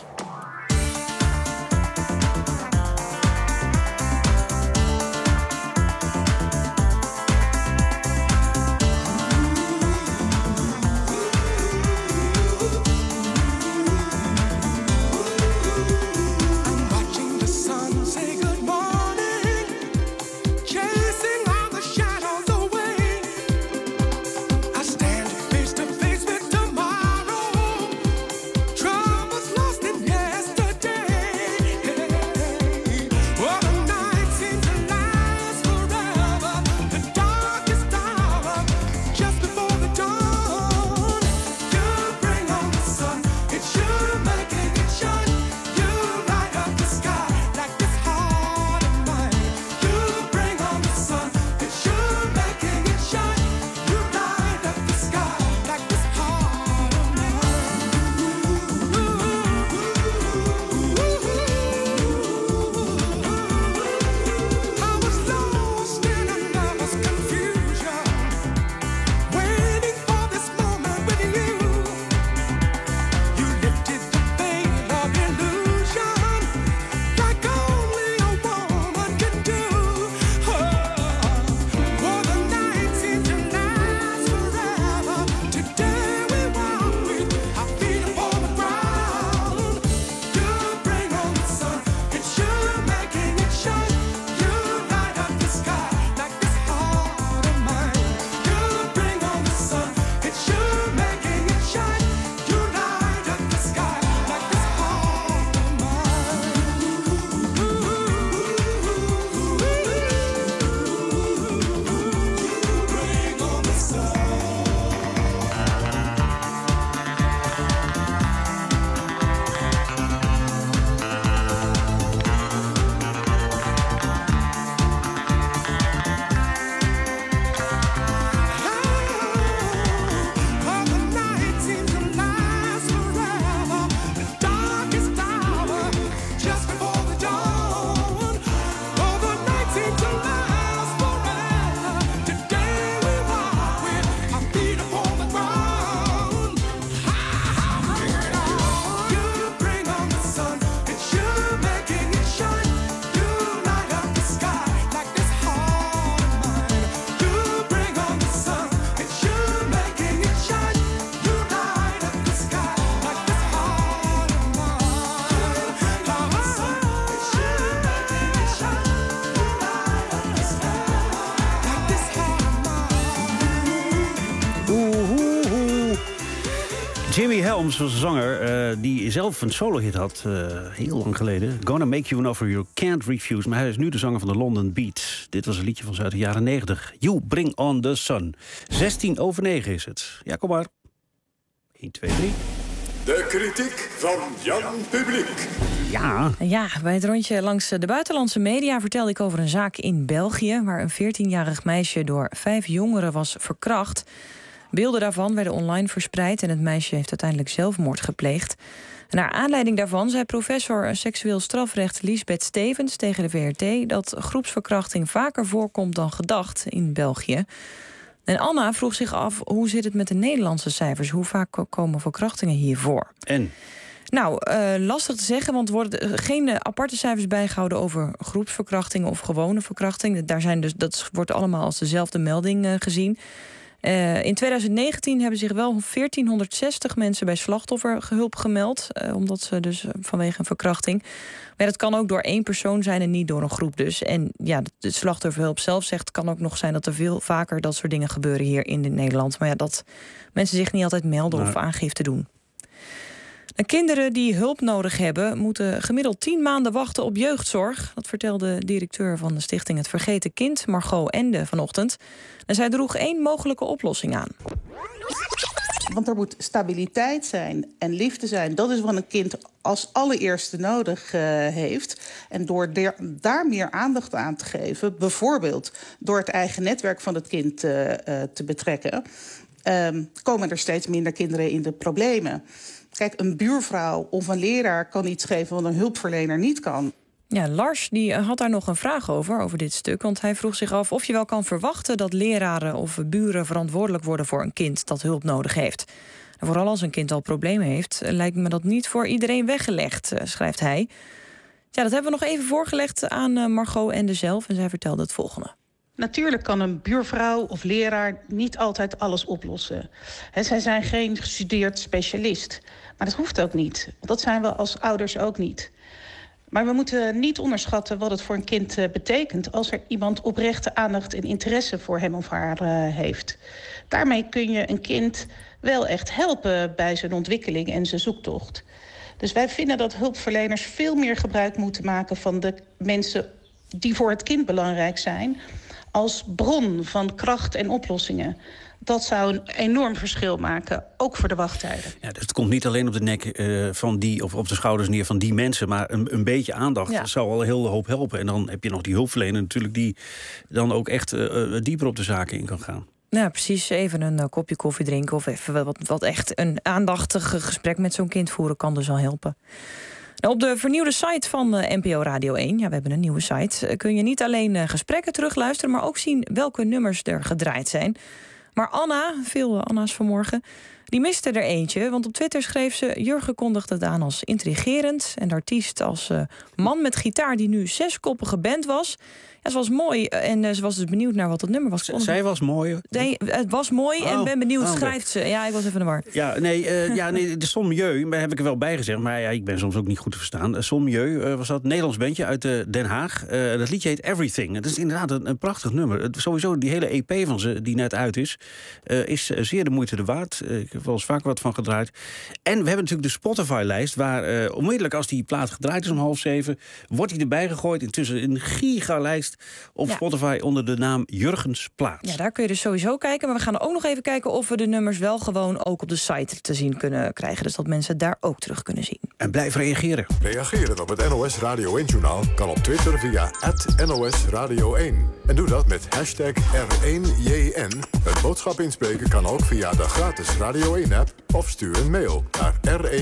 Jimmy Helms was een zanger die zelf een solo-hit had, heel lang geleden. Gonna Make You an Offer You Can't Refuse. Maar hij is nu de zanger van de London Beat. Dit was een liedje van uit de jaren 90. You Bring On The Sun. 9:16 is het. Ja, kom maar. 1, 2, 3. De kritiek van Jan Publiek. Ja, bij het rondje langs de buitenlandse media vertelde ik over een zaak in België, waar een 14-jarig meisje door 5 jongeren was verkracht. Beelden daarvan werden online verspreid en het meisje heeft uiteindelijk zelfmoord gepleegd. En naar aanleiding daarvan zei professor seksueel strafrecht Liesbeth Stevens tegen de VRT dat groepsverkrachting vaker voorkomt dan gedacht in België. En Anna vroeg zich af, hoe zit het met de Nederlandse cijfers? Hoe vaak komen verkrachtingen hier voor? En? Nou, lastig te zeggen, want er worden geen aparte cijfers bijgehouden over groepsverkrachtingen of gewone verkrachting. Dat wordt allemaal als dezelfde melding gezien. In 2019 hebben zich wel 1460 mensen bij slachtofferhulp gemeld. Omdat ze dus vanwege een verkrachting. Maar dat kan ook door 1 persoon zijn en niet door een groep dus. En ja, de slachtofferhulp zelf zegt... het kan ook nog zijn dat er veel vaker dat soort dingen gebeuren hier in Nederland. Maar ja, dat mensen zich niet altijd melden of aangifte doen. En kinderen die hulp nodig hebben... moeten gemiddeld 10 maanden wachten op jeugdzorg. Dat vertelde de directeur van de stichting Het Vergeten Kind... Margot Ende vanochtend. En zij droeg 1 mogelijke oplossing aan. Want er moet stabiliteit zijn en liefde zijn. Dat is wat een kind als allereerste nodig heeft. En door daar meer aandacht aan te geven... bijvoorbeeld door het eigen netwerk van het kind te betrekken... komen er steeds minder kinderen in de problemen. Kijk, een buurvrouw of een leraar kan iets geven... wat een hulpverlener niet kan. Ja, Lars die had daar nog een vraag over dit stuk. Want hij vroeg zich af of je wel kan verwachten... dat leraren of buren verantwoordelijk worden voor een kind dat hulp nodig heeft. En vooral als een kind al problemen heeft... lijkt me dat niet voor iedereen weggelegd, schrijft hij. Ja, dat hebben we nog even voorgelegd aan Margot Ende zelf. En zij vertelde het volgende. Natuurlijk kan een buurvrouw of leraar niet altijd alles oplossen. Zij zijn geen gestudeerd specialist. Maar dat hoeft ook niet. Dat zijn we als ouders ook niet. Maar we moeten niet onderschatten wat het voor een kind betekent... als er iemand oprechte aandacht en interesse voor hem of haar heeft. Daarmee kun je een kind wel echt helpen bij zijn ontwikkeling en zijn zoektocht. Dus wij vinden dat hulpverleners veel meer gebruik moeten maken... van de mensen die voor het kind belangrijk zijn... als bron van kracht en oplossingen. Dat zou een enorm verschil maken, ook voor de wachttijden. Ja, dus het komt niet alleen op de nek van die of op de schouders neer van die mensen... maar een beetje aandacht zou al een hele hoop helpen. En dan heb je nog die hulpverlener natuurlijk... die dan ook echt dieper op de zaken in kan gaan. Ja, precies. Even een kopje koffie drinken... of even wat echt een aandachtig gesprek met zo'n kind voeren... kan dus al helpen. Nou, op de vernieuwde site van NPO Radio 1, ja, we hebben een nieuwe site... kun je niet alleen gesprekken terugluisteren... maar ook zien welke nummers er gedraaid zijn... Maar Anna, veel Anna's vanmorgen, die miste er eentje. Want op Twitter schreef ze... Jurgen kondigde het aan als intrigerend. En de artiest als man met gitaar die nu 6-koppige band was. Ja, ze was mooi en ze was dus benieuwd naar wat het nummer was. Zij was mooi? Nee, het was mooi en ben benieuwd, schrijft ze. Ja, ik was even in de war. Ja, nee, de Sommieu, daar heb ik er wel bij gezegd. Maar ja, ik ben soms ook niet goed te verstaan. Sommieu was dat een Nederlands bandje uit Den Haag. Dat liedje heet Everything. Dat is inderdaad een prachtig nummer. Sowieso, die hele EP van ze, die net uit is zeer de moeite waard. Ik heb wel eens vaak wat van gedraaid. En we hebben natuurlijk de Spotify-lijst... waar onmiddellijk als die plaat gedraaid is om 6:30... wordt die erbij gegooid. Intussen een gigalijst op Spotify onder de naam Jurgens Plaats. Ja, daar kun je dus sowieso kijken. Maar we gaan ook nog even kijken of we de nummers wel gewoon ook op de site te zien kunnen krijgen. Dus dat mensen daar ook terug kunnen zien. En blijf reageren. Reageren op het NOS Radio 1-journaal kan op Twitter via @NOS Radio 1. En doe dat met #R1JN. Een boodschap inspreken kan ook via de gratis Radio 1-app... of stuur een mail naar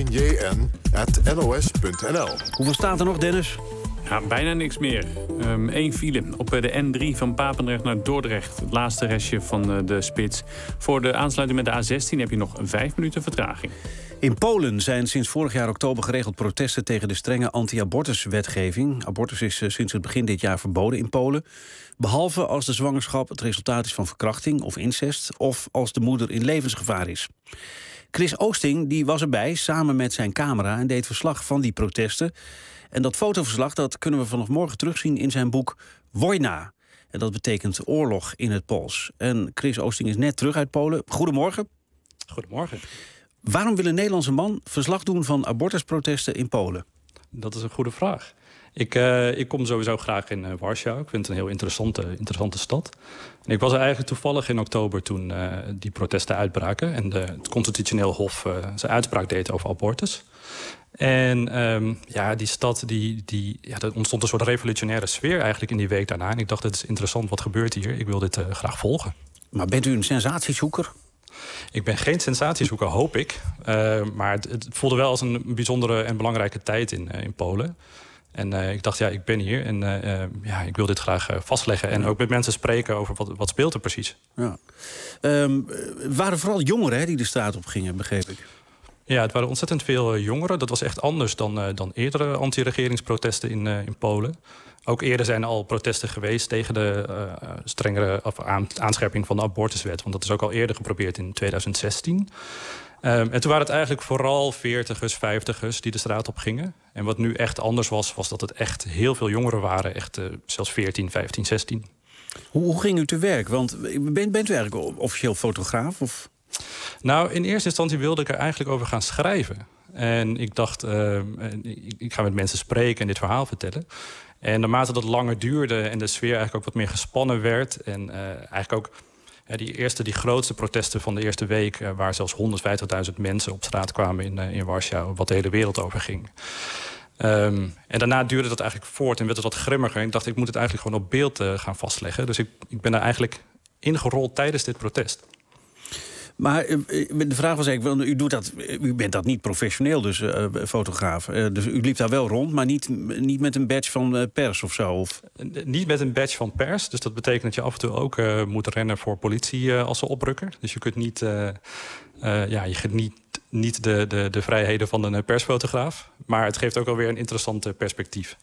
r1jn@nos.nl. Hoeveel staat er nog, Dennis? Ja, bijna niks meer. 1 file op de N3 van Papendrecht naar Dordrecht. Het laatste restje van de spits. Voor de aansluiting met de A16 heb je nog 5 minuten vertraging. In Polen zijn sinds vorig jaar oktober geregeld protesten... tegen de strenge anti-abortuswetgeving. Abortus is sinds het begin dit jaar verboden in Polen. Behalve als de zwangerschap het resultaat is van verkrachting of incest... of als de moeder in levensgevaar is. Chris Oosting die was erbij samen met zijn camera... en deed verslag van die protesten. En dat fotoverslag dat kunnen we vanaf morgen terugzien in zijn boek Wojna. En dat betekent oorlog in het Pools. En Chris Oosting is net terug uit Polen. Goedemorgen. Goedemorgen. Waarom wil een Nederlandse man verslag doen van abortusprotesten in Polen? Dat is een goede vraag. Ik kom sowieso graag in Warschau. Ik vind het een heel interessante stad. En ik was er eigenlijk toevallig in oktober toen die protesten uitbraken... en het Constitutioneel Hof zijn uitspraak deed over abortus. En die stad, er ontstond een soort revolutionaire sfeer eigenlijk in die week daarna. En ik dacht, het is interessant, wat gebeurt hier? Ik wil dit graag volgen. Maar bent u een sensatiezoeker? Ik ben geen sensatiezoeker, hoop ik. Maar het voelde wel als een bijzondere en belangrijke tijd in Polen. En ik dacht, ik ben hier en ik wil dit graag vastleggen. En ook met mensen spreken over wat speelt er precies. Ja. Waren vooral jongeren die de straat op gingen, begreep ik? Ja, het waren ontzettend veel jongeren. Dat was echt anders dan eerdere anti-regeringsprotesten in Polen. Ook eerder zijn er al protesten geweest tegen de strengere aanscherping van de abortuswet. Want dat is ook al eerder geprobeerd in 2016. En toen waren het eigenlijk vooral 40ers, 50ers die de straat op gingen. En wat nu echt anders was dat het echt heel veel jongeren waren. Echt zelfs 14, 15, 16. Hoe ging u te werk? Want bent u eigenlijk officieel fotograaf? Of? Nou, in eerste instantie wilde ik er eigenlijk over gaan schrijven. En ik dacht, ik ga met mensen spreken en dit verhaal vertellen. En naarmate dat langer duurde en de sfeer eigenlijk ook wat meer gespannen werd... en eigenlijk ook die grootste protesten van de eerste week... waar zelfs 150.000 mensen op straat kwamen in Warschau... wat de hele wereld over ging. En daarna duurde dat eigenlijk voort en werd het wat grimmiger. En ik dacht, ik moet het eigenlijk gewoon op beeld gaan vastleggen. Dus ik ben daar eigenlijk ingerold tijdens dit protest. Maar de vraag was eigenlijk, u bent dat niet professioneel, dus fotograaf. Dus u liep daar wel rond, maar niet met een badge van pers of zo? Of? Niet met een badge van pers. Dus dat betekent dat je af en toe ook moet rennen voor politie als ze oprukken. Dus je kunt niet, je geniet niet de vrijheden van een persfotograaf. Maar het geeft ook alweer een interessant perspectief.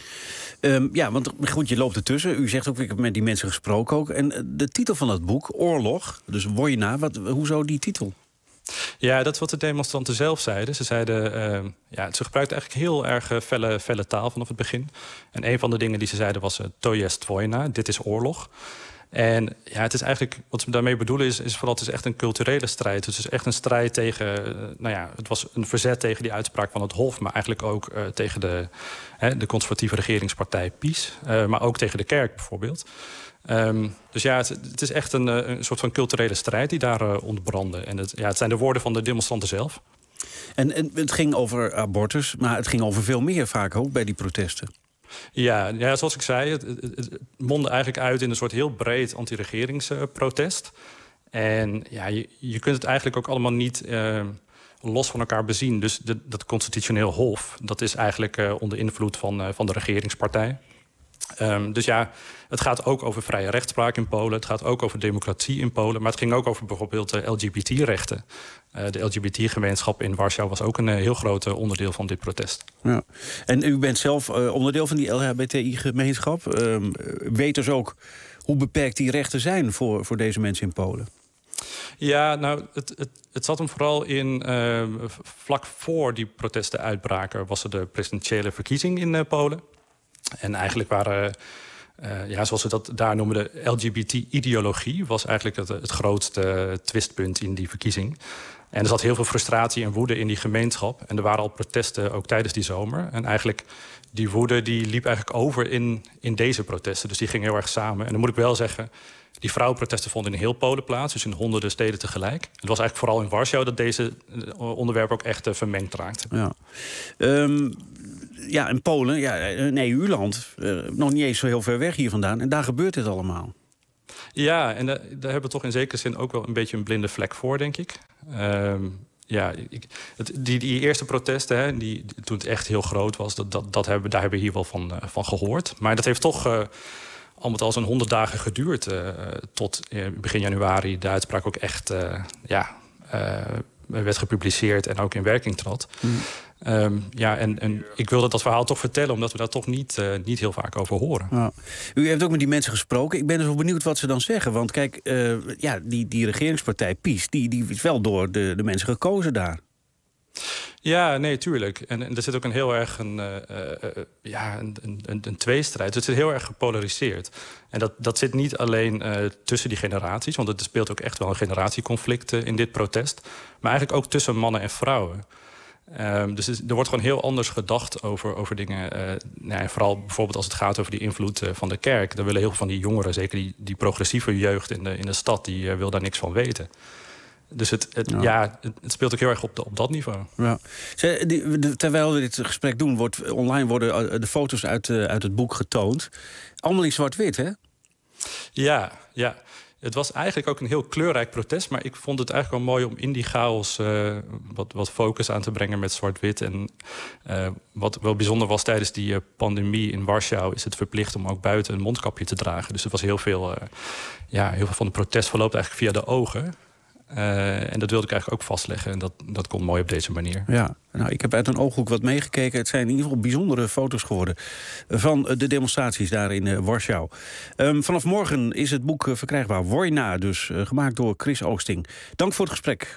Want goed, je loopt ertussen. U zegt ook, ik heb met die mensen gesproken ook. En de titel van dat boek, Oorlog, dus Wojna, hoezo die titel? Ja, dat is wat de demonstranten zelf zeiden. Ze zeiden, ze gebruikten eigenlijk heel erg felle taal vanaf het begin. En een van de dingen die ze zeiden was to jest wojna, dit is oorlog. En ja, het is eigenlijk, wat ze daarmee bedoelen is vooral, het is echt een culturele strijd. Het is echt een strijd tegen, het was een verzet tegen die uitspraak van het Hof, maar eigenlijk ook tegen de conservatieve regeringspartij PiS, maar ook tegen de kerk bijvoorbeeld. Dus ja, het is echt een soort van culturele strijd die daar ontbrandde. En het zijn de woorden van de demonstranten zelf. En het ging over abortus, maar het ging over veel meer vaak ook bij die protesten. Ja, zoals ik zei, het mondde eigenlijk uit in een soort heel breed anti-regeringsprotest. En ja, je kunt het eigenlijk ook allemaal niet los van elkaar bezien. Dus dat constitutioneel hof, dat is eigenlijk onder invloed van de regeringspartij. Dus ja, het gaat ook over vrije rechtspraak in Polen. Het gaat ook over democratie in Polen. Maar het ging ook over bijvoorbeeld LGBT-rechten. De LGBT-gemeenschap in Warschau was ook een heel groot onderdeel van dit protest. Ja. En u bent zelf onderdeel van die LHBTI-gemeenschap. Weet dus ook hoe beperkt die rechten zijn voor deze mensen in Polen? Ja, nou, het zat hem vooral in... vlak voor die protesten uitbraken was er de presidentiële verkiezing in Polen. En eigenlijk waren, zoals ze dat daar noemen, de LGBT-ideologie was eigenlijk het grootste twistpunt in die verkiezing. En er zat heel veel frustratie en woede in die gemeenschap. En er waren al protesten ook tijdens die zomer. En eigenlijk die woede die liep eigenlijk over in deze protesten. Dus die ging heel erg samen. En dan moet ik wel zeggen, die vrouwenprotesten vonden in heel Polen plaats. Dus in honderden steden tegelijk. Het was eigenlijk vooral in Warschau dat deze onderwerpen ook echt vermengd raakten. Ja. In Polen, een EU-land, nog niet eens zo heel ver weg hier vandaan. En daar gebeurt dit allemaal. Ja, en daar hebben we toch in zekere zin ook wel een beetje een blinde vlek voor, denk ik. Die eerste protesten, toen het echt heel groot was, daar hebben we hier wel van gehoord. Maar dat heeft toch al met al zo'n 100 dagen geduurd. Tot begin januari de uitspraak ook echt werd gepubliceerd en ook in werking trad. En ik wilde dat verhaal toch vertellen, omdat we daar toch niet heel vaak over horen. Ja. U heeft ook met die mensen gesproken. Ik ben dus wel benieuwd wat ze dan zeggen. Want kijk, die regeringspartij PiS, die is wel door de mensen gekozen daar. Ja, nee, tuurlijk. En er zit ook een heel erg een tweestrijd. Het zit heel erg gepolariseerd. En dat zit niet alleen tussen die generaties, want er speelt ook echt wel een generatieconflict in dit protest. Maar eigenlijk ook tussen mannen en vrouwen. Dus er wordt gewoon heel anders gedacht over dingen. Vooral bijvoorbeeld als het gaat over die invloed van de kerk. Dan willen heel veel van die jongeren, zeker die progressieve jeugd in de stad, die wil daar niks van weten. Dus het speelt ook heel erg op dat niveau. Ja. Terwijl we dit gesprek doen, worden de foto's uit het boek getoond. Allemaal in zwart-wit, hè? Ja. Het was eigenlijk ook een heel kleurrijk protest, maar ik vond het eigenlijk wel mooi om in die chaos wat focus aan te brengen met zwart-wit. En wat wel bijzonder was tijdens die pandemie in Warschau, is het verplicht om ook buiten een mondkapje te dragen. Dus er was heel veel van het protest verloopt eigenlijk via de ogen. En dat wilde ik eigenlijk ook vastleggen. En dat kon mooi op deze manier. Ja, nou, ik heb uit een ooghoek wat meegekeken. Het zijn in ieder geval bijzondere foto's geworden van de demonstraties daar in Warschau. Vanaf morgen is het boek verkrijgbaar. Wojna, dus gemaakt door Chris Oosting. Dank voor het gesprek.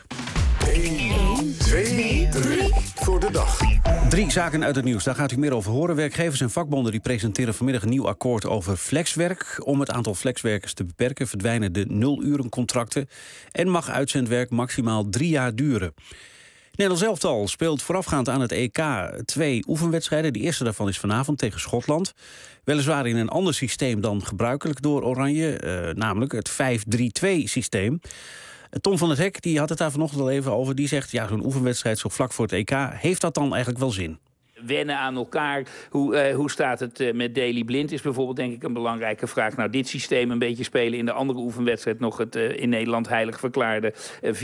1, 2, 3 voor de dag. 3 zaken uit het nieuws, daar gaat u meer over horen. Werkgevers en vakbonden die presenteren vanmiddag een nieuw akkoord over flexwerk. Om het aantal flexwerkers te beperken verdwijnen de 0-urencontracten... en mag uitzendwerk maximaal 3 jaar duren. Nederlands elftal speelt voorafgaand aan het EK 2 oefenwedstrijden. De eerste daarvan is vanavond tegen Schotland. Weliswaar in een ander systeem dan gebruikelijk door Oranje, namelijk het 5-3-2-systeem. Tom van het Hek die had het daar vanochtend al even over. Die zegt, ja, zo'n oefenwedstrijd zo vlak voor het EK... heeft dat dan eigenlijk wel zin? Wennen aan elkaar. Hoe staat het met Daley Blind is bijvoorbeeld denk ik een belangrijke vraag. Nou, dit systeem een beetje spelen in de andere oefenwedstrijd... nog het in Nederland heilig verklaarde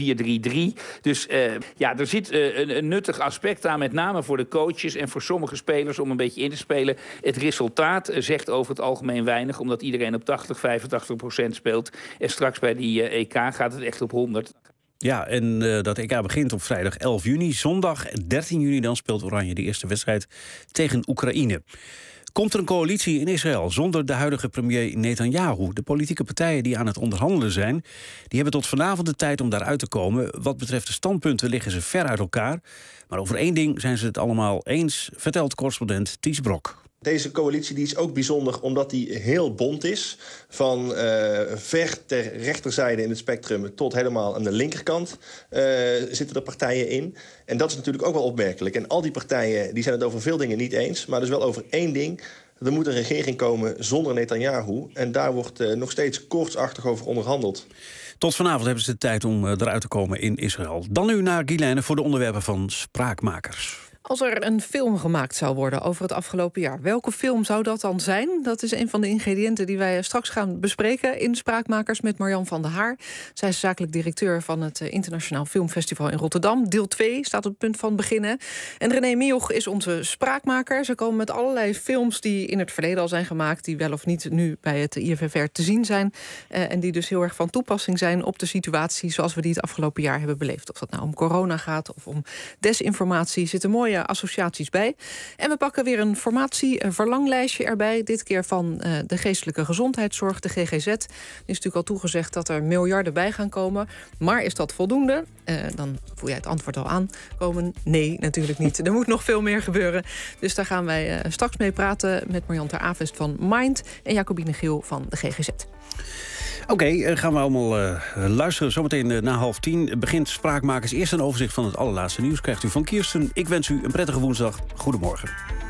4-3-3. Dus er zit een nuttig aspect aan, met name voor de coaches... en voor sommige spelers om een beetje in te spelen. Het resultaat zegt over het algemeen weinig... omdat iedereen op 80-85% speelt. En straks bij die EK gaat het echt op 100%. Ja, en dat EK begint op vrijdag 11 juni. Zondag 13 juni dan speelt Oranje de eerste wedstrijd tegen Oekraïne. Komt er een coalitie in Israël zonder de huidige premier Netanyahu? De politieke partijen die aan het onderhandelen zijn... die hebben tot vanavond de tijd om daaruit te komen. Wat betreft de standpunten liggen ze ver uit elkaar. Maar over één ding zijn ze het allemaal eens, vertelt correspondent Ties Brok. Deze coalitie die is ook bijzonder omdat die heel bont is. Van ver ter rechterzijde in het spectrum tot helemaal aan de linkerkant zitten er partijen in. En dat is natuurlijk ook wel opmerkelijk. En al die partijen die zijn het over veel dingen niet eens. Maar dus wel over één ding. Er moet een regering komen zonder Netanyahu. En daar wordt nog steeds koortsachtig over onderhandeld. Tot vanavond hebben ze de tijd om eruit te komen in Israël. Dan nu naar Guylaine voor de onderwerpen van Spraakmakers. Als er een film gemaakt zou worden over het afgelopen jaar... welke film zou dat dan zijn? Dat is een van de ingrediënten die wij straks gaan bespreken... in Spraakmakers met Marjan van der Haar. Zij is zakelijk directeur van het Internationaal Filmfestival in Rotterdam. Deel 2 staat op het punt van beginnen. En René Mioch is onze spraakmaker. Ze komen met allerlei films die in het verleden al zijn gemaakt... die wel of niet nu bij het IFFR te zien zijn. En die dus heel erg van toepassing zijn op de situatie... zoals we die het afgelopen jaar hebben beleefd. Of dat nou om corona gaat of om desinformatie. Zitten mooie associaties bij. En we pakken weer een verlanglijstje erbij. Dit keer van de geestelijke gezondheidszorg, de GGZ. Er is natuurlijk al toegezegd dat er miljarden bij gaan komen. Maar is dat voldoende? Dan voel jij het antwoord al aankomen. Nee, natuurlijk niet. Er moet nog veel meer gebeuren. Dus daar gaan wij straks mee praten met Marjan ter Avest van Mind... en Jacobine Geel van de GGZ. Oké, gaan we allemaal luisteren. Zometeen na 9:30 begint Spraakmakers. Eerst een overzicht van het allerlaatste nieuws. Krijgt u van Kirsten. Ik wens u een prettige woensdag. Goedemorgen.